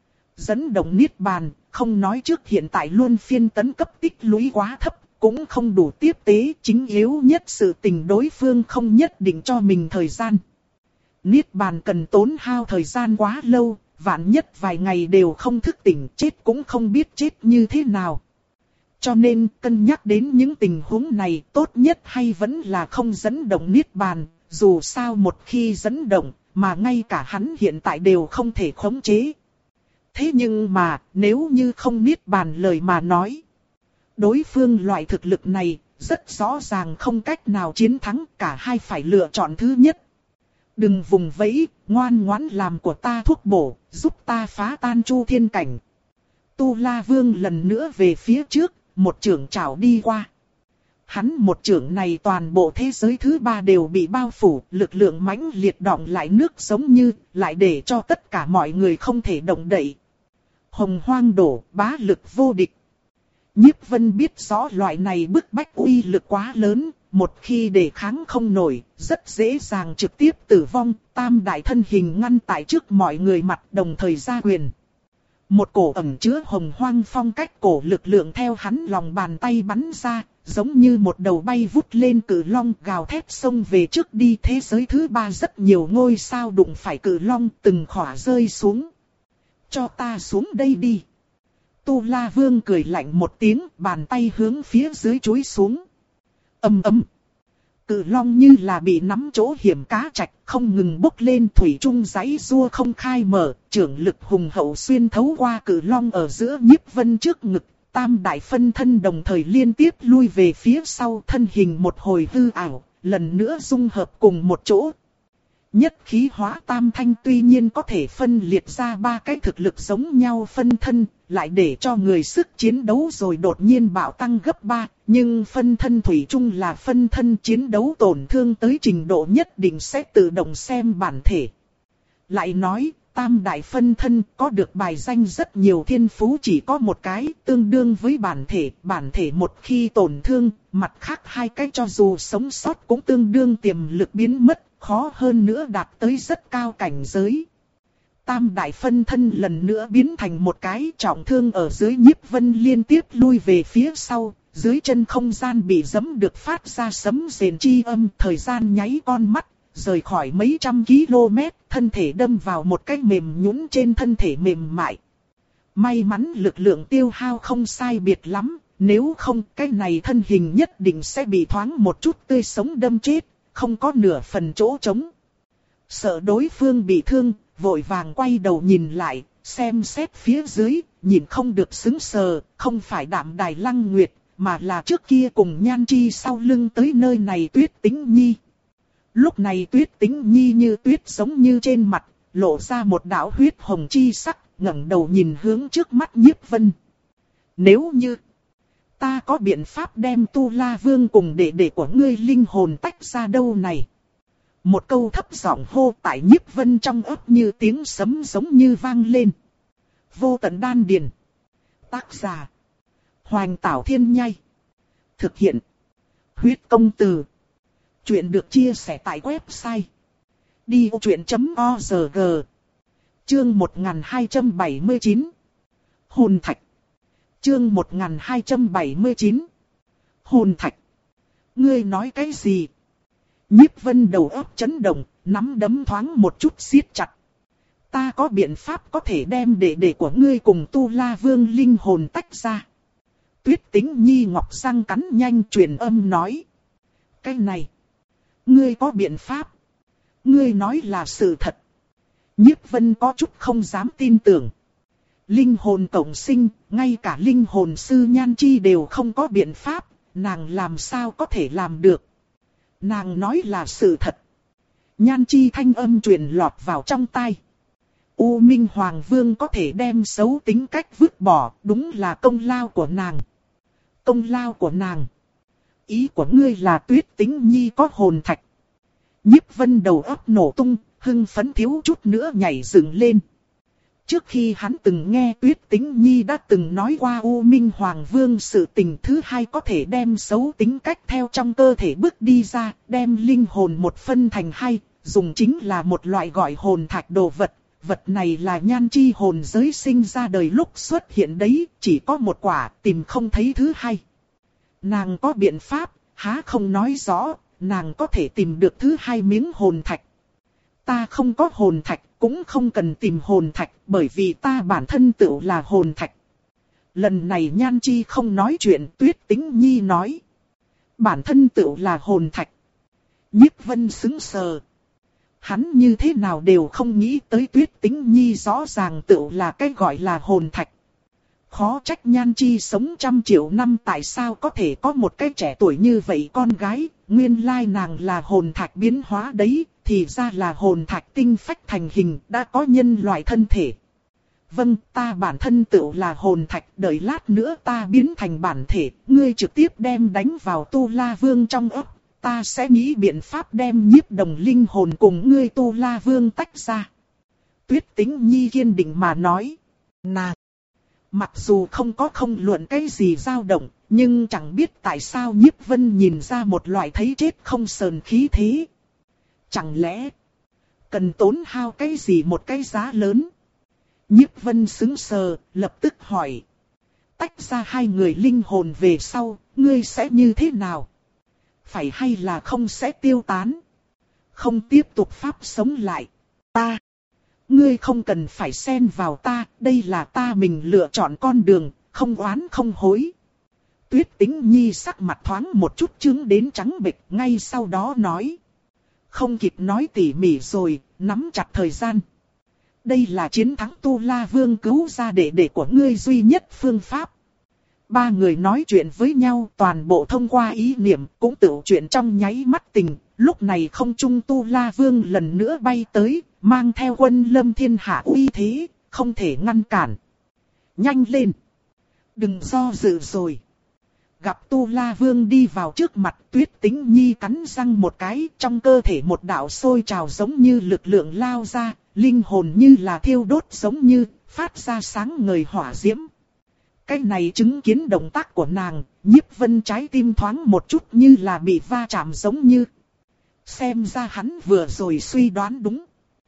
Dẫn động niết bàn, không nói trước hiện tại luôn phiên tấn cấp tích lũy quá thấp, cũng không đủ tiếp tế, chính yếu nhất sự tình đối phương không nhất định cho mình thời gian. Niết bàn cần tốn hao thời gian quá lâu, vạn nhất vài ngày đều không thức tỉnh, chết cũng không biết chết như thế nào. Cho nên cân nhắc đến những tình huống này, tốt nhất hay vẫn là không dẫn động niết bàn, dù sao một khi dẫn động, mà ngay cả hắn hiện tại đều không thể khống chế. Thế nhưng mà, nếu như không niết bàn lời mà nói, đối phương loại thực lực này, rất rõ ràng không cách nào chiến thắng, cả hai phải lựa chọn thứ nhất. Đừng vùng vẫy, ngoan ngoãn làm của ta thuốc bổ, giúp ta phá tan chu thiên cảnh. Tu La Vương lần nữa về phía trước, một chưởng chảo đi qua. Hắn một chưởng này toàn bộ thế giới thứ ba đều bị bao phủ, lực lượng mãnh liệt đọng lại nước giống như, lại để cho tất cả mọi người không thể động đậy. Hồng hoang đổ, bá lực vô địch. Nhiếp Vân biết rõ loại này bức bách uy lực quá lớn, một khi đề kháng không nổi, rất dễ dàng trực tiếp tử vong. Tam đại thân hình ngăn tại trước mọi người mặt, đồng thời ra quyền. Một cổ ẩn chứa hồng hoang phong cách cổ lực lượng theo hắn lòng bàn tay bắn ra, giống như một đầu bay vút lên cự long gào thét xông về trước đi. Thế giới thứ ba rất nhiều ngôi sao đụng phải cự long, từng khỏa rơi xuống. Cho ta xuống đây đi. Tu La Vương cười lạnh một tiếng, bàn tay hướng phía dưới chúi xuống. Ầm ầm. Cự long như là bị nắm chỗ hiểm cá trạch, không ngừng bốc lên, thủy trung giãy giụa không khai mở, trưởng lực hùng hậu xuyên thấu qua cự long ở giữa Nhiếp Vân trước ngực. Tam đại phân thân đồng thời liên tiếp lui về phía sau, thân hình một hồi hư ảo, lần nữa dung hợp cùng một chỗ. Nhất khí hóa tam thanh tuy nhiên có thể phân liệt ra ba cái thực lực giống nhau phân thân, lại để cho người sức chiến đấu rồi đột nhiên bạo tăng gấp ba, nhưng phân thân thủy chung là phân thân, chiến đấu tổn thương tới trình độ nhất định sẽ tự động xem bản thể. Lại nói, tam đại phân thân có được bài danh rất nhiều thiên phú chỉ có một cái, tương đương với bản thể, bản thể một khi tổn thương, mặt khác hai cái cho dù sống sót cũng tương đương tiềm lực biến mất, khó hơn nữa đạt tới rất cao cảnh giới. Tam đại phân thân lần nữa biến thành một cái, trọng thương ở dưới Nhiếp Vân liên tiếp lui về phía sau, dưới chân không gian bị giẫm được phát ra sấm rền chi âm, thời gian nháy con mắt, rời khỏi mấy trăm km, thân thể đâm vào một cái mềm nhũn trên thân thể mềm mại. May mắn lực lượng tiêu hao không sai biệt lắm, nếu không cái này thân hình nhất định sẽ bị thoáng một chút tươi sống đâm chết, không có nửa phần chỗ trống. Sợ đối phương bị thương, vội vàng quay đầu nhìn lại, xem xét phía dưới, nhìn không được sững sờ, không phải Đạm Đài Lăng Nguyệt, mà là trước kia cùng Nhan Chi sau lưng tới nơi này Tuyết Tĩnh Nhi. Lúc này Tuyết Tĩnh Nhi như tuyết giống như trên mặt, lộ ra một đạo huyết hồng chi sắc, ngẩng đầu nhìn hướng trước mắt Nhiếp Vân. Nếu như ta có biện pháp đem Tu La Vương cùng đệ đệ của ngươi linh hồn tách ra đâu này? Một câu thấp giọng hô tại Nhiếp Vân trong ấp như tiếng sấm giống như vang lên. Vô Tận Đan Điền. Tác giả: Hoành Tảo Thiên Nhai. Thực hiện: Huyết Công Từ. Chuyện được chia sẻ tại website đi ô chuyện chấm org. Chương một nghìn hai trăm bảy mươi chín. Hồn Thạch. Chương một nghìn hai trăm bảy mươi chín. Hồn Thạch. Ngươi nói cái gì? Nhiếp Vân đầu óc chấn động, nắm đấm thoáng một chút siết chặt. Ta có biện pháp có thể đem đệ đệ của ngươi cùng Tu La Vương linh hồn tách ra. Tuyết Tĩnh Nhi ngọc răng cắn nhanh truyền âm nói. Cái này, ngươi có biện pháp. Ngươi nói là sự thật. Nhiếp Vân có chút không dám tin tưởng. Linh hồn cộng sinh, ngay cả linh hồn sư Nhan Chi đều không có biện pháp, nàng làm sao có thể làm được. Nàng nói là sự thật. Nhan Chi thanh âm truyền lọt vào trong tai. U Minh Hoàng Vương có thể đem xấu tính cách vứt bỏ, đúng là công lao của nàng. Công lao của nàng. Ý của ngươi là Tuyết Tĩnh Nhi có hồn thạch. Nhiếp Vân đầu óc nổ tung, hưng phấn thiếu chút nữa nhảy dựng lên. Trước khi hắn từng nghe Tuyết Tĩnh Nhi đã từng nói qua U Minh Hoàng Vương sự tình thứ hai có thể đem xấu tính cách theo trong cơ thể bước đi ra, đem linh hồn một phân thành hai, dùng chính là một loại gọi hồn thạch đồ vật. Vật này là Nhan Chi hồn giới sinh ra đời lúc xuất hiện đấy, chỉ có một quả, tìm không thấy thứ hai. Nàng có biện pháp, há không nói rõ, nàng có thể tìm được thứ hai miếng hồn thạch. Ta không có hồn thạch, cũng không cần tìm hồn thạch, bởi vì ta bản thân tựu là hồn thạch. Lần này Nhan Chi không nói chuyện, Tuyết Tĩnh Nhi nói. Bản thân tựu là hồn thạch. Nhiếp Vân sững sờ. Hắn như thế nào đều không nghĩ tới Tuyết Tĩnh Nhi rõ ràng tựu là cái gọi là hồn thạch. Khó trách Nhan Chi sống trăm triệu năm tại sao có thể có một cái trẻ tuổi như vậy con gái, nguyên lai nàng là hồn thạch biến hóa đấy, thì ra là hồn thạch tinh phách thành hình, đã có nhân loại thân thể. Vâng, ta bản thân tựu là hồn thạch, đợi lát nữa ta biến thành bản thể, ngươi trực tiếp đem đánh vào Tu La Vương trong ấp. Ta sẽ nghĩ biện pháp đem Nhiếp Đồng linh hồn cùng ngươi Tu La Vương tách ra. Tuyết Tĩnh Nhi kiên định mà nói. Nàng, mặc dù không có không luận cái gì dao động, nhưng chẳng biết tại sao Nhiếp Vân nhìn ra một loại thấy chết không sờn khí thế. Chẳng lẽ, cần tốn hao cái gì một cái giá lớn? Nhiếp Vân sững sờ, lập tức hỏi. Tách ra hai người linh hồn về sau, ngươi sẽ như thế nào? Phải hay là không sẽ tiêu tán? Không tiếp tục pháp sống lại. Ta. Ngươi không cần phải xen vào ta, đây là ta mình lựa chọn con đường, không oán không hối. Tuyết Tĩnh Nhi sắc mặt thoáng một chút chướng đến trắng bệch, ngay sau đó nói. Không kịp nói tỉ mỉ rồi, nắm chặt thời gian. Đây là chiến thắng Tu La Vương cứu ra đệ đệ của ngươi duy nhất phương pháp. Ba người nói chuyện với nhau toàn bộ thông qua ý niệm, cũng tự chuyện trong nháy mắt tình. Lúc này không trung Tu La Vương lần nữa bay tới, mang theo quân lâm thiên hạ uy thế, không thể ngăn cản. Nhanh lên! Đừng do dự rồi. Gặp Tu La Vương đi vào trước mặt, Tuyết Tĩnh Nhi cắn răng một cái, trong cơ thể một đạo sôi trào giống như lực lượng lao ra, linh hồn như là thiêu đốt giống như, phát ra sáng ngời hỏa diễm. Cái này chứng kiến động tác của nàng, Nhiếp Vân trái tim thoáng một chút như là bị va chạm giống như. Xem ra hắn vừa rồi suy đoán đúng.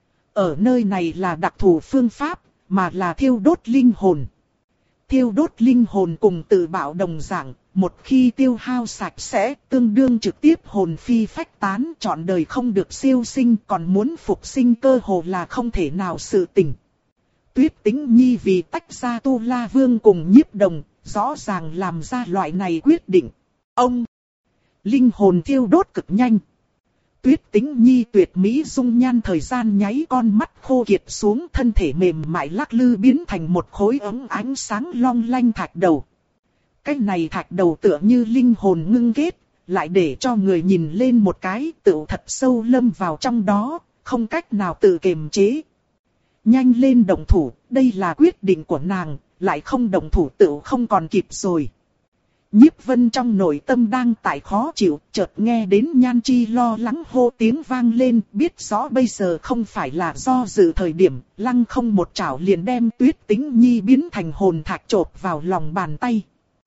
Ở nơi này là đặc thù phương pháp, mà là thiêu đốt linh hồn. Thiêu đốt linh hồn cùng tự bạo đồng dạng, một khi tiêu hao sạch sẽ, tương đương trực tiếp hồn phi phách tán, trọn đời không được siêu sinh, còn muốn phục sinh cơ hồ là không thể nào sự tình. Tuyết Tĩnh Nhi vì tách ra Tu La Vương cùng Nhiếp Đồng, rõ ràng làm ra loại này quyết định. Ông! Linh hồn thiêu đốt cực nhanh. Tuyết Tĩnh Nhi tuyệt mỹ dung nhan thời gian nháy con mắt khô kiệt xuống, thân thể mềm mại lắc lư biến thành một khối ống ánh sáng long lanh thạch đầu. Cái này thạch đầu tựa như linh hồn ngưng kết, lại để cho người nhìn lên một cái tựu thật sâu lâm vào trong đó, không cách nào tự kiềm chế. Nhanh lên động thủ, đây là quyết định của nàng, lại không động thủ tựu không còn kịp rồi. Nhiếp Vân trong nội tâm đang tại khó chịu, chợt nghe đến Nhan Chi lo lắng hô tiếng vang lên, biết rõ bây giờ không phải là do dự thời điểm, lăng không một chảo liền đem Tuyết Tĩnh Nhi biến thành hồn thạch chộp vào lòng bàn tay.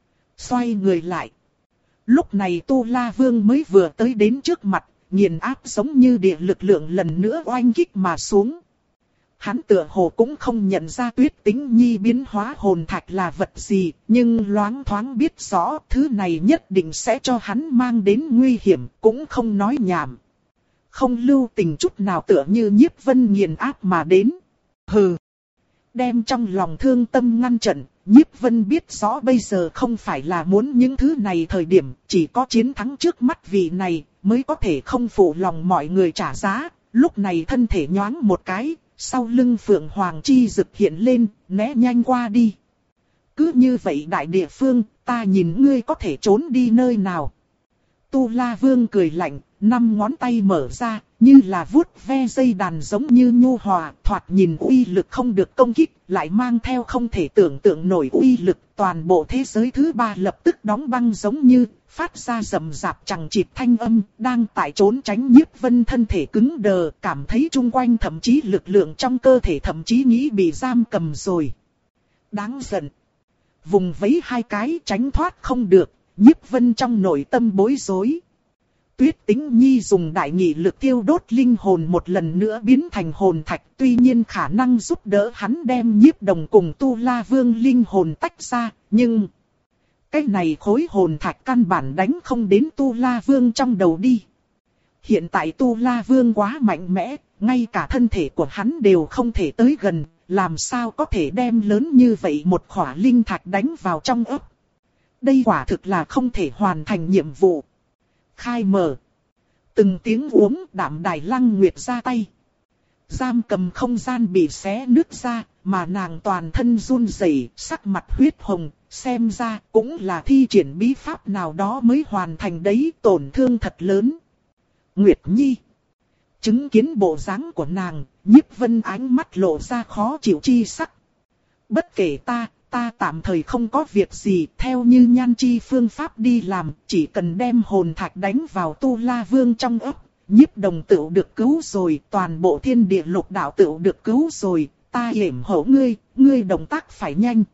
Xoay người lại. Lúc này Tu La Vương mới vừa tới đến trước mặt, nghiền áp giống như địa lực lượng lần nữa oanh kích mà xuống. Hắn tựa hồ cũng không nhận ra Tuyết Tĩnh Nhi biến hóa hồn thạch là vật gì, nhưng loáng thoáng biết rõ thứ này nhất định sẽ cho hắn mang đến nguy hiểm, cũng không nói nhảm. không lưu tình chút nào tựa như Nhiếp Vân nghiền áp mà đến. Hừ! Đem trong lòng thương tâm ngăn trận, Nhiếp Vân biết rõ bây giờ không phải là muốn những thứ này thời điểm, chỉ có chiến thắng trước mắt vị này, mới có thể không phụ lòng mọi người trả giá. Lúc này thân thể nhoáng một cái, sau lưng Phượng Hoàng chi rực hiện lên, né nhanh qua đi. Cứ như vậy đại địa phương, ta nhìn ngươi có thể trốn đi nơi nào. Tu La Vương cười lạnh, năm ngón tay mở ra, như là vuốt ve dây đàn giống như nhu hòa, thoạt nhìn uy lực không được công kích, lại mang theo không thể tưởng tượng nổi uy lực. Toàn bộ thế giới thứ ba lập tức đóng băng giống như, phát ra rầm rạp chẳng chịt thanh âm, đang tại trốn tránh Nhiếp Vân thân thể cứng đờ, cảm thấy chung quanh thậm chí lực lượng trong cơ thể thậm chí nghĩ bị giam cầm rồi. Đáng giận. Vùng vẫy hai cái tránh thoát không được, Nhiếp Vân trong nội tâm bối rối. Tuyết Tĩnh Nhi dùng đại nghị lực tiêu đốt linh hồn một lần nữa biến thành hồn thạch, tuy nhiên khả năng giúp đỡ hắn đem Nhiếp Đồng cùng Tu La Vương linh hồn tách ra, nhưng cái này khối hồn thạch căn bản đánh không đến Tu La Vương trong đầu đi. Hiện tại Tu La Vương quá mạnh mẽ, ngay cả thân thể của hắn đều không thể tới gần, làm sao có thể đem lớn như vậy một khỏa linh thạch đánh vào trong ấp. Đây quả thực là không thể hoàn thành nhiệm vụ. Khai mở. Từng tiếng uống Đạm Đài Lăng Nguyệt ra tay. Giam cầm không gian bị xé nứt ra, mà nàng toàn thân run rẩy, sắc mặt huyết hồng, xem ra cũng là thi triển bí pháp nào đó mới hoàn thành đấy, tổn thương thật lớn. Nguyệt Nhi. Chứng kiến bộ dáng của nàng, Nhiếp Vân ánh mắt lộ ra khó chịu chi sắc. Bất kể ta, ta tạm thời không có việc gì, theo như Nhan Chi phương pháp đi làm, chỉ cần đem hồn thạch đánh vào Tu La Vương trong ấp, Nhiếp Đồng tựu được cứu rồi, toàn bộ thiên địa lục đạo tựu được cứu rồi, ta yểm hộ ngươi, ngươi động tác phải nhanh.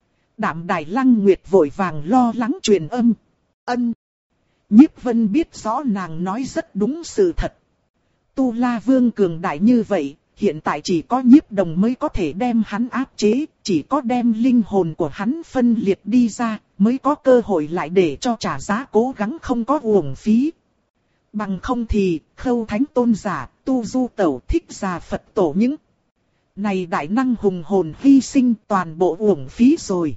Đạm Đài Lăng Nguyệt vội vàng lo lắng truyền âm. Ân. Nhiếp Vân biết rõ nàng nói rất đúng sự thật. Tu La Vương cường đại như vậy, hiện tại chỉ có Nhiếp Đồng mới có thể đem hắn áp chế, chỉ có đem linh hồn của hắn phân liệt đi ra, mới có cơ hội lại để cho trả giá cố gắng không có uổng phí. Bằng không thì, Khâu Thánh Tôn giả, Tu Du Tẩu Thích Già Phật Tổ những này đại năng hùng hồn hy sinh toàn bộ uổng phí rồi.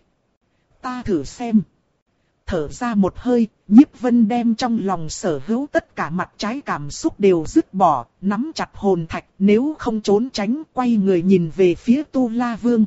Ta thử xem. Thở ra một hơi, Nhiếp Vân đem trong lòng sở hữu tất cả mặt trái cảm xúc đều dứt bỏ, nắm chặt hồn thạch, nếu không trốn tránh, quay người nhìn về phía Tu La Vương.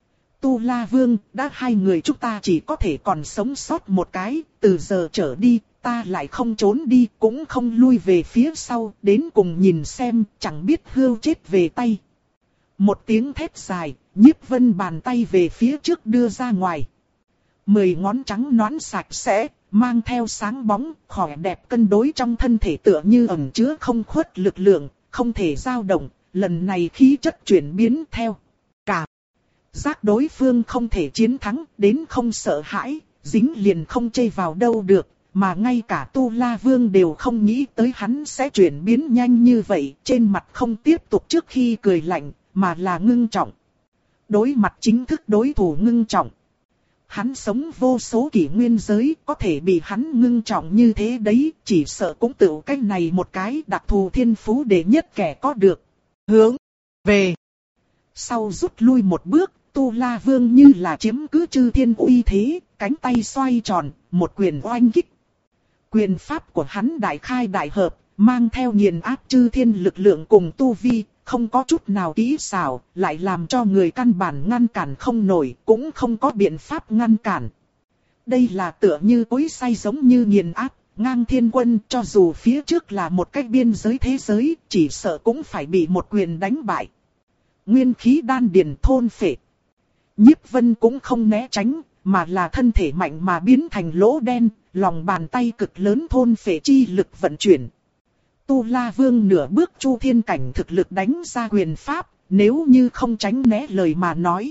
Tu La Vương, đã hai người chúng ta chỉ có thể còn sống sót một cái, từ giờ trở đi, ta lại không trốn đi, cũng không lui về phía sau, đến cùng nhìn xem, chẳng biết hươu chết về tay. Một tiếng thét dài, Nhiếp Vân bàn tay về phía trước đưa ra ngoài. Mười ngón trắng nõn sạch sẽ, mang theo sáng bóng, khỏe đẹp cân đối trong thân thể tựa như ẩn chứa không khuất lực lượng, không thể dao động, lần này khí chất chuyển biến theo. Cả giác đối phương không thể chiến thắng, đến không sợ hãi, dính liền không chây vào đâu được, mà ngay cả Tu La Vương đều không nghĩ tới hắn sẽ chuyển biến nhanh như vậy, trên mặt không tiếp tục trước khi cười lạnh, mà là ngưng trọng. Đối mặt chính thức đối thủ ngưng trọng. Hắn sống vô số kỷ nguyên giới, có thể bị hắn ngưng trọng như thế đấy, chỉ sợ cũng tự cách này một cái đặc thù thiên phú để nhất kẻ có được. Hướng về sau rút lui một bước, Tu La Vương như là chiếm cứ chư thiên uy thế, cánh tay xoay tròn, một quyền oanh kích. Quyền pháp của hắn đại khai đại hợp, mang theo nghiền áp chư thiên lực lượng cùng tu vi, không có chút nào kỹ xảo, lại làm cho người căn bản ngăn cản không nổi, cũng không có biện pháp ngăn cản. Đây là tựa như cối xay giống như nghiền áp, ngang thiên quân, cho dù phía trước là một cái biên giới thế giới, chỉ sợ cũng phải bị một quyền đánh bại. Nguyên khí đan điền thôn phệ. Nhiếp Vân cũng không né tránh, mà là thân thể mạnh mà biến thành lỗ đen, lòng bàn tay cực lớn thôn phệ chi lực vận chuyển. Tu La Vương nửa bước chu thiên cảnh thực lực đánh ra quyền pháp, nếu như không tránh né lời mà nói.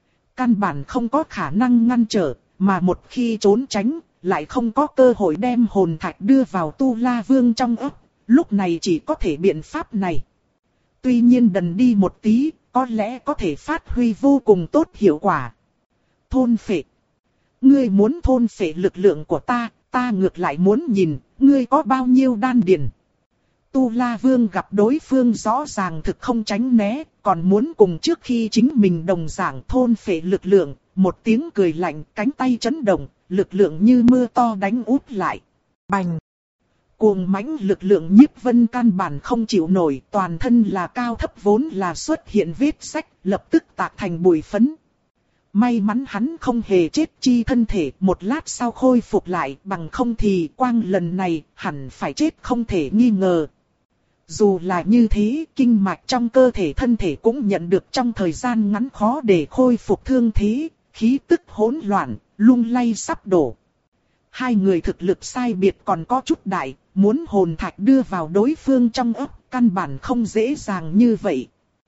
Căn bản không có khả năng ngăn trở, mà một khi trốn tránh, lại không có cơ hội đem hồn thạch đưa vào Tu La Vương trong ấp, lúc này chỉ có thể biện pháp này. Tuy nhiên đần đi một tí, có lẽ có thể phát huy vô cùng tốt hiệu quả. Thôn phệ. Ngươi muốn thôn phệ lực lượng của ta, ta ngược lại muốn nhìn, ngươi có bao nhiêu đan điền. Tu La Vương gặp đối phương rõ ràng thực không tránh né, còn muốn cùng trước khi chính mình đồng dạng thôn phệ lực lượng, một tiếng cười lạnh, cánh tay chấn động, lực lượng như mưa to đánh úp lại. Bành! Cuồng mãnh lực lượng Nhiếp Vân căn bản không chịu nổi, toàn thân là cao thấp vốn là xuất hiện vết sách, lập tức tạc thành bụi phấn. May mắn hắn không hề chết chi thân thể, một lát sau khôi phục lại, bằng không thì quang lần này hẳn phải chết không thể nghi ngờ. Dù là như thế, kinh mạch trong cơ thể thân thể cũng nhận được trong thời gian ngắn khó để khôi phục thương thế, khí tức hỗn loạn, lung lay sắp đổ. Hai người thực lực sai biệt còn có chút đại, muốn hồn thạch đưa vào đối phương trong ấp, căn bản không dễ dàng như vậy.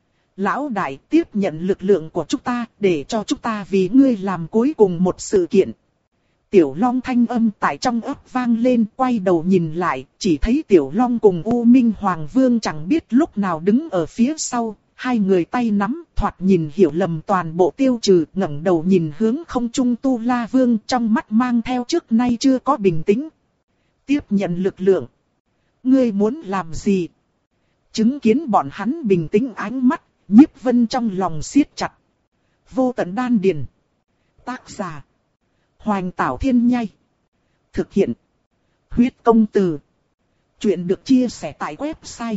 Lão đại, tiếp nhận lực lượng của chúng ta, để cho chúng ta vì ngươi làm cuối cùng một sự kiện. Tiểu Long thanh âm tại trong ấp vang lên, quay đầu nhìn lại, chỉ thấy Tiểu Long cùng U Minh Hoàng Vương chẳng biết lúc nào đứng ở phía sau, hai người tay nắm, thoạt nhìn hiểu lầm toàn bộ tiêu trừ, ngẩng đầu nhìn hướng không trung Tu La Vương, trong mắt mang theo trước nay chưa có bình tĩnh. Tiếp nhận lực lượng. Ngươi muốn làm gì? Chứng kiến bọn hắn bình tĩnh ánh mắt, Nhiếp Vân trong lòng siết chặt. Vô tận đan điền. Tác giả: Hoành Tảo Thiên Nhai. Thực hiện: Huyết Công Từ. Chuyện được chia sẻ tại website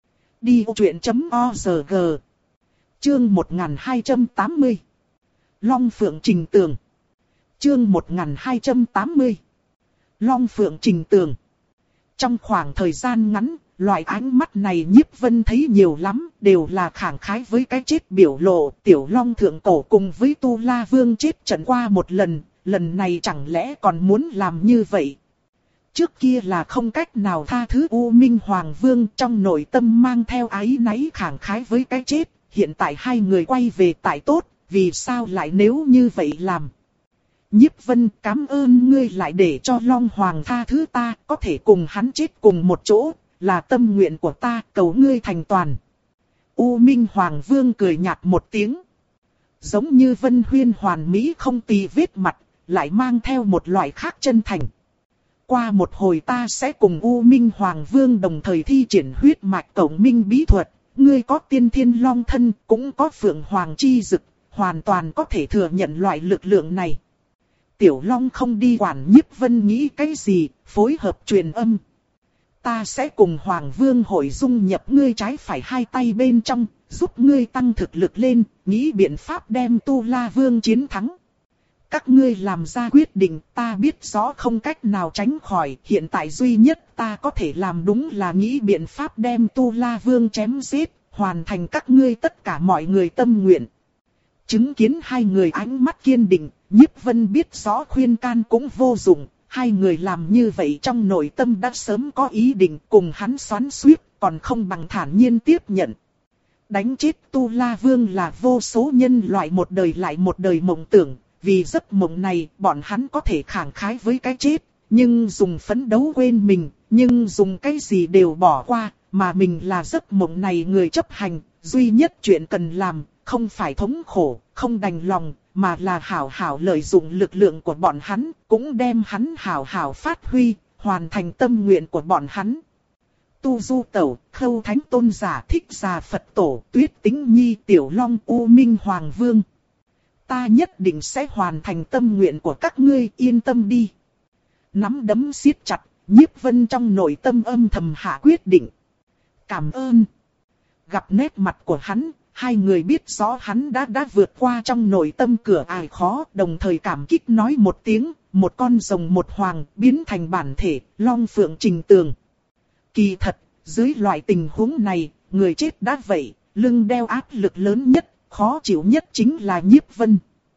đi ô chuyện chấm org. Chương một nghìn hai trăm tám mươi. Long Phượng Trình Tường. Chương một nghìn hai trăm tám mươi. Long Phượng Trình Tường. Trong khoảng thời gian ngắn, loại ánh mắt này Nhiếp Vân thấy nhiều lắm, đều là khẳng khái với cái chết biểu lộ. Tiểu Long thượng cổ cùng với Tu La Vương chết trận qua một lần, lần này chẳng lẽ còn muốn làm như vậy? Trước kia là không cách nào tha thứ U Minh Hoàng Vương, trong nội tâm mang theo áy náy khẳng khái với cái chết. Hiện tại hai người quay về tại tốt, vì sao lại nếu như vậy làm? Nhiếp Vân, cảm ơn ngươi lại để cho Long Hoàng tha thứ ta, có thể cùng hắn chết cùng một chỗ, là tâm nguyện của ta, cầu ngươi thành toàn. U Minh Hoàng Vương cười nhạt một tiếng. Giống như Vân Huyên hoàn mỹ không tì vết mặt, lại mang theo một loại khác chân thành. Qua một hồi ta sẽ cùng U Minh Hoàng Vương đồng thời thi triển huyết mạch cổng minh bí thuật. Ngươi có tiên thiên long thân, cũng có phượng hoàng chi dực, hoàn toàn có thể thừa nhận loại lực lượng này. Tiểu Long không đi quản Nhiếp Vân nghĩ cái gì, phối hợp truyền âm. Ta sẽ cùng Hoàng Vương hội dung nhập ngươi trái phải hai tay bên trong, giúp ngươi tăng thực lực lên, nghĩ biện pháp đem Tu La Vương chiến thắng. Các ngươi làm ra quyết định, ta biết rõ không cách nào tránh khỏi, hiện tại duy nhất ta có thể làm đúng là nghĩ biện pháp đem Tu La Vương chém giết, hoàn thành các ngươi tất cả mọi người tâm nguyện. Chứng kiến hai người ánh mắt kiên định, Nhiếp Vân biết rõ khuyên can cũng vô dụng, hai người làm như vậy trong nội tâm đã sớm có ý định cùng hắn xoắn xuýt, còn không bằng thản nhiên tiếp nhận. Đánh chết Tu La Vương là vô số nhân loại một đời lại một đời mộng tưởng. Vì giấc mộng này, bọn hắn có thể khẳng khái với cái chết, nhưng dùng phấn đấu quên mình, nhưng dùng cái gì đều bỏ qua, mà mình là giấc mộng này người chấp hành, duy nhất chuyện cần làm, không phải thống khổ, không đành lòng, mà là hảo hảo lợi dụng lực lượng của bọn hắn, cũng đem hắn hảo hảo phát huy, hoàn thành tâm nguyện của bọn hắn. Tu Du Tẩu, Khâu Thánh Tôn Giả, Thích Già Phật Tổ, Tuyết Tĩnh Nhi, Tiểu Long, U Minh Hoàng Vương. Ta nhất định sẽ hoàn thành tâm nguyện của các ngươi, yên tâm đi. Nắm đấm siết chặt, Nhiếp Vân trong nội tâm âm thầm hạ quyết định. Cảm ơn. Gặp nét mặt của hắn, hai người biết rõ hắn đã đã vượt qua trong nội tâm cửa ải khó, đồng thời cảm kích nói một tiếng, một con rồng một hoàng biến thành bản thể, Long Phượng Trình Tường. Kỳ thật, dưới loại tình huống này, người chết đã vậy, lưng đeo áp lực lớn nhất. Khó chịu nhất chính là Nhiếp Vân.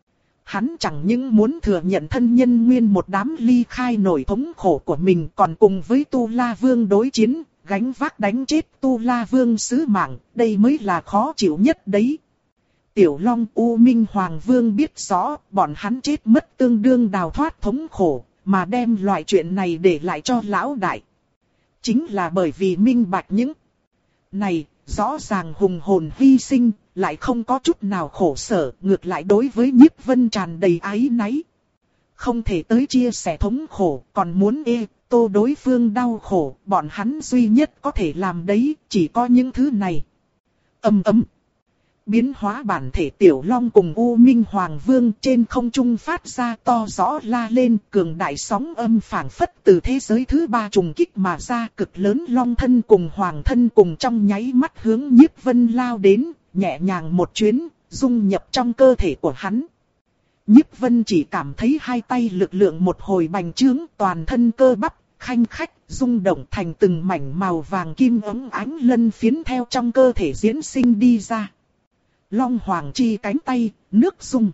Hắn chẳng những muốn thừa nhận thân nhân nguyên một đám ly khai nổi thống khổ của mình, còn cùng với Tu La Vương đối chiến, gánh vác đánh chết Tu La Vương sứ mạng, đây mới là khó chịu nhất đấy. Tiểu Long, U Minh Hoàng Vương biết rõ, bọn hắn chết mất tương đương đào thoát thống khổ, mà đem loại chuyện này để lại cho lão đại. Chính là bởi vì minh bạch những này, rõ ràng hùng hồn hy sinh, lại không có chút nào khổ sở, ngược lại đối với Nhiếp Vân tràn đầy áy náy. Không thể tới chia sẻ thống khổ, còn muốn ê, tô đối phương đau khổ, bọn hắn duy nhất có thể làm đấy, chỉ có những thứ này. Ầm ầm. Biến hóa bản thể Tiểu Long cùng U Minh Hoàng Vương trên không trung phát ra to rõ la lên, cường đại sóng âm phảng phất từ thế giới thứ ba trùng kích mà ra, cực lớn long thân cùng hoàng thân cùng trong nháy mắt hướng Nhiếp Vân lao đến, nhẹ nhàng một chuyến, dung nhập trong cơ thể của hắn. Nhiếp Vân chỉ cảm thấy hai tay lực lượng một hồi bành trướng, toàn thân cơ bắp khanh khách rung động thành từng mảnh màu vàng kim óng ánh lân phiến theo trong cơ thể diễn sinh đi ra. Long Hoàng chi cánh tay, nước dung.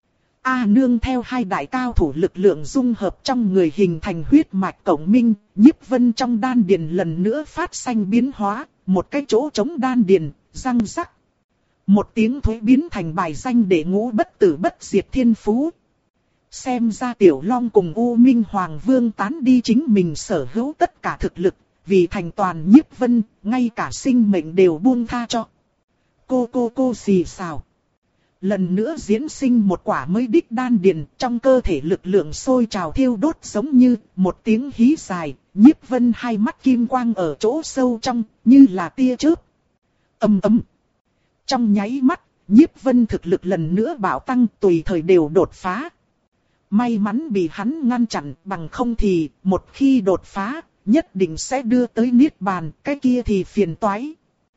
A nương theo hai đại cao thủ lực lượng dung hợp trong người hình thành huyết mạch cộng minh, Nhiếp Vân trong đan điền lần nữa phát sinh biến hóa, một cái chỗ trống đan điền, răng rắc. Một tiếng thối biến thành bài danh để ngũ bất tử bất diệt thiên phú. Xem ra Tiểu Long cùng U Minh Hoàng Vương tán đi chính mình sở hữu tất cả thực lực, vì thành toàn Nhiếp Vân, ngay cả sinh mệnh đều buông tha cho. Cô cô cô xì xào. Lần nữa diễn sinh một quả mới đích đan điền, trong cơ thể lực lượng sôi trào thiêu đốt giống như một tiếng hí dài, Nhiếp Vân hai mắt kim quang ở chỗ sâu trong, như là tia chớp. Ầm ầm. Trong nháy mắt, Nhiếp Vân thực lực lần nữa bạo tăng, tùy thời đều đột phá. May mắn bị hắn ngăn chặn, bằng không thì một khi đột phá, nhất định sẽ đưa tới niết bàn, cái kia thì phiền toái.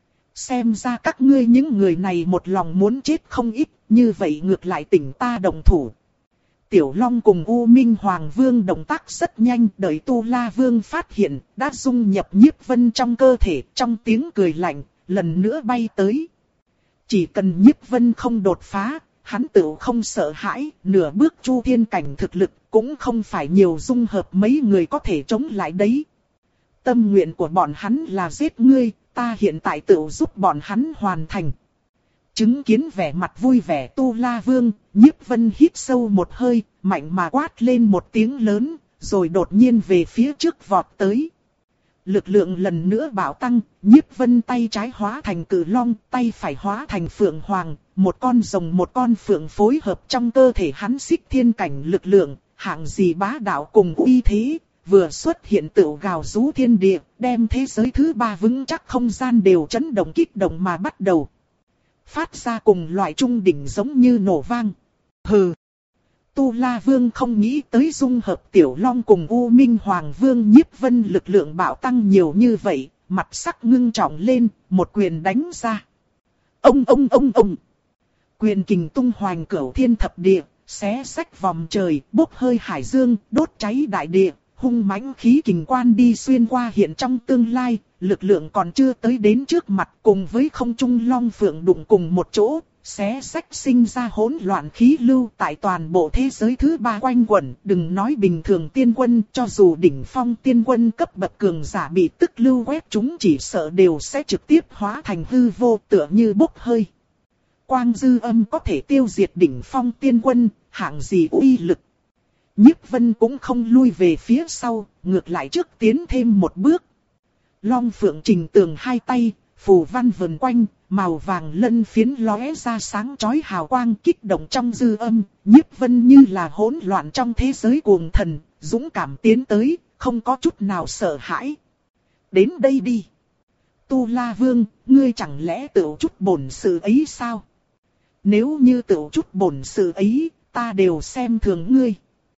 Xem ra các ngươi những người này một lòng muốn chết không ít, như vậy ngược lại tỉnh ta đồng thủ. Tiểu Long cùng U Minh Hoàng Vương động tác rất nhanh, đợi Tu La Vương phát hiện, đã dung nhập Nhiếp Vân trong cơ thể, trong tiếng cười lạnh, lần nữa bay tới. Chỉ cần Nhiếp Vân không đột phá, hắn tự không sợ hãi, nửa bước chu thiên cảnh thực lực, cũng không phải nhiều dung hợp mấy người có thể chống lại đấy. Tâm nguyện của bọn hắn là giết ngươi, ta hiện tại tự giúp bọn hắn hoàn thành. Chứng kiến vẻ mặt vui vẻ Tu La Vương, Nhiếp Vân hít sâu một hơi, mạnh mà quát lên một tiếng lớn, rồi đột nhiên về phía trước vọt tới. Lực lượng lần nữa bạo tăng, Nhiếp Vân tay trái hóa thành cự long, tay phải hóa thành phượng hoàng, một con rồng một con phượng phối hợp trong cơ thể hắn xích thiên cảnh lực lượng, hạng gì bá đạo cùng uy thế, vừa xuất hiện tựu gào rú thiên địa, đem thế giới thứ ba vững chắc không gian đều chấn động kích động mà bắt đầu. Phát ra cùng loại trung đỉnh giống như nổ vang. Hừ! Tu La Vương không nghĩ tới dung hợp Tiểu Long cùng U Minh Hoàng Vương Nhiếp Vân lực lượng bạo tăng nhiều như vậy, mặt sắc ngưng trọng lên, một quyền đánh ra. Ông ông ông ông! Quyền kình tung hoành cửu thiên thập địa, xé xách vòng trời, bốc hơi hải dương, đốt cháy đại địa, hung mãnh khí kình quan đi xuyên qua hiện trong tương lai, lực lượng còn chưa tới đến trước mặt cùng với không trung long phượng đụng cùng một chỗ, xé xách sinh ra hỗn loạn khí lưu tại toàn bộ thế giới thứ ba quanh quẩn, đừng nói bình thường tiên quân, cho dù đỉnh phong tiên quân cấp bậc cường giả bị tức lưu quét chúng chỉ sợ đều sẽ trực tiếp hóa thành hư vô tựa như bốc hơi. Quang dư âm có thể tiêu diệt đỉnh phong tiên quân, hạng gì uy lực. Nhiếp Vân cũng không lui về phía sau, ngược lại trước tiến thêm một bước. Long Phượng Trình Tường hai tay, phù văn vần quanh, màu vàng lân phiến lóe ra sáng chói hào quang kích động trong dư âm, Nhiếp Vân như là hỗn loạn trong thế giới cuồng thần, dũng cảm tiến tới, không có chút nào sợ hãi. Đến đây đi. Tu La Vương, ngươi chẳng lẽ tự chút bổn sự ấy sao? Nếu như tự chút bổn sự ấy, ta đều xem thường ngươi.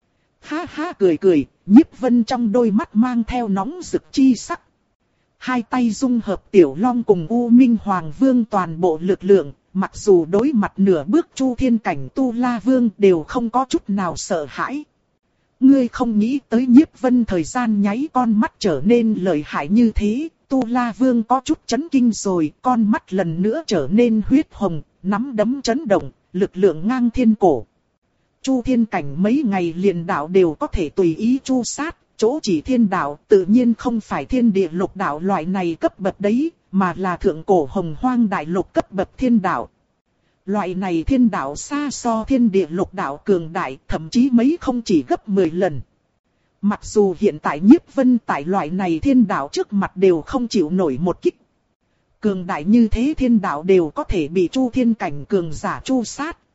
Ha ha cười cười, Nhiếp Vân trong đôi mắt mang theo nóng rực chi sắc. Hai tay dung hợp Tiểu Long cùng U Minh Hoàng Vương toàn bộ lực lượng, mặc dù đối mặt nửa bước chu thiên cảnh Tu La Vương đều không có chút nào sợ hãi. Ngươi không nghĩ tới Nhiếp Vân thời gian nháy con mắt trở nên lợi hại như thế, Tu La Vương có chút chấn kinh rồi, con mắt lần nữa trở nên huyết hồng, nắm đấm chấn động, lực lượng ngang thiên cổ. Chu thiên cảnh mấy ngày liền đạo đều có thể tùy ý chu sát, chỗ chỉ thiên đạo tự nhiên không phải thiên địa lục đạo loại này cấp bậc đấy, mà là thượng cổ hồng hoang đại lục cấp bậc thiên đạo. Loại này thiên đạo xa so thiên địa lục đạo cường đại, thậm chí mấy không chỉ gấp mười lần. Mặc dù hiện tại Nhiếp Vân tại loại này thiên đạo trước mặt đều không chịu nổi một kích. Cường đại như thế thiên đạo đều có thể bị chu thiên cảnh cường giả chu sát,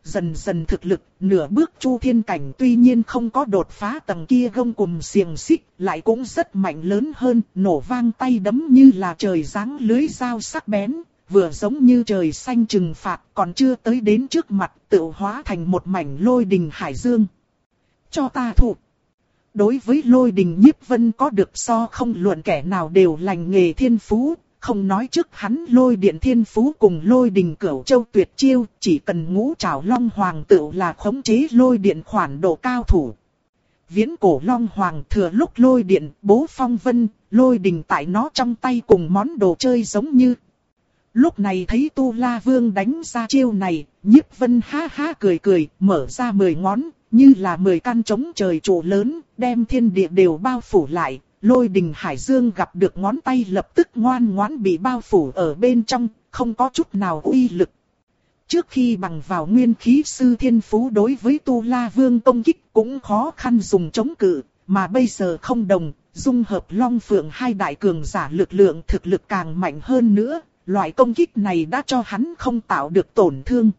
dần dần thực lực, nửa bước chu thiên cảnh tuy nhiên không có đột phá tầng kia gông cùm xiềng xích, lại cũng rất mạnh lớn hơn, nổ vang tay đấm như là trời giáng lưới dao sắc bén, vừa giống như trời xanh trừng phạt, còn chưa tới đến trước mặt, tự hóa thành một mảnh lôi đình hải dương. Cho ta thụ. Đối với lôi đình Nhiếp Vân có được so không luận kẻ nào đều lành nghề thiên phú, không nói trước hắn lôi điện thiên phú cùng lôi đình cửu châu tuyệt chiêu, chỉ cần ngũ trảo long hoàng tự là khống chế lôi điện khoản độ cao thủ. Viễn cổ long hoàng thừa lúc lôi điện, bố phong vân, lôi đình tại nó trong tay cùng món đồ chơi giống như. Lúc này thấy Tu La Vương đánh ra chiêu này, Nhiếp Vân ha ha cười cười, mở ra mười ngón, như là mười căn trống trời trụ lớn, đem thiên địa đều bao phủ lại. Lôi đình hải dương gặp được ngón tay lập tức ngoan ngoãn bị bao phủ ở bên trong, không có chút nào uy lực. Trước khi bằng vào nguyên khí sư thiên phú đối với Tu La Vương công kích cũng khó khăn dùng chống cự, mà bây giờ không đồng, dung hợp long phượng hai đại cường giả lực lượng thực lực càng mạnh hơn nữa, loại công kích này đã cho hắn không tạo được tổn thương.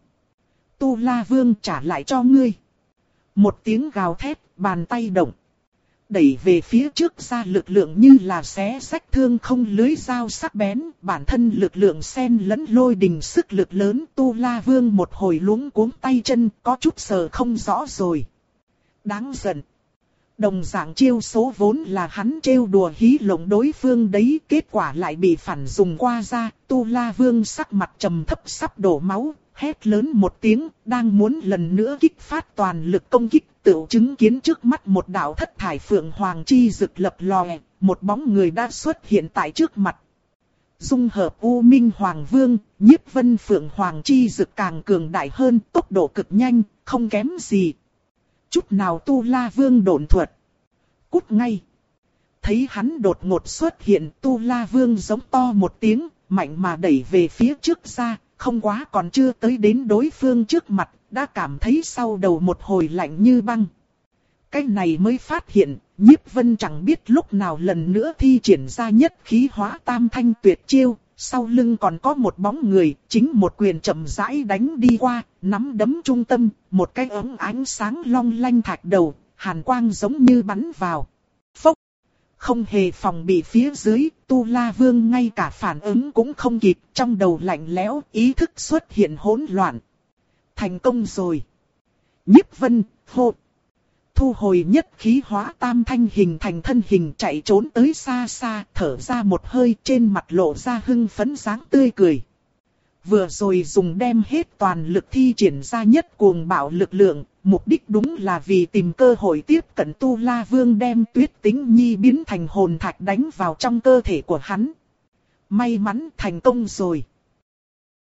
Tu La Vương trả lại cho ngươi. Một tiếng gào thét, bàn tay động. Đẩy về phía trước ra lực lượng như là xé rách thương không lưới dao sắc bén, bản thân lực lượng xen lẫn lôi đình sức lực lớn. Tu La Vương một hồi luống cuống tay chân, có chút sờ không rõ rồi. Đáng giận. Đồng dạng chiêu số vốn là hắn trêu đùa hí lộng đối phương đấy, kết quả lại bị phản dùng qua ra. Tu La Vương sắc mặt trầm thấp sắp đổ máu, hét lớn một tiếng, đang muốn lần nữa kích phát toàn lực công kích, tự chứng kiến trước mắt một đạo thất thải phượng hoàng chi rực lập lòe, một bóng người đã xuất hiện tại trước mặt. Dung hợp U Minh Hoàng Vương, Nhiếp Vân Phượng Hoàng chi rực càng cường đại hơn, tốc độ cực nhanh, không kém gì. Chút nào Tu La Vương độn thuật. Cút ngay. Thấy hắn đột ngột xuất hiện, Tu La Vương giống to một tiếng, mạnh mà đẩy về phía trước ra. Không quá còn chưa tới đến đối phương trước mặt, đã cảm thấy sau đầu một hồi lạnh như băng. Cái này mới phát hiện, Nhiếp Vân chẳng biết lúc nào lần nữa thi triển ra nhất khí hóa tam thanh tuyệt chiêu, sau lưng còn có một bóng người, chính một quyền chậm rãi đánh đi qua, nắm đấm trung tâm, một cái ống ánh sáng long lanh thạch đầu, hàn quang giống như bắn vào. Phốc! Không hề phòng bị phía dưới, Tu La Vương ngay cả phản ứng cũng không kịp, trong đầu lạnh lẽo, ý thức xuất hiện hỗn loạn. Thành công rồi. Nhiếp Vân, hô. Thu hồi nhất khí hóa tam thanh hình thành thân hình chạy trốn tới xa xa, thở ra một hơi, trên mặt lộ ra hưng phấn dáng tươi cười. Vừa rồi dùng đem hết toàn lực thi triển ra nhất cuồng bạo lực lượng, mục đích đúng là vì tìm cơ hội tiếp cận Tu La Vương đem Tuyết Tĩnh Nhi biến thành hồn thạch đánh vào trong cơ thể của hắn. May mắn thành công rồi.